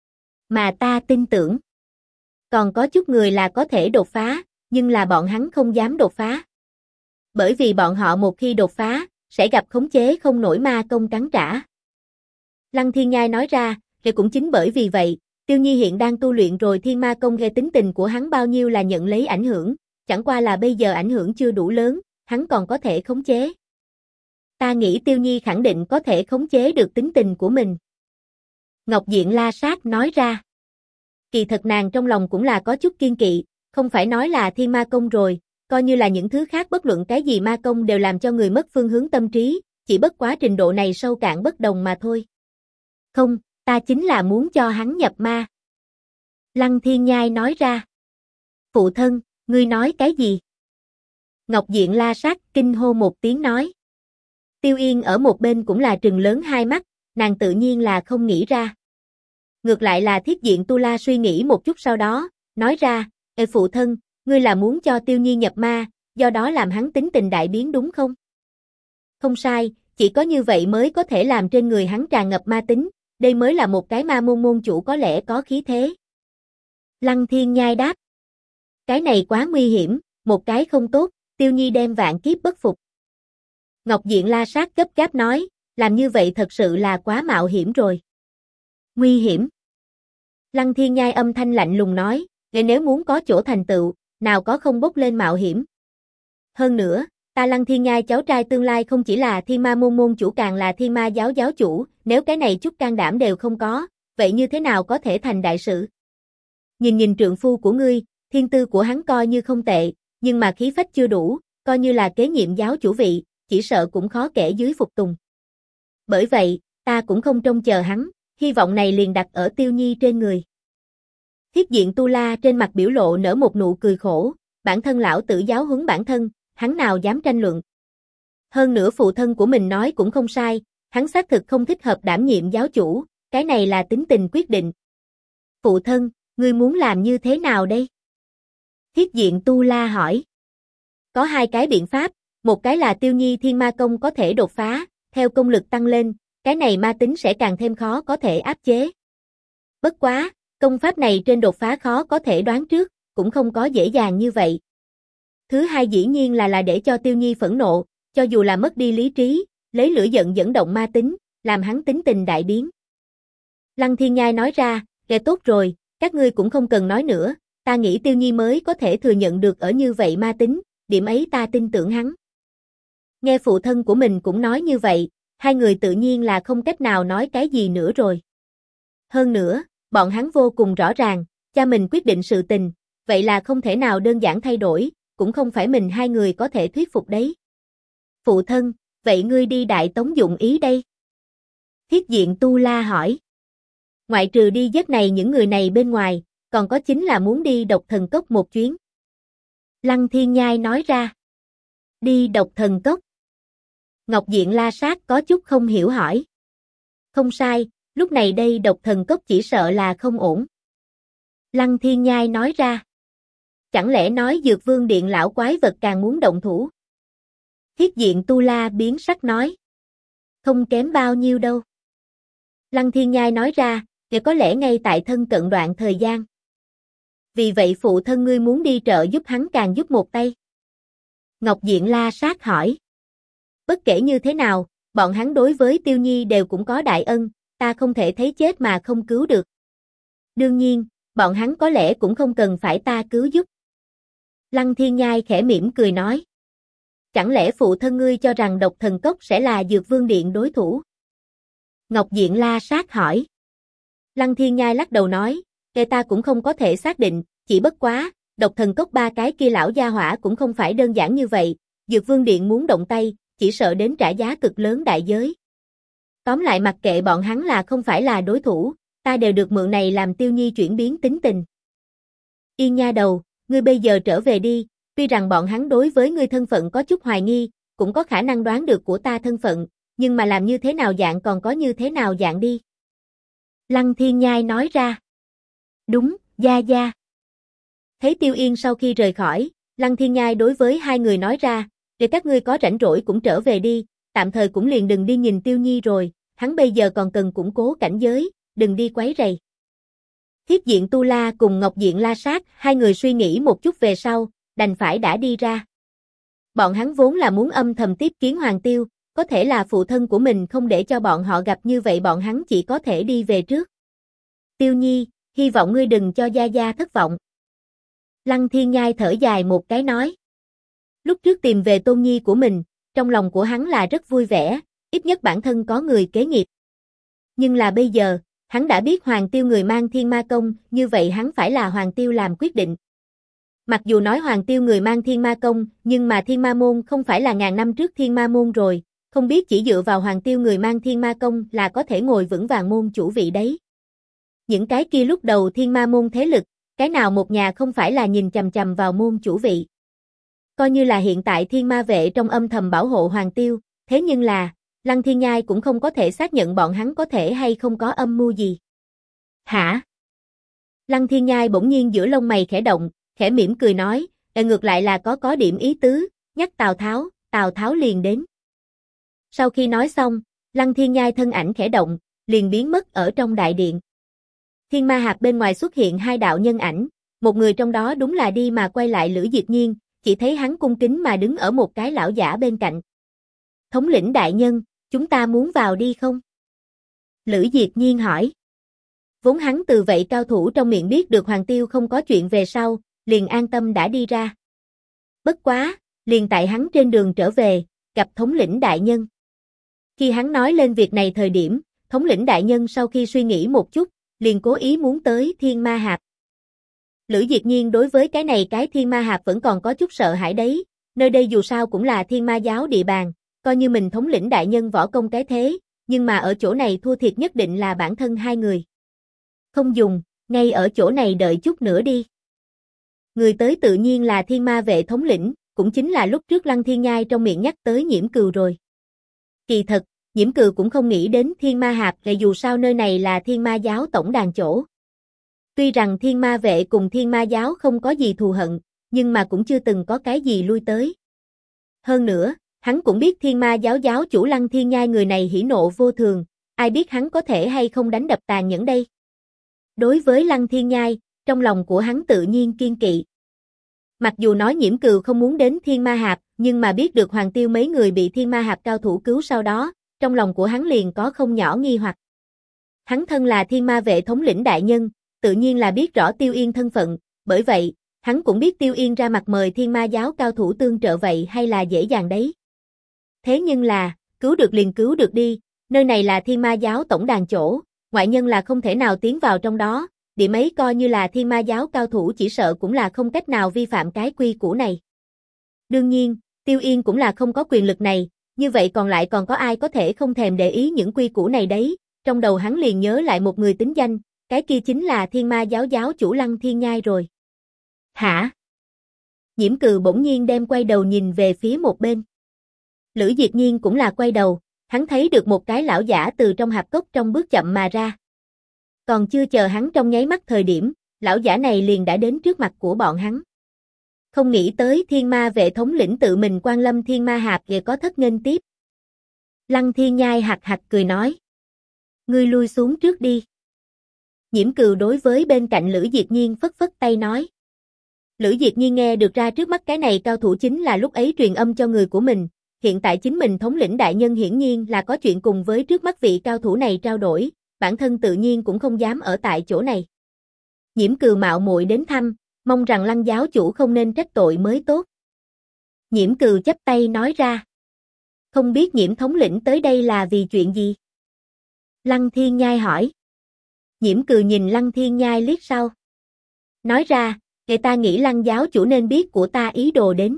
Mà ta tin tưởng, còn có chút người là có thể đột phá, nhưng là bọn hắn không dám đột phá. Bởi vì bọn họ một khi đột phá, sẽ gặp khống chế không nổi ma công cắn trả. Lăng Thiên Nhai nói ra, cũng chính bởi vì vậy, Tiêu Nhi hiện đang tu luyện rồi Thiên Ma Công, tính tình của hắn bao nhiêu là nhận lấy ảnh hưởng, chẳng qua là bây giờ ảnh hưởng chưa đủ lớn, hắn còn có thể khống chế. Ta nghĩ Tiêu Nhi khẳng định có thể khống chế được tính tình của mình. Ngọc Diện La Sát nói ra. Kỳ thật nàng trong lòng cũng là có chút kiên kỵ, không phải nói là Thiên Ma Công rồi, coi như là những thứ khác bất luận cái gì ma công đều làm cho người mất phương hướng tâm trí, chỉ bất quá trình độ này sâu cạn bất đồng mà thôi. Không, ta chính là muốn cho hắn nhập ma. Lăng Thiên Nhai nói ra. Phụ thân, ngươi nói cái gì? Ngọc Diện La Sát kinh hô một tiếng nói. Tiêu Yên ở một bên cũng là trừng lớn hai mắt, nàng tự nhiên là không nghĩ ra. Ngược lại là Thiết Diện Tu La suy nghĩ một chút sau đó, nói ra, phụ thân, ngươi là muốn cho Tiêu Nhi nhập ma, do đó làm hắn tính tình đại biến đúng không? Không sai, chỉ có như vậy mới có thể làm trên người hắn tràn ngập ma tính, đây mới là một cái ma môn môn chủ có lẽ có khí thế. Lăng Thiên Nhai đáp. Cái này quá nguy hiểm, một cái không tốt, Tiêu Nhi đem vạn kiếp bất phục. Ngọc Diện La Sát gấp gáp nói, làm như vậy thật sự là quá mạo hiểm rồi. Nguy hiểm. Lăng Thiên Nhai âm thanh lạnh lùng nói, nếu muốn có chỗ thành tựu, nào có không bốc lên mạo hiểm. Hơn nữa, ta Lăng Thiên Nhai cháu trai tương lai không chỉ là Thiên Ma Môn môn chủ càng là Thiên Ma giáo giáo chủ, nếu cái này chút can đảm đều không có, vậy như thế nào có thể thành đại sự? Nhìn trượng phu của ngươi, thiên tư của hắn coi như không tệ, nhưng mà khí phách chưa đủ, coi như là kế nhiệm giáo chủ vị, chỉ sợ cũng khó kẻ dưới phục tùng. Bởi vậy, ta cũng không trông chờ hắn, hy vọng này liền đặt ở Tiêu Nhi trên người. Thiết Diện Tu La trên mặt biểu lộ nở một nụ cười khổ, bản thân lão tử giáo huấn bản thân, hắn nào dám tranh luận. Hơn nữa phụ thân của mình nói cũng không sai, hắn xác thực không thích hợp đảm nhiệm giáo chủ, cái này là tính tình quyết định. Phụ thân, ngươi muốn làm như thế nào đây? Thiết Diện Tu La hỏi. Có hai cái biện pháp, một cái là Tiêu Nhi Thiên Ma Công có thể đột phá, theo công lực tăng lên, cái này ma tính sẽ càng thêm khó có thể áp chế. Bất quá, công pháp này trên đột phá khó có thể đoán trước, cũng không có dễ dàng như vậy. Thứ hai dĩ nhiên là để cho Tiêu Nhi phẫn nộ, cho dù là mất đi lý trí, lấy lửa giận dẫn động ma tính, làm hắn tính tình đại biến. Lăng Thiên Nhai nói ra, tốt rồi, các ngươi cũng không cần nói nữa, ta nghĩ Tiêu Nhi mới có thể thừa nhận được ở như vậy ma tính, điểm ấy ta tin tưởng hắn. Nghe phụ thân của mình cũng nói như vậy, hai người tự nhiên là không cách nào nói cái gì nữa rồi. Hơn nữa, bọn hắn vô cùng rõ ràng, cha mình quyết định sự tình, vậy là không thể nào đơn giản thay đổi, cũng không phải mình hai người có thể thuyết phục đấy. Phụ thân, vậy ngươi đi Đại Tống dụng ý đây? Thiết Diện Tu La hỏi. Ngoại trừ đi giấc này những người này bên ngoài, còn có chính là muốn đi Độc Thần Cốc một chuyến. Lăng Thiên Nhai nói ra. Đi Độc Thần Cốc. Ngọc Diện La Sát có chút không hiểu hỏi. Không sai, lúc này đây Độc Thần Cốc chỉ sợ là không ổn. Lăng Thiên Nhai nói ra. Chẳng lẽ nói Dược Vương Điện lão quái vật càng muốn động thủ? Thiết Diện Tu La biến sắc nói. Không kém bao nhiêu đâu. Lăng Thiên Nhai nói ra, để có lẽ ngay tại thân cận đoạn thời gian. Vì vậy phụ thân ngươi muốn đi trợ giúp hắn càng giúp một tay. Ngọc Diện La Sát hỏi. Bất kể như thế nào, bọn hắn đối với Tiêu Nhi đều cũng có đại ân, ta không thể thấy chết mà không cứu được. Đương nhiên, bọn hắn có lẽ cũng không cần phải ta cứu giúp. Lăng Thiên Nhai khẽ mỉm cười nói. Chẳng lẽ phụ thân ngươi cho rằng Độc Thần Cốc sẽ là Dược Vương Điện đối thủ? Ngọc Diện La Sát hỏi. Lăng Thiên Nhai lắc đầu nói, ta cũng không có thể xác định, chỉ bất quá, Độc Thần Cốc ba cái kia lão gia hỏa cũng không phải đơn giản như vậy, Dược Vương Điện muốn động tay, chỉ sợ đến trả giá cực lớn đại giới. Tóm lại mặc kệ bọn hắn là không phải là đối thủ, ta đều được mượn này làm Tiêu Nhi chuyển biến tính tình. Yên nha đầu, ngươi bây giờ trở về đi, tuy rằng bọn hắn đối với ngươi thân phận có chút hoài nghi, cũng có khả năng đoán được của ta thân phận, nhưng mà làm như thế nào dạng còn có như thế nào dạng đi. Lăng Thiên Nhai nói ra. Đúng, gia gia. Thấy Tiêu Yên sau khi rời khỏi, Lăng Thiên Nhai đối với hai người nói ra, để các ngươi có rảnh rỗi cũng trở về đi, tạm thời cũng liền đừng đi nhìn Tiêu Nhi rồi, hắn bây giờ còn cần củng cố cảnh giới, đừng đi quấy rầy. Thiết Diện Tu La cùng Ngọc Diện La Sát, hai người suy nghĩ một chút về sau, đành phải đã đi ra. Bọn hắn vốn là muốn âm thầm tiếp kiến Hoàng Tiêu, có thể là phụ thân của mình không để cho bọn họ gặp như vậy bọn hắn chỉ có thể đi về trước. Tiêu Nhi, hy vọng ngươi đừng cho gia gia thất vọng. Lăng Thiên Nhai thở dài một cái nói. Lúc trước tìm về Tôn Nhi của mình, trong lòng của hắn là rất vui vẻ, ít nhất bản thân có người kế nghiệp. Nhưng là bây giờ, hắn đã biết Hoàng Tiêu người mang Thiên Ma Công, như vậy hắn phải là Hoàng Tiêu làm quyết định. Mặc dù nói Hoàng Tiêu người mang Thiên Ma Công, nhưng mà Thiên Ma Môn không phải là ngàn năm trước Thiên Ma Môn rồi, không biết chỉ dựa vào Hoàng Tiêu người mang Thiên Ma Công là có thể ngồi vững vàng môn chủ vị đấy. Những cái kia lúc đầu Thiên Ma Môn thế lực, cái nào một nhà không phải là nhìn chằm chằm vào môn chủ vị. Coi như là hiện tại Thiên Ma Vệ trong âm thầm bảo hộ Hoàng Tiêu, thế nhưng là, Lăng Thiên Nhai cũng không có thể xác nhận bọn hắn có thể hay không có âm mưu gì. Hả? Lăng Thiên Nhai bỗng nhiên giữa lông mày khẽ động, khẽ mỉm cười nói, ngược lại là có điểm ý tứ, nhắc Tào Tháo liền đến. Sau khi nói xong, Lăng Thiên Nhai thân ảnh khẽ động, liền biến mất ở trong đại điện. Thiên Ma Hạp bên ngoài xuất hiện hai đạo nhân ảnh, một người trong đó đúng là đi mà quay lại Lữ Diệp Nhiên, chỉ thấy hắn cung kính mà đứng ở một cái lão giả bên cạnh. Thống lĩnh đại nhân, chúng ta muốn vào đi không? Lữ Diệp Nhiên hỏi. Vốn hắn từ vậy cao thủ trong miệng biết được Hoàng Tiêu không có chuyện về sau, liền an tâm đã đi ra. Bất quá, liền tại hắn trên đường trở về, gặp thống lĩnh đại nhân. Khi hắn nói lên việc này thời điểm, thống lĩnh đại nhân sau khi suy nghĩ một chút, liền cố ý muốn tới Thiên Ma Hạp. Lữ Diệp Nhiên đối với cái này cái Thiên Ma Hạp vẫn còn có chút sợ hãi đấy, nơi đây dù sao cũng là Thiên Ma giáo địa bàn, coi như mình thống lĩnh đại nhân võ công cái thế, nhưng mà ở chỗ này thua thiệt nhất định là bản thân hai người. Không dùng, ngay ở chỗ này đợi chút nữa đi. Người tới tự nhiên là Thiên Ma Vệ thống lĩnh, cũng chính là lúc trước Lăng Thiên Nhai trong miệng nhắc tới Nhiễm Cừu rồi. Kỳ thật, Nhiễm Cừu cũng không nghĩ đến Thiên Ma Hạp, là dù sao nơi này là Thiên Ma giáo tổng đàn chỗ. Tuy rằng Thiên Ma Vệ cùng Thiên Ma giáo không có gì thù hận, nhưng mà cũng chưa từng có cái gì lui tới. Hơn nữa, hắn cũng biết Thiên Ma giáo giáo chủ Lăng Thiên Nhai người này hỉ nộ vô thường, ai biết hắn có thể hay không đánh đập tàn nhẫn đây. Đối với Lăng Thiên Nhai, trong lòng của hắn tự nhiên kiên kỵ. Mặc dù nói Nhiễm Cừu không muốn đến Thiên Ma Hạp, nhưng mà biết được Hoàng Tiêu mấy người bị Thiên Ma Hạp cao thủ cứu sau đó, trong lòng của hắn liền có không nhỏ nghi hoặc. Hắn thân là thiên ma vệ thống lĩnh đại nhân, tự nhiên là biết rõ Tiêu Yên thân phận, bởi vậy, hắn cũng biết Tiêu Yên ra mặt mời thiên ma giáo cao thủ tương trợ vậy hay là dễ dàng đấy. Thế nhưng là, cứu được liền cứu được đi, nơi này là thiên ma giáo tổng đàn chỗ, ngoại nhân là không thể nào tiến vào trong đó, điểm ấy coi như là thiên ma giáo cao thủ chỉ sợ cũng là không cách nào vi phạm cái quy củ này. Đương nhiên, Tiêu Yên cũng là không có quyền lực này, như vậy còn lại còn có ai có thể không thèm để ý những quy củ này đấy, trong đầu hắn liền nhớ lại một người tính danh, cái kia chính là thiên ma giáo giáo chủ Lăng Thiên Nhai rồi. Hả? Nhiễm Cừ bỗng nhiên đem quay đầu nhìn về phía một bên. Lữ Diệt Nhiên cũng là quay đầu, hắn thấy được một cái lão giả từ trong hạp cốc trong bước chậm mà ra. Còn chưa chờ hắn trong nháy mắt thời điểm, lão giả này liền đã đến trước mặt của bọn hắn. Không nghĩ tới thiên ma vệ thống lĩnh tự mình quan lâm thiên ma hạp về có thất nghênh tiếp. Lăng Thiên Nhai hạc hạc cười nói. Ngươi lui xuống trước đi. Nhiễm Cừ đối với bên cạnh Lữ Diệt Nhiên phất phất tay nói. Lữ Diệt Nhiên nghe được ra trước mắt cái này cao thủ chính là lúc ấy truyền âm cho người của mình, hiện tại chính mình thống lĩnh đại nhân hiển nhiên là có chuyện cùng với trước mắt vị cao thủ này trao đổi, bản thân tự nhiên cũng không dám ở tại chỗ này. Nhiễm Cừ mạo muội đến thăm, mong rằng Lăng giáo chủ không nên trách tội mới tốt. Nhiễm Cừ chắp tay nói ra. Không biết Nhiễm thống lĩnh tới đây là vì chuyện gì? Lăng Thiên Nhai hỏi. Nhiễm Cừ nhìn Lăng Thiên Nhai liếc sau. Nói ra, người ta nghĩ Lăng giáo chủ nên biết của ta ý đồ đến.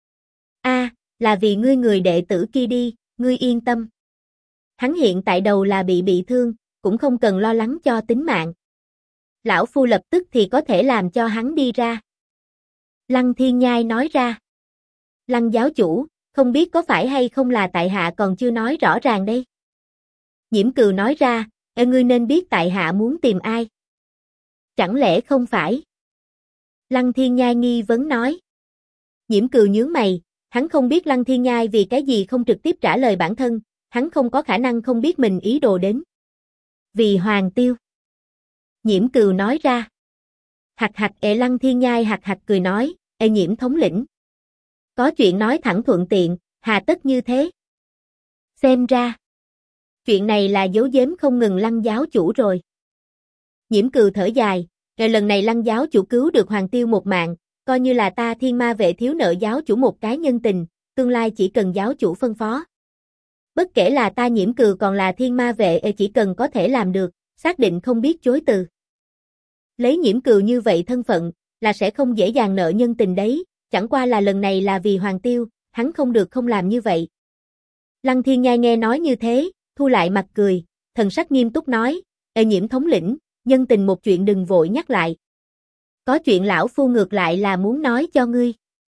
Là vì ngươi người đệ tử kia đi, ngươi yên tâm. Hắn hiện tại đầu là bị thương, cũng không cần lo lắng cho tính mạng. Lão phu lập tức thì có thể làm cho hắn đi ra. Lăng Thiên Nhai nói ra. Lăng giáo chủ, không biết có phải hay không là tại hạ còn chưa nói rõ ràng đây. Nhiễm Cừ nói ra, ngươi nên biết tại hạ muốn tìm ai. Chẳng lẽ không phải? Lăng Thiên Nhai nghi vấn nói. Nhiễm Cừ nhướng mày, hắn không biết Lăng Thiên Nhai vì cái gì không trực tiếp trả lời bản thân, hắn không có khả năng không biết mình ý đồ đến. Vì Hoàng Tiêu. Nhiễm Cừ nói ra. Hạc hạc Lăng Thiên Nhai hạc hạc cười nói, Nhiễm thống lĩnh. Có chuyện nói thẳng thuận tiện, hà tất như thế. Xem ra. Chuyện này là giấu giếm không ngừng Lăng giáo chủ rồi. Nhiễm Cừ thở dài, lần này Lăng giáo chủ cứu được Hoàng Tiêu một mạng, coi như là ta thiên ma vệ thiếu nợ giáo chủ một cái nhân tình, tương lai chỉ cần giáo chủ phân phó. Bất kể là ta Nhiễm Cừ còn là thiên ma vệ chỉ cần có thể làm được, xác định không biết chối từ. Lấy Nhiễm Cừ như vậy thân phận, là sẽ không dễ dàng nợ nhân tình đấy, chẳng qua là lần này là vì Hoàng Tiêu, hắn không được không làm như vậy. Lăng Thiên Nhai nghe nói như thế, thu lại mặt cười, thần sắc nghiêm túc nói, Nhiễm thống lĩnh, nhân tình một chuyện đừng vội nhắc lại. Có chuyện lão phu ngược lại là muốn nói cho ngươi.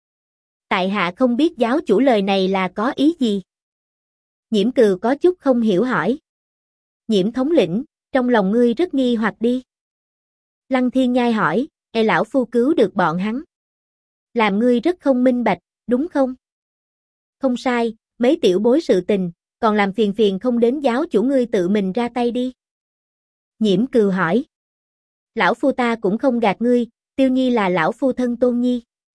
Tại hạ không biết giáo chủ lời này là có ý gì. Nhiễm Cừ có chút không hiểu hỏi. Nhiễm thống lĩnh, trong lòng ngươi rất nghi hoặc đi. Lăng Thiên Nhai hỏi, lão phu cứu được bọn hắn. Làm ngươi rất không minh bạch, đúng không? Không sai, mấy tiểu bối sự tình, còn làm phiền không đến giáo chủ ngươi tự mình ra tay đi. Nhiễm Cừ hỏi. Lão phu ta cũng không gạt ngươi, Tiêu Nhi là lão phu thân tôn nhi.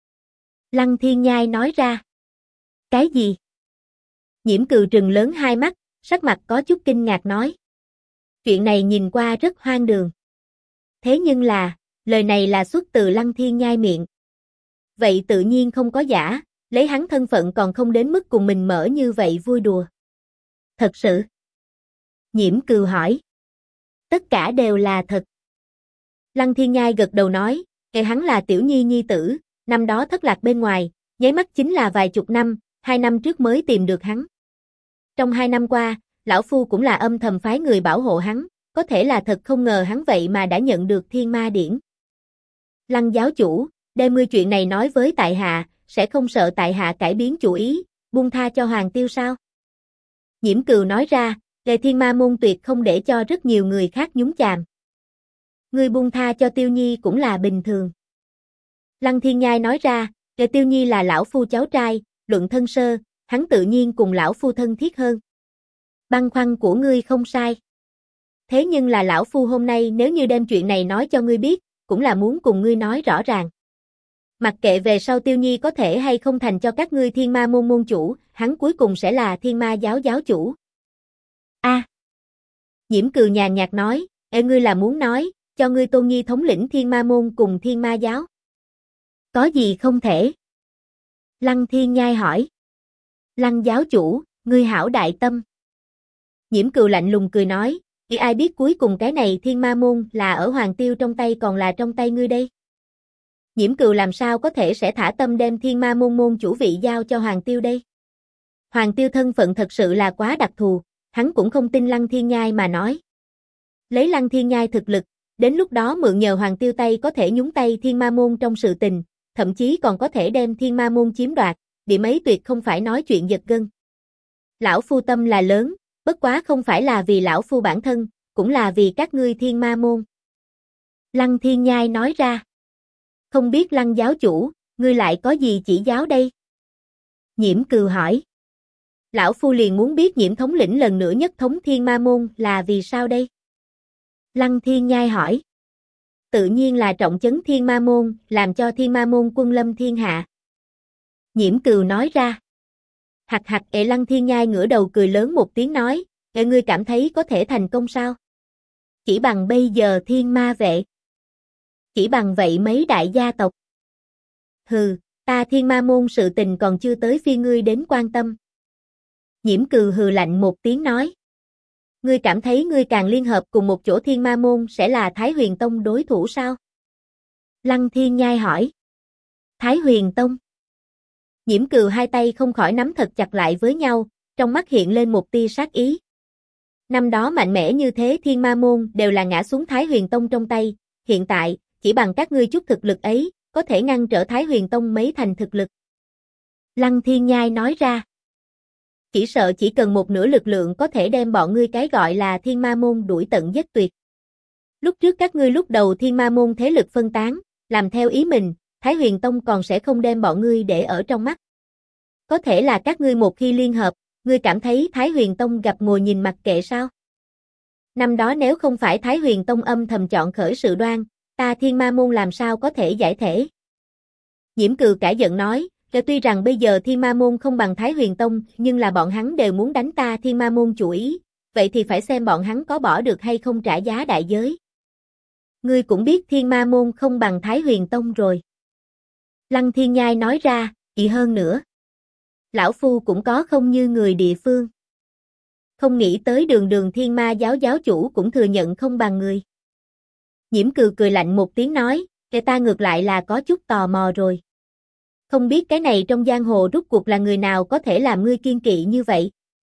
Lăng Thiên Nhai nói ra. Cái gì? Nhiễm Cừ trừng lớn hai mắt, sắc mặt có chút kinh ngạc nói. Chuyện này nhìn qua rất hoang đường. Thế nhưng là, lời này là xuất từ Lăng Thiên Nhai miệng. Vậy tự nhiên không có giả, lấy hắn thân phận còn không đến mức cùng mình mở như vậy vui đùa. Thật sự? Nhiễm Cừ hỏi. Tất cả đều là thật. Lăng Thiên Nhai gật đầu nói, hắn là Tiểu Nhi nhi tử, năm đó thất lạc bên ngoài, nháy mắt chính là vài chục năm, 2 năm trước mới tìm được hắn. Trong 2 năm qua, lão phu cũng là âm thầm phái người bảo hộ hắn, có thể là thật không ngờ hắn vậy mà đã nhận được thiên ma điển. Lăng giáo chủ, đem ngươi chuyện này nói với tại hạ, sẽ không sợ tại hạ cải biến chủ ý, buông tha cho Hoàng Tiêu sao? Nhiễm Cừ nói ra, về thiên ma môn tuyệt không để cho rất nhiều người khác nhúng chàm. Ngươi buông tha cho Tiêu Nhi cũng là bình thường. Lăng Thiên Nhai nói ra, Tiêu Nhi là lão phu cháu trai, luận thân sơ, hắn tự nhiên cùng lão phu thân thiết hơn. Băn khoăn của ngươi không sai. Thế nhưng là lão phu hôm nay nếu như đem chuyện này nói cho ngươi biết, cũng là muốn cùng ngươi nói rõ ràng. Mặc kệ về sau Tiêu Nhi có thể hay không thành cho các ngươi thiên ma môn môn chủ, hắn cuối cùng sẽ là thiên ma giáo giáo chủ. Nhiễm Cừu nhàn nhạt nói, ngươi là muốn nói, cho ngươi Tôn Nhi thống lĩnh Thiên Ma Môn cùng Thiên Ma Giáo. Có gì không thể? Lăng Thiên Nhai hỏi. Lăng giáo chủ, ngươi hảo đại tâm. Nhiễm Cừu lạnh lùng cười nói, ai biết cuối cùng cái này Thiên Ma Môn là ở Hoàng Tiêu trong tay còn là trong tay ngươi đây? Nhiễm Cừu làm sao có thể sẽ thả tâm đem Thiên Ma Môn môn chủ vị giao cho Hoàng Tiêu đây? Hoàng Tiêu thân phận thật sự là quá đặc thù, hắn cũng không tin Lăng Thiên Nhai mà nói. Lấy Lăng Thiên Nhai thực lực, đến lúc đó mượn nhờ Hoàng Tiêu tay có thể nhúng tay Thiên Ma Môn trong sự tình, thậm chí còn có thể đem Thiên Ma Môn chiếm đoạt, điểm ấy tuyệt không phải nói chuyện giật gân. Lão Phu tâm là lớn, bất quá không phải là vì Lão Phu bản thân, cũng là vì các ngươi Thiên Ma Môn. Lăng Thiên Nhai nói ra. Không biết Lăng giáo chủ, ngươi lại có gì chỉ giáo đây? Nhiễm Cừu hỏi. Lão Phu liền muốn biết Nhiễm thống lĩnh lần nữa nhất thống Thiên Ma Môn là vì sao đây? Lăng Thiên Nhai hỏi. Tự nhiên là trọng trấn Thiên Ma Môn, làm cho Thiên Ma Môn quân lâm thiên hạ. Nhiễm Cừu nói ra. Hặc hặc. Lăng Thiên Nhai ngửa đầu cười lớn một tiếng nói, ngươi cảm thấy có thể thành công sao? Chỉ bằng bây giờ Thiên Ma vệ. Chỉ bằng vậy mấy đại gia tộc. Hừ, ta Thiên Ma Môn sự tình còn chưa tới phiên ngươi đến quan tâm. Nhiễm Cừu hừ lạnh một tiếng nói. Ngươi cảm thấy ngươi càng liên hợp cùng một chỗ Thiên Ma Môn sẽ là Thái Huyền Tông đối thủ sao? Lăng Thiên Nhai hỏi. Thái Huyền Tông. Nhiễm Cừu hai tay không khỏi nắm thật chặt lại với nhau, trong mắt hiện lên một tia sát ý. Năm đó mạnh mẽ như thế Thiên Ma Môn đều là ngã xuống Thái Huyền Tông trong tay, hiện tại, chỉ bằng các ngươi chút thực lực ấy, có thể ngăn trở Thái Huyền Tông mấy thành thực lực. Lăng Thiên Nhai nói ra. Chỉ sợ chỉ cần một nửa lực lượng có thể đem bọn ngươi cái gọi là Thiên Ma Môn đuổi tận giết tuyệt. Lúc trước các ngươi lúc đầu Thiên Ma Môn thế lực phân tán, làm theo ý mình, Thái Huyền Tông còn sẽ không đem bọn ngươi để ở trong mắt. Có thể là các ngươi một khi liên hợp, ngươi cảm thấy Thái Huyền Tông gặp ngồi nhìn mặc kệ sao? Năm đó nếu không phải Thái Huyền Tông âm thầm chọn khởi sự đoan, ta Thiên Ma Môn làm sao có thể giải thể? Nhiễm Cừu cả giận nói, tuy rằng bây giờ Thiên Ma Môn không bằng Thái Huyền Tông, nhưng là bọn hắn đều muốn đánh ta Thiên Ma Môn chủ ý, vậy thì phải xem bọn hắn có bỏ được hay không trả giá đại giới. Ngươi cũng biết Thiên Ma Môn không bằng Thái Huyền Tông rồi. Lăng Thiên Nhai nói ra, ý hơn nữa. Lão Phu cũng có không như người địa phương. Không nghĩ tới đường Thiên Ma giáo giáo chủ cũng thừa nhận không bằng người. Nhiễm Cừu cười lạnh một tiếng nói, ta ngược lại là có chút tò mò rồi. Không biết cái này trong giang hồ rút cuộc là người nào có thể làm ngươi kiên kỵ như vậy?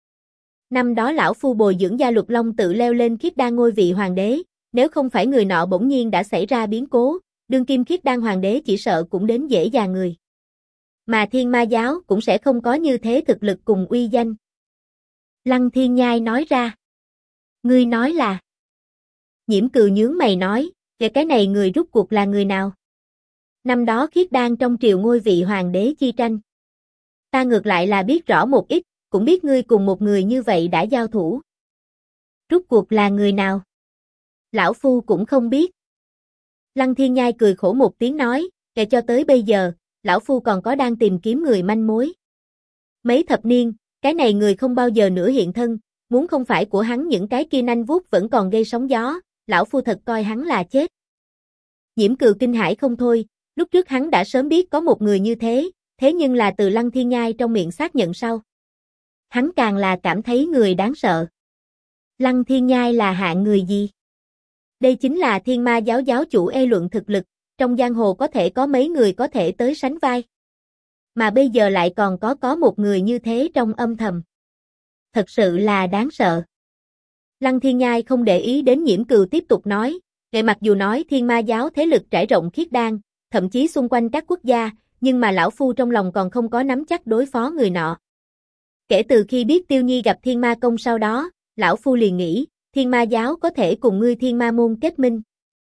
Năm đó lão Phu bồi dưỡng Gia Lục Long tự leo lên Khiết Đan ngôi vị hoàng đế, nếu không phải người nọ bỗng nhiên đã xảy ra biến cố, đương kim Khiết Đan hoàng đế chỉ sợ cũng đến dễ dàng người. Mà Thiên Ma giáo cũng sẽ không có như thế thực lực cùng uy danh. Lăng Thiên Nhai nói ra. Ngươi nói là. Nhiễm Cừu nhướng mày nói, cái này người rút cuộc là người nào? Năm đó Khiết Đan trong triều ngôi vị hoàng đế chi tranh. Ta ngược lại là biết rõ một ít, cũng biết ngươi cùng một người như vậy đã giao thủ. Rút cuộc là người nào? Lão Phu cũng không biết. Lăng Thiên Nhai cười khổ một tiếng nói, cho tới bây giờ, Lão Phu còn có đang tìm kiếm người manh mối. Mấy thập niên, cái này người không bao giờ nữa hiện thân, muốn không phải của hắn những cái kia nanh vuốt vẫn còn gây sóng gió, Lão Phu thật coi hắn là chết. Nhiễm Cừu kinh hãi không thôi, lúc trước hắn đã sớm biết có một người như thế, thế nhưng là từ Lăng Thiên Nhai trong miệng xác nhận sau. Hắn càng là cảm thấy người đáng sợ. Lăng Thiên Nhai là hạng người gì? Đây chính là Thiên Ma giáo giáo chủ luận thực lực, trong giang hồ có thể có mấy người có thể tới sánh vai. Mà bây giờ lại còn có một người như thế trong âm thầm. Thật sự là đáng sợ. Lăng Thiên Nhai không để ý đến Nhiễm Cừu tiếp tục nói, mặc dù nói Thiên Ma giáo thế lực trải rộng Khiết Đan, thậm chí xung quanh các quốc gia, nhưng mà Lão Phu trong lòng còn không có nắm chắc đối phó người nọ. Kể từ khi biết Tiêu Nhi gặp Thiên Ma Công sau đó, Lão Phu liền nghĩ, Thiên Ma giáo có thể cùng ngươi Thiên Ma môn kết minh.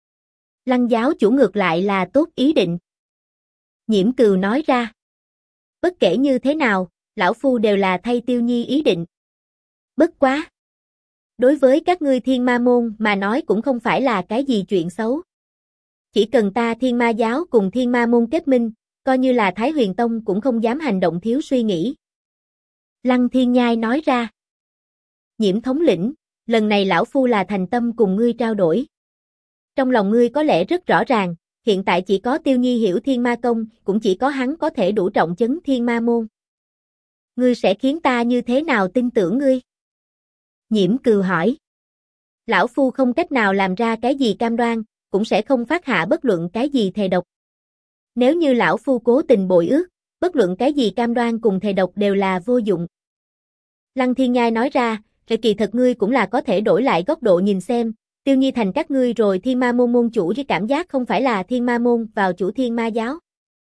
Lăng giáo chủ ngược lại là tốt ý định. Nhiễm Cừu nói ra. Bất kể như thế nào, Lão Phu đều là thay Tiêu Nhi ý định. Bất quá. Đối với các ngươi Thiên Ma môn mà nói cũng không phải là cái gì chuyện xấu. Chỉ cần ta Thiên Ma giáo cùng Thiên Ma môn kết minh, coi như là Thái Huyền Tông cũng không dám hành động thiếu suy nghĩ. Lăng Thiên Nhai nói ra. Nhiễm thống lĩnh, lần này lão phu là thành tâm cùng ngươi trao đổi. Trong lòng ngươi có lẽ rất rõ ràng, hiện tại chỉ có Tiêu Nhi hiểu Thiên Ma Công, cũng chỉ có hắn có thể đủ trọng chấn Thiên Ma Môn. Ngươi sẽ khiến ta như thế nào tin tưởng ngươi? Nhiễm Cừu hỏi. Lão phu không cách nào làm ra cái gì cam đoan, cũng sẽ không phát hạ bất luận cái gì thề độc. Nếu như lão phu cố tình bội ước, bất luận cái gì cam đoan cùng thề độc đều là vô dụng. Lăng Thiên Nhai nói ra, kỳ thật ngươi cũng là có thể đổi lại góc độ nhìn xem, Tiêu Nhi thành các ngươi rồi Thiên Ma Môn môn chủ với cảm giác không phải là Thiên Ma Môn vào chủ Thiên Ma giáo.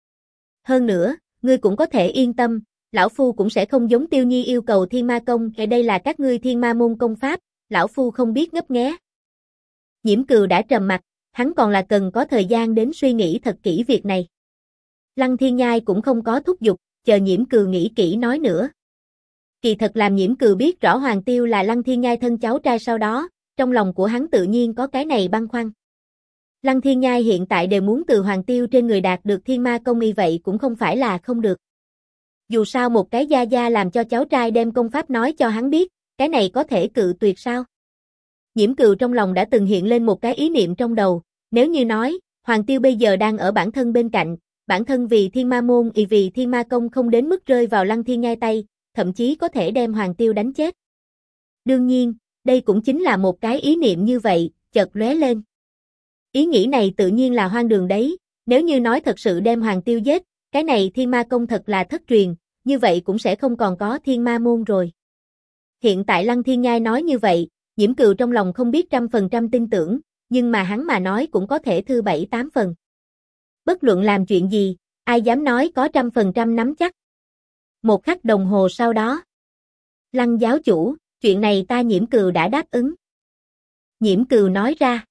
Hơn nữa, ngươi cũng có thể yên tâm, lão phu cũng sẽ không giống Tiêu Nhi yêu cầu Thiên Ma Công, đây là các ngươi Thiên Ma Môn công pháp, lão phu không biết ngấp nghé. Nhiễm Cừu đã trầm mặt, hắn còn là cần có thời gian đến suy nghĩ thật kỹ việc này. Lăng Thiên Nhai cũng không có thúc giục, chờ Nhiễm Cừu nghĩ kỹ nói nữa. Kỳ thật làm Nhiễm Cừu biết rõ Hoàng Tiêu là Lăng Thiên Nhai thân cháu trai sau đó, trong lòng của hắn tự nhiên có cái này băn khoăn. Lăng Thiên Nhai hiện tại đều muốn từ Hoàng Tiêu trên người đạt được Thiên Ma Công, y vậy cũng không phải là không được. Dù sao một cái gia gia làm cho cháu trai đem công pháp nói cho hắn biết, cái này có thể cự tuyệt sao? Nhiễm Cừu trong lòng đã từng hiện lên một cái ý niệm trong đầu, nếu như nói, Hoàng Tiêu bây giờ đang ở bản thân bên cạnh, bản thân vì Thiên Ma Môn vì Thiên Ma Công không đến mức rơi vào Lăng Thiên Nhai tay, thậm chí có thể đem Hoàng Tiêu đánh chết. Đương nhiên, đây cũng chính là một cái ý niệm như vậy, chợt lóe lên. Ý nghĩ này tự nhiên là hoang đường đấy, nếu như nói thật sự đem Hoàng Tiêu giết, cái này Thiên Ma Công thật là thất truyền, như vậy cũng sẽ không còn có Thiên Ma Môn rồi. Hiện tại Lăng Thiên Nhai nói như vậy, Nhiễm Cừu trong lòng không biết 100% tin tưởng, nhưng mà hắn mà nói cũng có thể thư 7-8 phần. Bất luận làm chuyện gì, ai dám nói có 100% nắm chắc. Một khắc đồng hồ sau đó. Lăng giáo chủ, chuyện này ta Nhiễm Cừu đã đáp ứng. Nhiễm Cừu nói ra.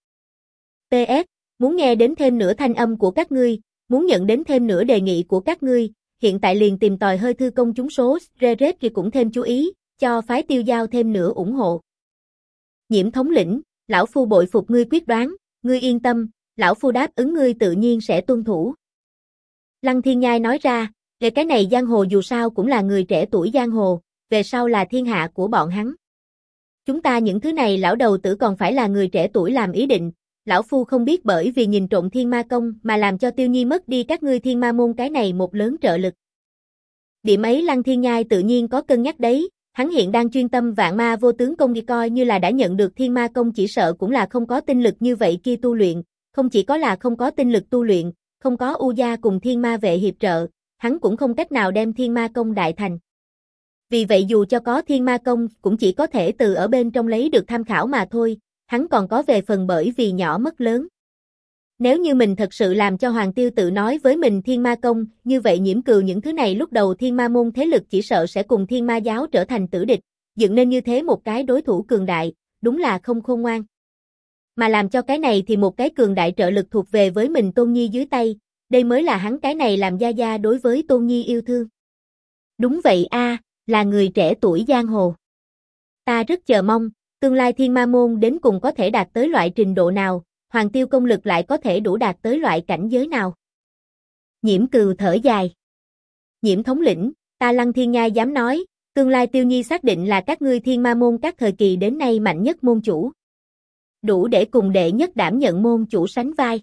PS, muốn nghe đến thêm nửa thanh âm của các ngươi, muốn nhận đến thêm nửa đề nghị của các ngươi, hiện tại liền tìm tòi hơi thư công chúng số Reddit kia cũng thêm chú ý, cho phái Tiêu Giao thêm nửa ủng hộ. Nhiễm thống lĩnh, lão phu bội phục ngươi quyết đoán, ngươi yên tâm, lão phu đáp ứng ngươi tự nhiên sẽ tuân thủ. Lăng Thiên Nhai nói ra, về cái này giang hồ dù sao cũng là người trẻ tuổi giang hồ, về sau là thiên hạ của bọn hắn. Chúng ta những thứ này lão đầu tử còn phải là người trẻ tuổi làm ý định, lão phu không biết bởi vì nhìn trộm Thiên Ma Công mà làm cho Tiêu Nhi mất đi các ngươi Thiên Ma Môn cái này một lớn trợ lực. Điểm ấy Lăng Thiên Nhai tự nhiên có cân nhắc đấy, hắn hiện đang chuyên tâm Vạn Ma Vô Tướng Công, coi như là đã nhận được Thiên Ma Công chỉ sợ cũng là không có tinh lực như vậy kia tu luyện, không chỉ có là không có tinh lực tu luyện, không có U Gia cùng Thiên Ma vệ hiệp trợ, hắn cũng không cách nào đem Thiên Ma Công đại thành. Vì vậy dù cho có Thiên Ma Công cũng chỉ có thể từ ở bên trong lấy được tham khảo mà thôi, hắn còn có về phần bởi vì nhỏ mất lớn. Nếu như mình thật sự làm cho Hoàng Tiêu tự nói với mình Thiên Ma Công, như vậy Nhiễm Cừu những thứ này lúc đầu Thiên Ma Môn thế lực chỉ sợ sẽ cùng Thiên Ma giáo trở thành tử địch, dựng nên như thế một cái đối thủ cường đại, đúng là không khôn ngoan. Mà làm cho cái này thì một cái cường đại trợ lực thuộc về với mình Tôn Nhi dưới tay, đây mới là hắn cái này làm gia gia đối với Tôn Nhi yêu thương. Đúng vậy a, là người trẻ tuổi giang hồ. Ta rất chờ mong, tương lai Thiên Ma Môn đến cùng có thể đạt tới loại trình độ nào, Hoàng Tiêu công lực lại có thể đủ đạt tới loại cảnh giới nào. Nhiễm Cừu thở dài. Nhiễm thống lĩnh, ta Lăng Thiên Nhai dám nói, tương lai Tiêu Nhi xác định là các ngươi Thiên Ma Môn các thời kỳ đến nay mạnh nhất môn chủ. Đủ để cùng đệ nhất đảm nhận môn chủ sánh vai.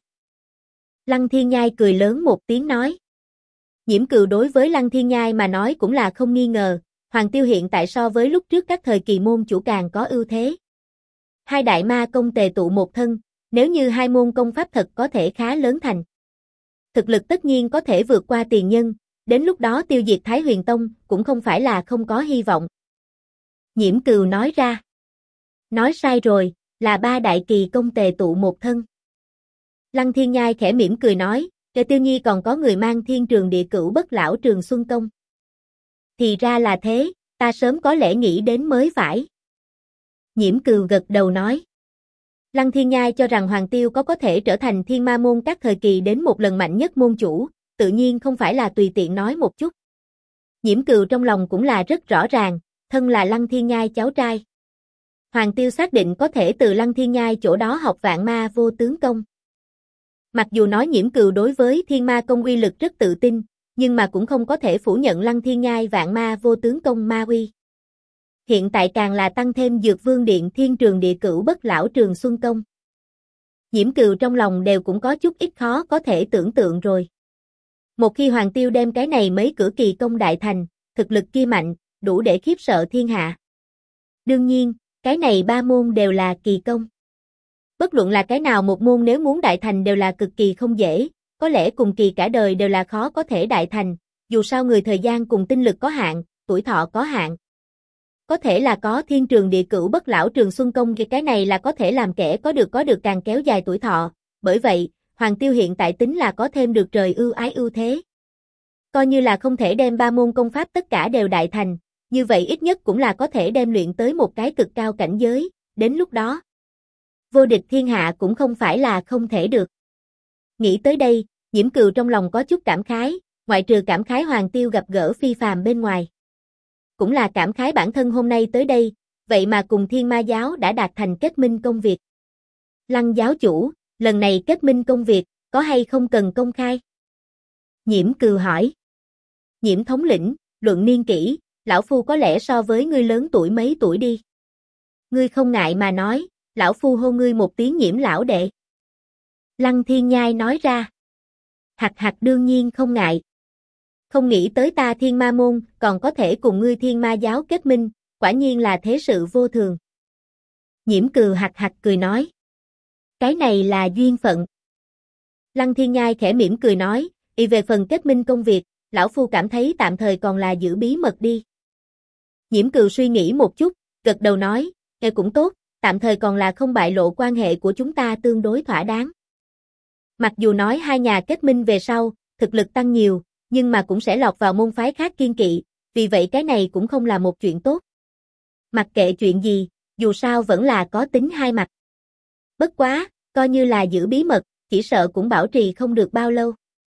Lăng Thiên Nhai cười lớn một tiếng nói. Nhiễm Cừu đối với Lăng Thiên Nhai mà nói cũng là không nghi ngờ, Hoàng Tiêu hiện tại so với lúc trước các thời kỳ môn chủ càng có ưu thế. Hai đại ma công tề tụ một thân, nếu như hai môn công pháp thật có thể khá lớn thành. Thực lực tất nhiên có thể vượt qua tiền nhân, đến lúc đó tiêu diệt Thái Huyền Tông cũng không phải là không có hy vọng. Nhiễm Cừu nói ra. Nói sai rồi, là ba đại kỳ công tề tụ một thân. Lăng Thiên Nhai khẽ mỉm cười nói, Kề Tiêu Nhi còn có người mang Thiên Trường Địa Cửu Bất Lão Trường Xuân Công. Thì ra là thế, ta sớm có lẽ nghĩ đến mới phải. Nhiễm Cừu gật đầu nói. Lăng Thiên Nhai cho rằng Hoàng Tiêu có thể trở thành Thiên Ma Môn các thời kỳ đến một lần mạnh nhất môn chủ, tự nhiên không phải là tùy tiện nói một chút. Nhiễm Cừu trong lòng cũng là rất rõ ràng, thân là Lăng Thiên Nhai cháu trai. Hoàng Tiêu xác định có thể từ Lăng Thiên Nhai chỗ đó học Vạn Ma Vô Tướng Công. Mặc dù nói Nhiễm Cừu đối với Thiên Ma Công uy lực rất tự tin, nhưng mà cũng không có thể phủ nhận Lăng Thiên Nhai Vạn Ma Vô Tướng Công ma uy. hiện tại càng là tăng thêm Dược Vương Điện Thiên Trường Địa Cửu Bất Lão Trường Xuân Công. Nhiễm Cừu trong lòng đều cũng có chút ít khó có thể tưởng tượng rồi. Một khi Hoàng Tiêu đem cái này mấy cửa kỳ công đại thành, thực lực kia mạnh, đủ để khiếp sợ thiên hạ. Đương nhiên, cái này ba môn đều là kỳ công. Bất luận là cái nào một môn nếu muốn đại thành đều là cực kỳ không dễ, có lẽ cùng kỳ cả đời đều là khó có thể đại thành, dù sao người thời gian cùng tinh lực có hạn, tuổi thọ có hạn. Có thể là có Thiên Trường Địa Cửu Bất Lão Trường Xuân Công, cái này là có thể làm kẻ có được càng kéo dài tuổi thọ, bởi vậy, Hoàng Tiêu hiện tại tính là có thêm được trời ưu ái ưu thế. Coi như là không thể đem ba môn công pháp tất cả đều đại thành, như vậy ít nhất cũng là có thể đem luyện tới một cái cực cao cảnh giới, đến lúc đó. Vô địch thiên hạ cũng không phải là không thể được. Nghĩ tới đây, Nhiễm Cừu trong lòng có chút cảm khái, ngoại trừ cảm khái Hoàng Tiêu gặp gỡ phi phàm bên ngoài. Cũng là cảm khái bản thân hôm nay tới đây, vậy mà cùng Thiên Ma Giáo đã đạt thành kết minh công việc. Lăng giáo chủ, lần này kết minh công việc, có hay không cần công khai? Nhiễm Cừu hỏi. Nhiễm thống lĩnh, luận niên kỷ, lão phu có lẽ so với ngươi lớn tuổi mấy tuổi đi. Ngươi không ngại mà nói, lão phu hô ngươi một tiếng Nhiễm lão đệ. Lăng Thiên Nhai nói ra. Hặc hặc đương nhiên không ngại. Không nghĩ tới ta Thiên Ma môn còn có thể cùng ngươi Thiên Ma giáo kết minh, quả nhiên là thế sự vô thường. Nhiễm Cừu hặc hặc cười nói. Cái này là duyên phận. Lăng Thiên Nhai khẽ mỉm cười nói, về phần kết minh công việc, lão phu cảm thấy tạm thời còn là giữ bí mật đi. Nhiễm Cừu suy nghĩ một chút, gật đầu nói, nghe cũng tốt, tạm thời còn là không bại lộ quan hệ của chúng ta tương đối thỏa đáng. Mặc dù nói hai nhà kết minh về sau, thực lực tăng nhiều, nhưng mà cũng sẽ lọt vào môn phái khác kiên kỵ, vì vậy cái này cũng không là một chuyện tốt. Mặc kệ chuyện gì, dù sao vẫn là có tính hai mặt. Bất quá, coi như là giữ bí mật, chỉ sợ cũng bảo trì không được bao lâu.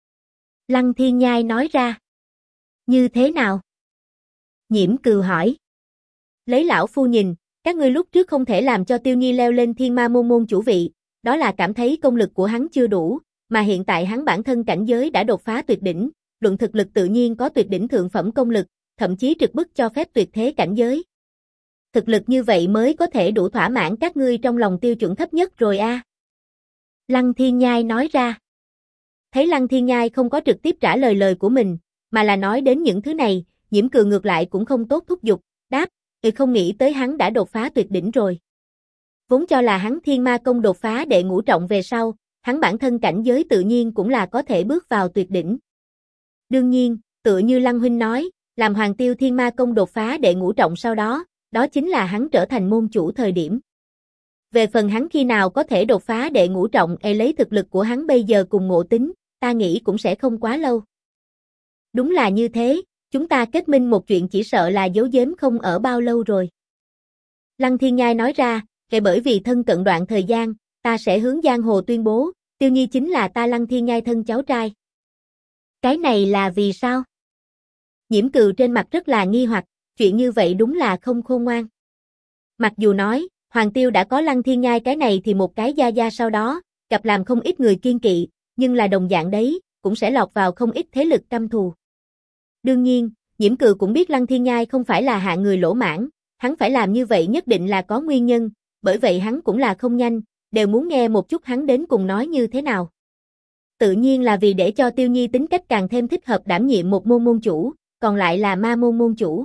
Lăng Thiên Nhai nói ra. Như thế nào? Nhiễm Cừu hỏi. Lấy lão phu nhìn, các ngươi lúc trước không thể làm cho Tiêu Nhi leo lên Thiên Ma môn môn chủ vị, đó là cảm thấy công lực của hắn chưa đủ, mà hiện tại hắn bản thân cảnh giới đã đột phá tuyệt đỉnh, luận thực lực tự nhiên có tuyệt đỉnh thượng phẩm công lực, thậm chí trực bức cho phép tuyệt thế cảnh giới. Thực lực như vậy mới có thể đủ thỏa mãn các ngươi trong lòng tiêu chuẩn thấp nhất rồi a. Lăng Thiên Nhai nói ra. Thấy Lăng Thiên Nhai không có trực tiếp trả lời lời của mình, mà là nói đến những thứ này, Nhiễm Cừu ngược lại cũng không tốt thúc giục, đáp, không nghĩ tới hắn đã đột phá tuyệt đỉnh rồi. Vốn cho là hắn Thiên Ma công đột phá đệ ngũ trọng về sau, hắn bản thân cảnh giới tự nhiên cũng là có thể bước vào tuyệt đỉnh. Đương nhiên, tựa như Lăng huynh nói, làm Hoàng Tiêu Thiên Ma công đột phá đệ ngũ trọng sau đó, đó chính là hắn trở thành môn chủ thời điểm. Về phần hắn khi nào có thể đột phá đệ ngũ trọng lấy thực lực của hắn bây giờ cùng Ngộ Tính, ta nghĩ cũng sẽ không quá lâu. Đúng là như thế, chúng ta kết minh một chuyện chỉ sợ là giấu giếm không ở bao lâu rồi. Lăng Thiên Nhai nói ra, bởi vì thân cận đoạn thời gian, ta sẽ hướng giang hồ tuyên bố, Tiêu Nhi chính là ta Lăng Thiên Nhai thân cháu trai. Cái này là vì sao? Nhiễm Cừu trên mặt rất là nghi hoặc, chuyện như vậy đúng là không khôn ngoan. Mặc dù nói, Hoàng Tiêu đã có Lăng Thiên Nhai cái này thì một cái gia gia sau đó, gặp làm không ít người kiên kỵ, nhưng là đồng dạng đấy, cũng sẽ lọt vào không ít thế lực căm thù. Đương nhiên, Nhiễm Cừu cũng biết Lăng Thiên Nhai không phải là hạng người lỗ mãn, hắn phải làm như vậy nhất định là có nguyên nhân, bởi vậy hắn cũng là không nhanh, đều muốn nghe một chút hắn đến cùng nói như thế nào. Tự nhiên là vì để cho Tiêu Nhi tính cách càng thêm thích hợp đảm nhiệm một môn môn chủ, còn lại là ma môn môn chủ.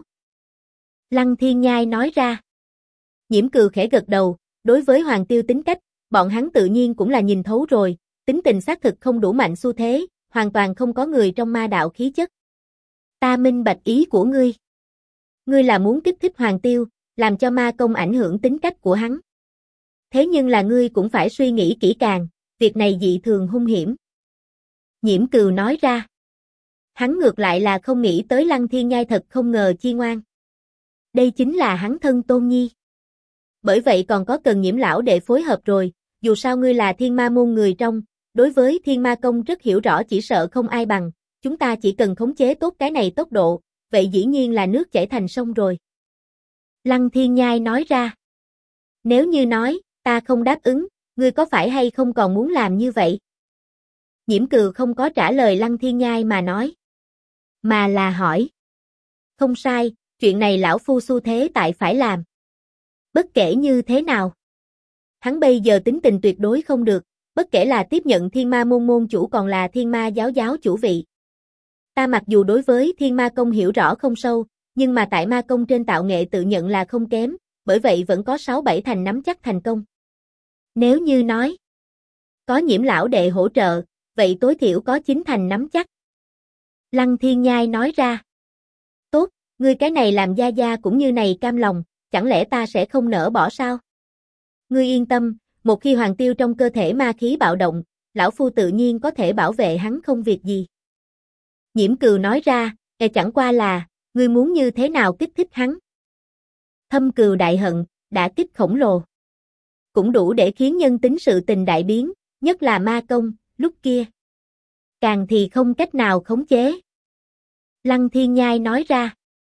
Lăng Thiên Nhai nói ra. Nhiễm Cừu khẽ gật đầu, đối với Hoàng Tiêu tính cách, bọn hắn tự nhiên cũng là nhìn thấu rồi, tính tình xác thực không đủ mạnh xu thế, hoàn toàn không có người trong ma đạo khí chất. Ta minh bạch ý của ngươi. Ngươi là muốn kích thích Hoàng Tiêu, làm cho ma công ảnh hưởng tính cách của hắn. Thế nhưng là ngươi cũng phải suy nghĩ kỹ càng, việc này dị thường hung hiểm. Nhiễm Cừu nói ra. Hắn ngược lại là không nghĩ tới Lăng Thiên Nhai thật không ngờ chi ngoan. Đây chính là hắn thân tôn nhi. Bởi vậy còn có cần Nhiễm lão để phối hợp rồi, dù sao ngươi là Thiên Ma môn người trong, đối với Thiên Ma công rất hiểu rõ chỉ sợ không ai bằng, chúng ta chỉ cần khống chế tốt cái này tốc độ, vậy dĩ nhiên là nước chảy thành sông rồi. Lăng Thiên Nhai nói ra. Nếu như nói, ta không đáp ứng, ngươi có phải hay không còn muốn làm như vậy? Nhiễm Cừu không có trả lời Lăng Thiên Nhai mà nói, mà là hỏi. Không sai, chuyện này lão phu xu thế tại phải làm. Bất kể như thế nào, hắn bây giờ tính tình tuyệt đối không được, bất kể là tiếp nhận Thiên Ma môn môn chủ còn là Thiên Ma giáo giáo chủ vị. Ta mặc dù đối với Thiên Ma công hiểu rõ không sâu, nhưng mà tại ma công trên tạo nghệ tự nhận là không kém, bởi vậy vẫn có 6-7 thành nắm chắc thành công. Nếu như nói có Nhiễm lão đệ hỗ trợ, vậy tối thiểu có 9 thành nắm chắc. Lăng Thiên Nhai nói ra. Tốt, ngươi cái này làm gia gia cũng như này cam lòng, chẳng lẽ ta sẽ không nỡ bỏ sao? Ngươi yên tâm, một khi Hoàng Tiêu trong cơ thể ma khí bạo động, lão phu tự nhiên có thể bảo vệ hắn không việc gì. Nhiễm Cừu nói ra, chẳng qua là, ngươi muốn như thế nào kích thích hắn? Thâm Cừu đại hận, đã kích khổng lồ. Cũng đủ để khiến nhân tính sự tình đại biến, nhất là ma công, lúc kia. Càng thì không cách nào khống chế. Lăng Thiên Nhai nói ra.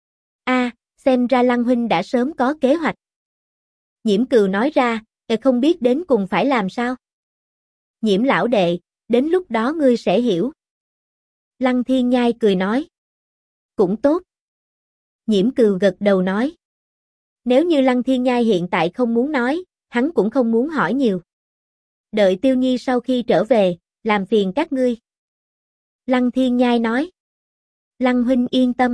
Xem ra Lăng huynh đã sớm có kế hoạch. Nhiễm Cừu nói ra, không biết đến cùng phải làm sao. Nhiễm lão đệ, đến lúc đó ngươi sẽ hiểu. Lăng Thiên Nhai cười nói. Cũng tốt. Nhiễm Cừu gật đầu nói. Nếu như Lăng Thiên Nhai hiện tại không muốn nói, hắn cũng không muốn hỏi nhiều. Đợi Tiêu Nhi sau khi trở về, làm phiền các ngươi. Lăng Thiên Nhai nói. Lăng huynh yên tâm.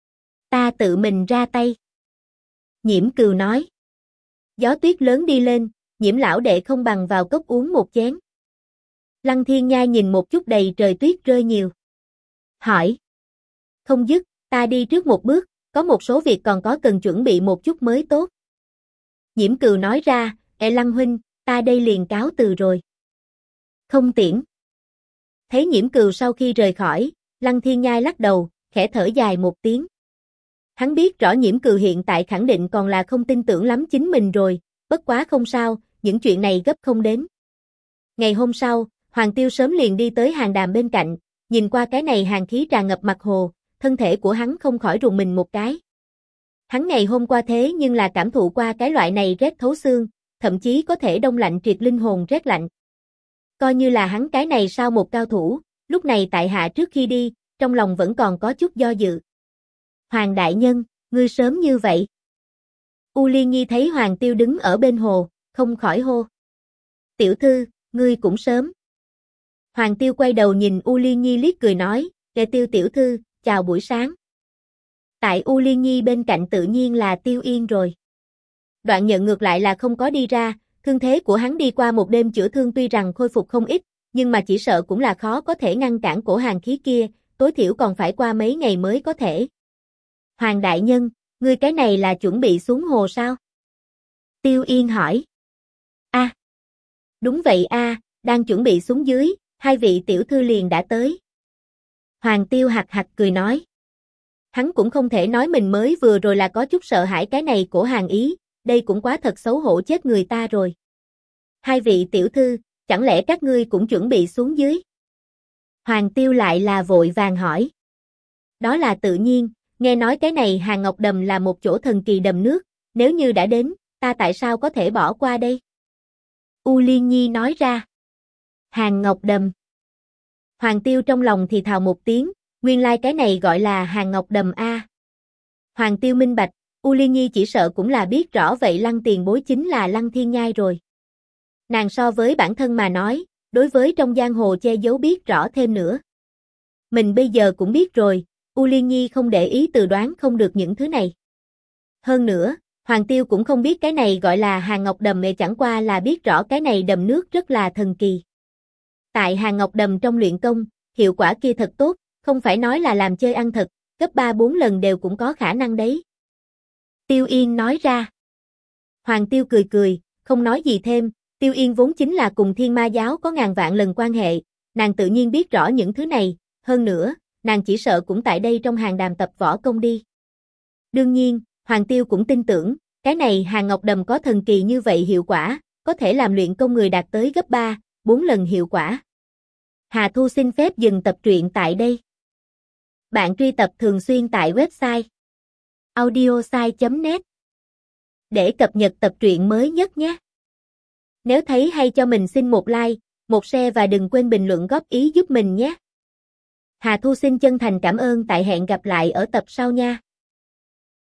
Ta tự mình ra tay. Nhiễm Cừu nói. Gió tuyết lớn đi lên, Nhiễm lão đệ không bằng vào cốc uống một chén. Lăng Thiên Nhai nhìn một chút đầy trời tuyết rơi nhiều. Hỏi. Không dứt, ta đi trước một bước, có một số việc còn có cần chuẩn bị một chút mới tốt. Nhiễm Cừu nói ra, Lăng huynh, ta đây liền cáo từ rồi. Không tiễn. Thấy Nhiễm Cừu sau khi rời khỏi, Lăng Thiên Nhai lắc đầu, khẽ thở dài một tiếng. Hắn biết rõ Nhiễm Cừu hiện tại khẳng định còn là không tin tưởng lắm chính mình rồi, bất quá không sao, những chuyện này gấp không đến. Ngày hôm sau, Hoàng Tiêu sớm liền đi tới hàng đàm bên cạnh, nhìn qua cái này hàng khí tràn ngập mặt hồ, thân thể của hắn không khỏi rùng mình một cái. Hắn ngày hôm qua thế nhưng là cảm thụ qua cái loại này rét thấu xương, thậm chí có thể đông lạnh triệt linh hồn rét lạnh. Coi như là hắn cái này sao một cao thủ, lúc này tại hạ trước khi đi, trong lòng vẫn còn có chút do dự. Hoàng đại nhân, ngươi sớm như vậy. U Liên Nhi thấy Hoàng Tiêu đứng ở bên hồ, không khỏi hô. Tiểu thư, ngươi cũng sớm. Hoàng Tiêu quay đầu nhìn U Liên Nhi liếc cười nói, Tiêu tiểu thư, chào buổi sáng. Tại U Liên Nhi bên cạnh tự nhiên là Tiêu Yên rồi. Đoạn Nhận ngược lại là không có đi ra, thương thế của hắn đi qua một đêm chữa thương tuy rằng khôi phục không ít, nhưng mà chỉ sợ cũng là khó có thể ngăn cản cổ hàn khí kia, tối thiểu còn phải qua mấy ngày mới có thể. Hoàng đại nhân, ngươi cái này là chuẩn bị xuống hồ sao? Tiêu Yên hỏi. Đúng vậy đang chuẩn bị xuống dưới, hai vị tiểu thư liền đã tới. Hoàng Tiêu hạc hạc cười nói. Hắn cũng không thể nói mình mới vừa rồi là có chút sợ hãi cái này cổ hàn ý, đây cũng quá thật xấu hổ chết người ta rồi. Hai vị tiểu thư, chẳng lẽ các ngươi cũng chuẩn bị xuống dưới? Hoàng Tiêu lại là vội vàng hỏi. Đó là tự nhiên, nghe nói cái này Hàn Ngọc Đầm là một chỗ thần kỳ đầm nước, nếu như đã đến, ta tại sao có thể bỏ qua đây? U Liên Nhi nói ra. Hàn Ngọc Đầm. Hoàng Tiêu trong lòng thì thào một tiếng, nguyên lai cái này gọi là Hàn Ngọc Đầm a. Hoàng Tiêu minh bạch, U Liên Nhi chỉ sợ cũng là biết rõ vậy Lăng tiền bối chính là Lăng Thiên Nhai rồi. Nàng so với bản thân mà nói, đối với trong giang hồ che giấu biết rõ thêm nữa. Mình bây giờ cũng biết rồi, U Liên Nhi không để ý từ đoán không được những thứ này. Hơn nữa, Hoàng Tiêu cũng không biết cái này gọi là Hàn Ngọc Đầm chẳng qua là biết rõ cái này đầm nước rất là thần kỳ. Tại Hàn Ngọc Đầm trong luyện công, hiệu quả kia thật tốt, không phải nói là làm chơi ăn thật, gấp 3-4 lần đều cũng có khả năng đấy. Tiêu Yên nói ra. Hoàng Tiêu cười cười, không nói gì thêm, Tiêu Yên vốn chính là cùng Thiên Ma giáo có ngàn vạn lần quan hệ, nàng tự nhiên biết rõ những thứ này, hơn nữa, nàng chỉ sợ cũng tại đây trong hàng đàm tập võ công đi. Đương nhiên, Hoàng Tiêu cũng tin tưởng, cái này Hàn Ngọc Đầm có thần kỳ như vậy hiệu quả, có thể làm luyện công người đạt tới gấp 3-4 lần hiệu quả. Hà Thu xin phép dừng tập truyện tại đây. Bạn truy tập thường xuyên tại website audiosai.net để cập nhật tập truyện mới nhất nhé. Nếu thấy hay cho mình xin một like, một share và đừng quên bình luận góp ý giúp mình nhé. Hà Thu xin chân thành cảm ơn tại hẹn gặp lại ở tập sau nha.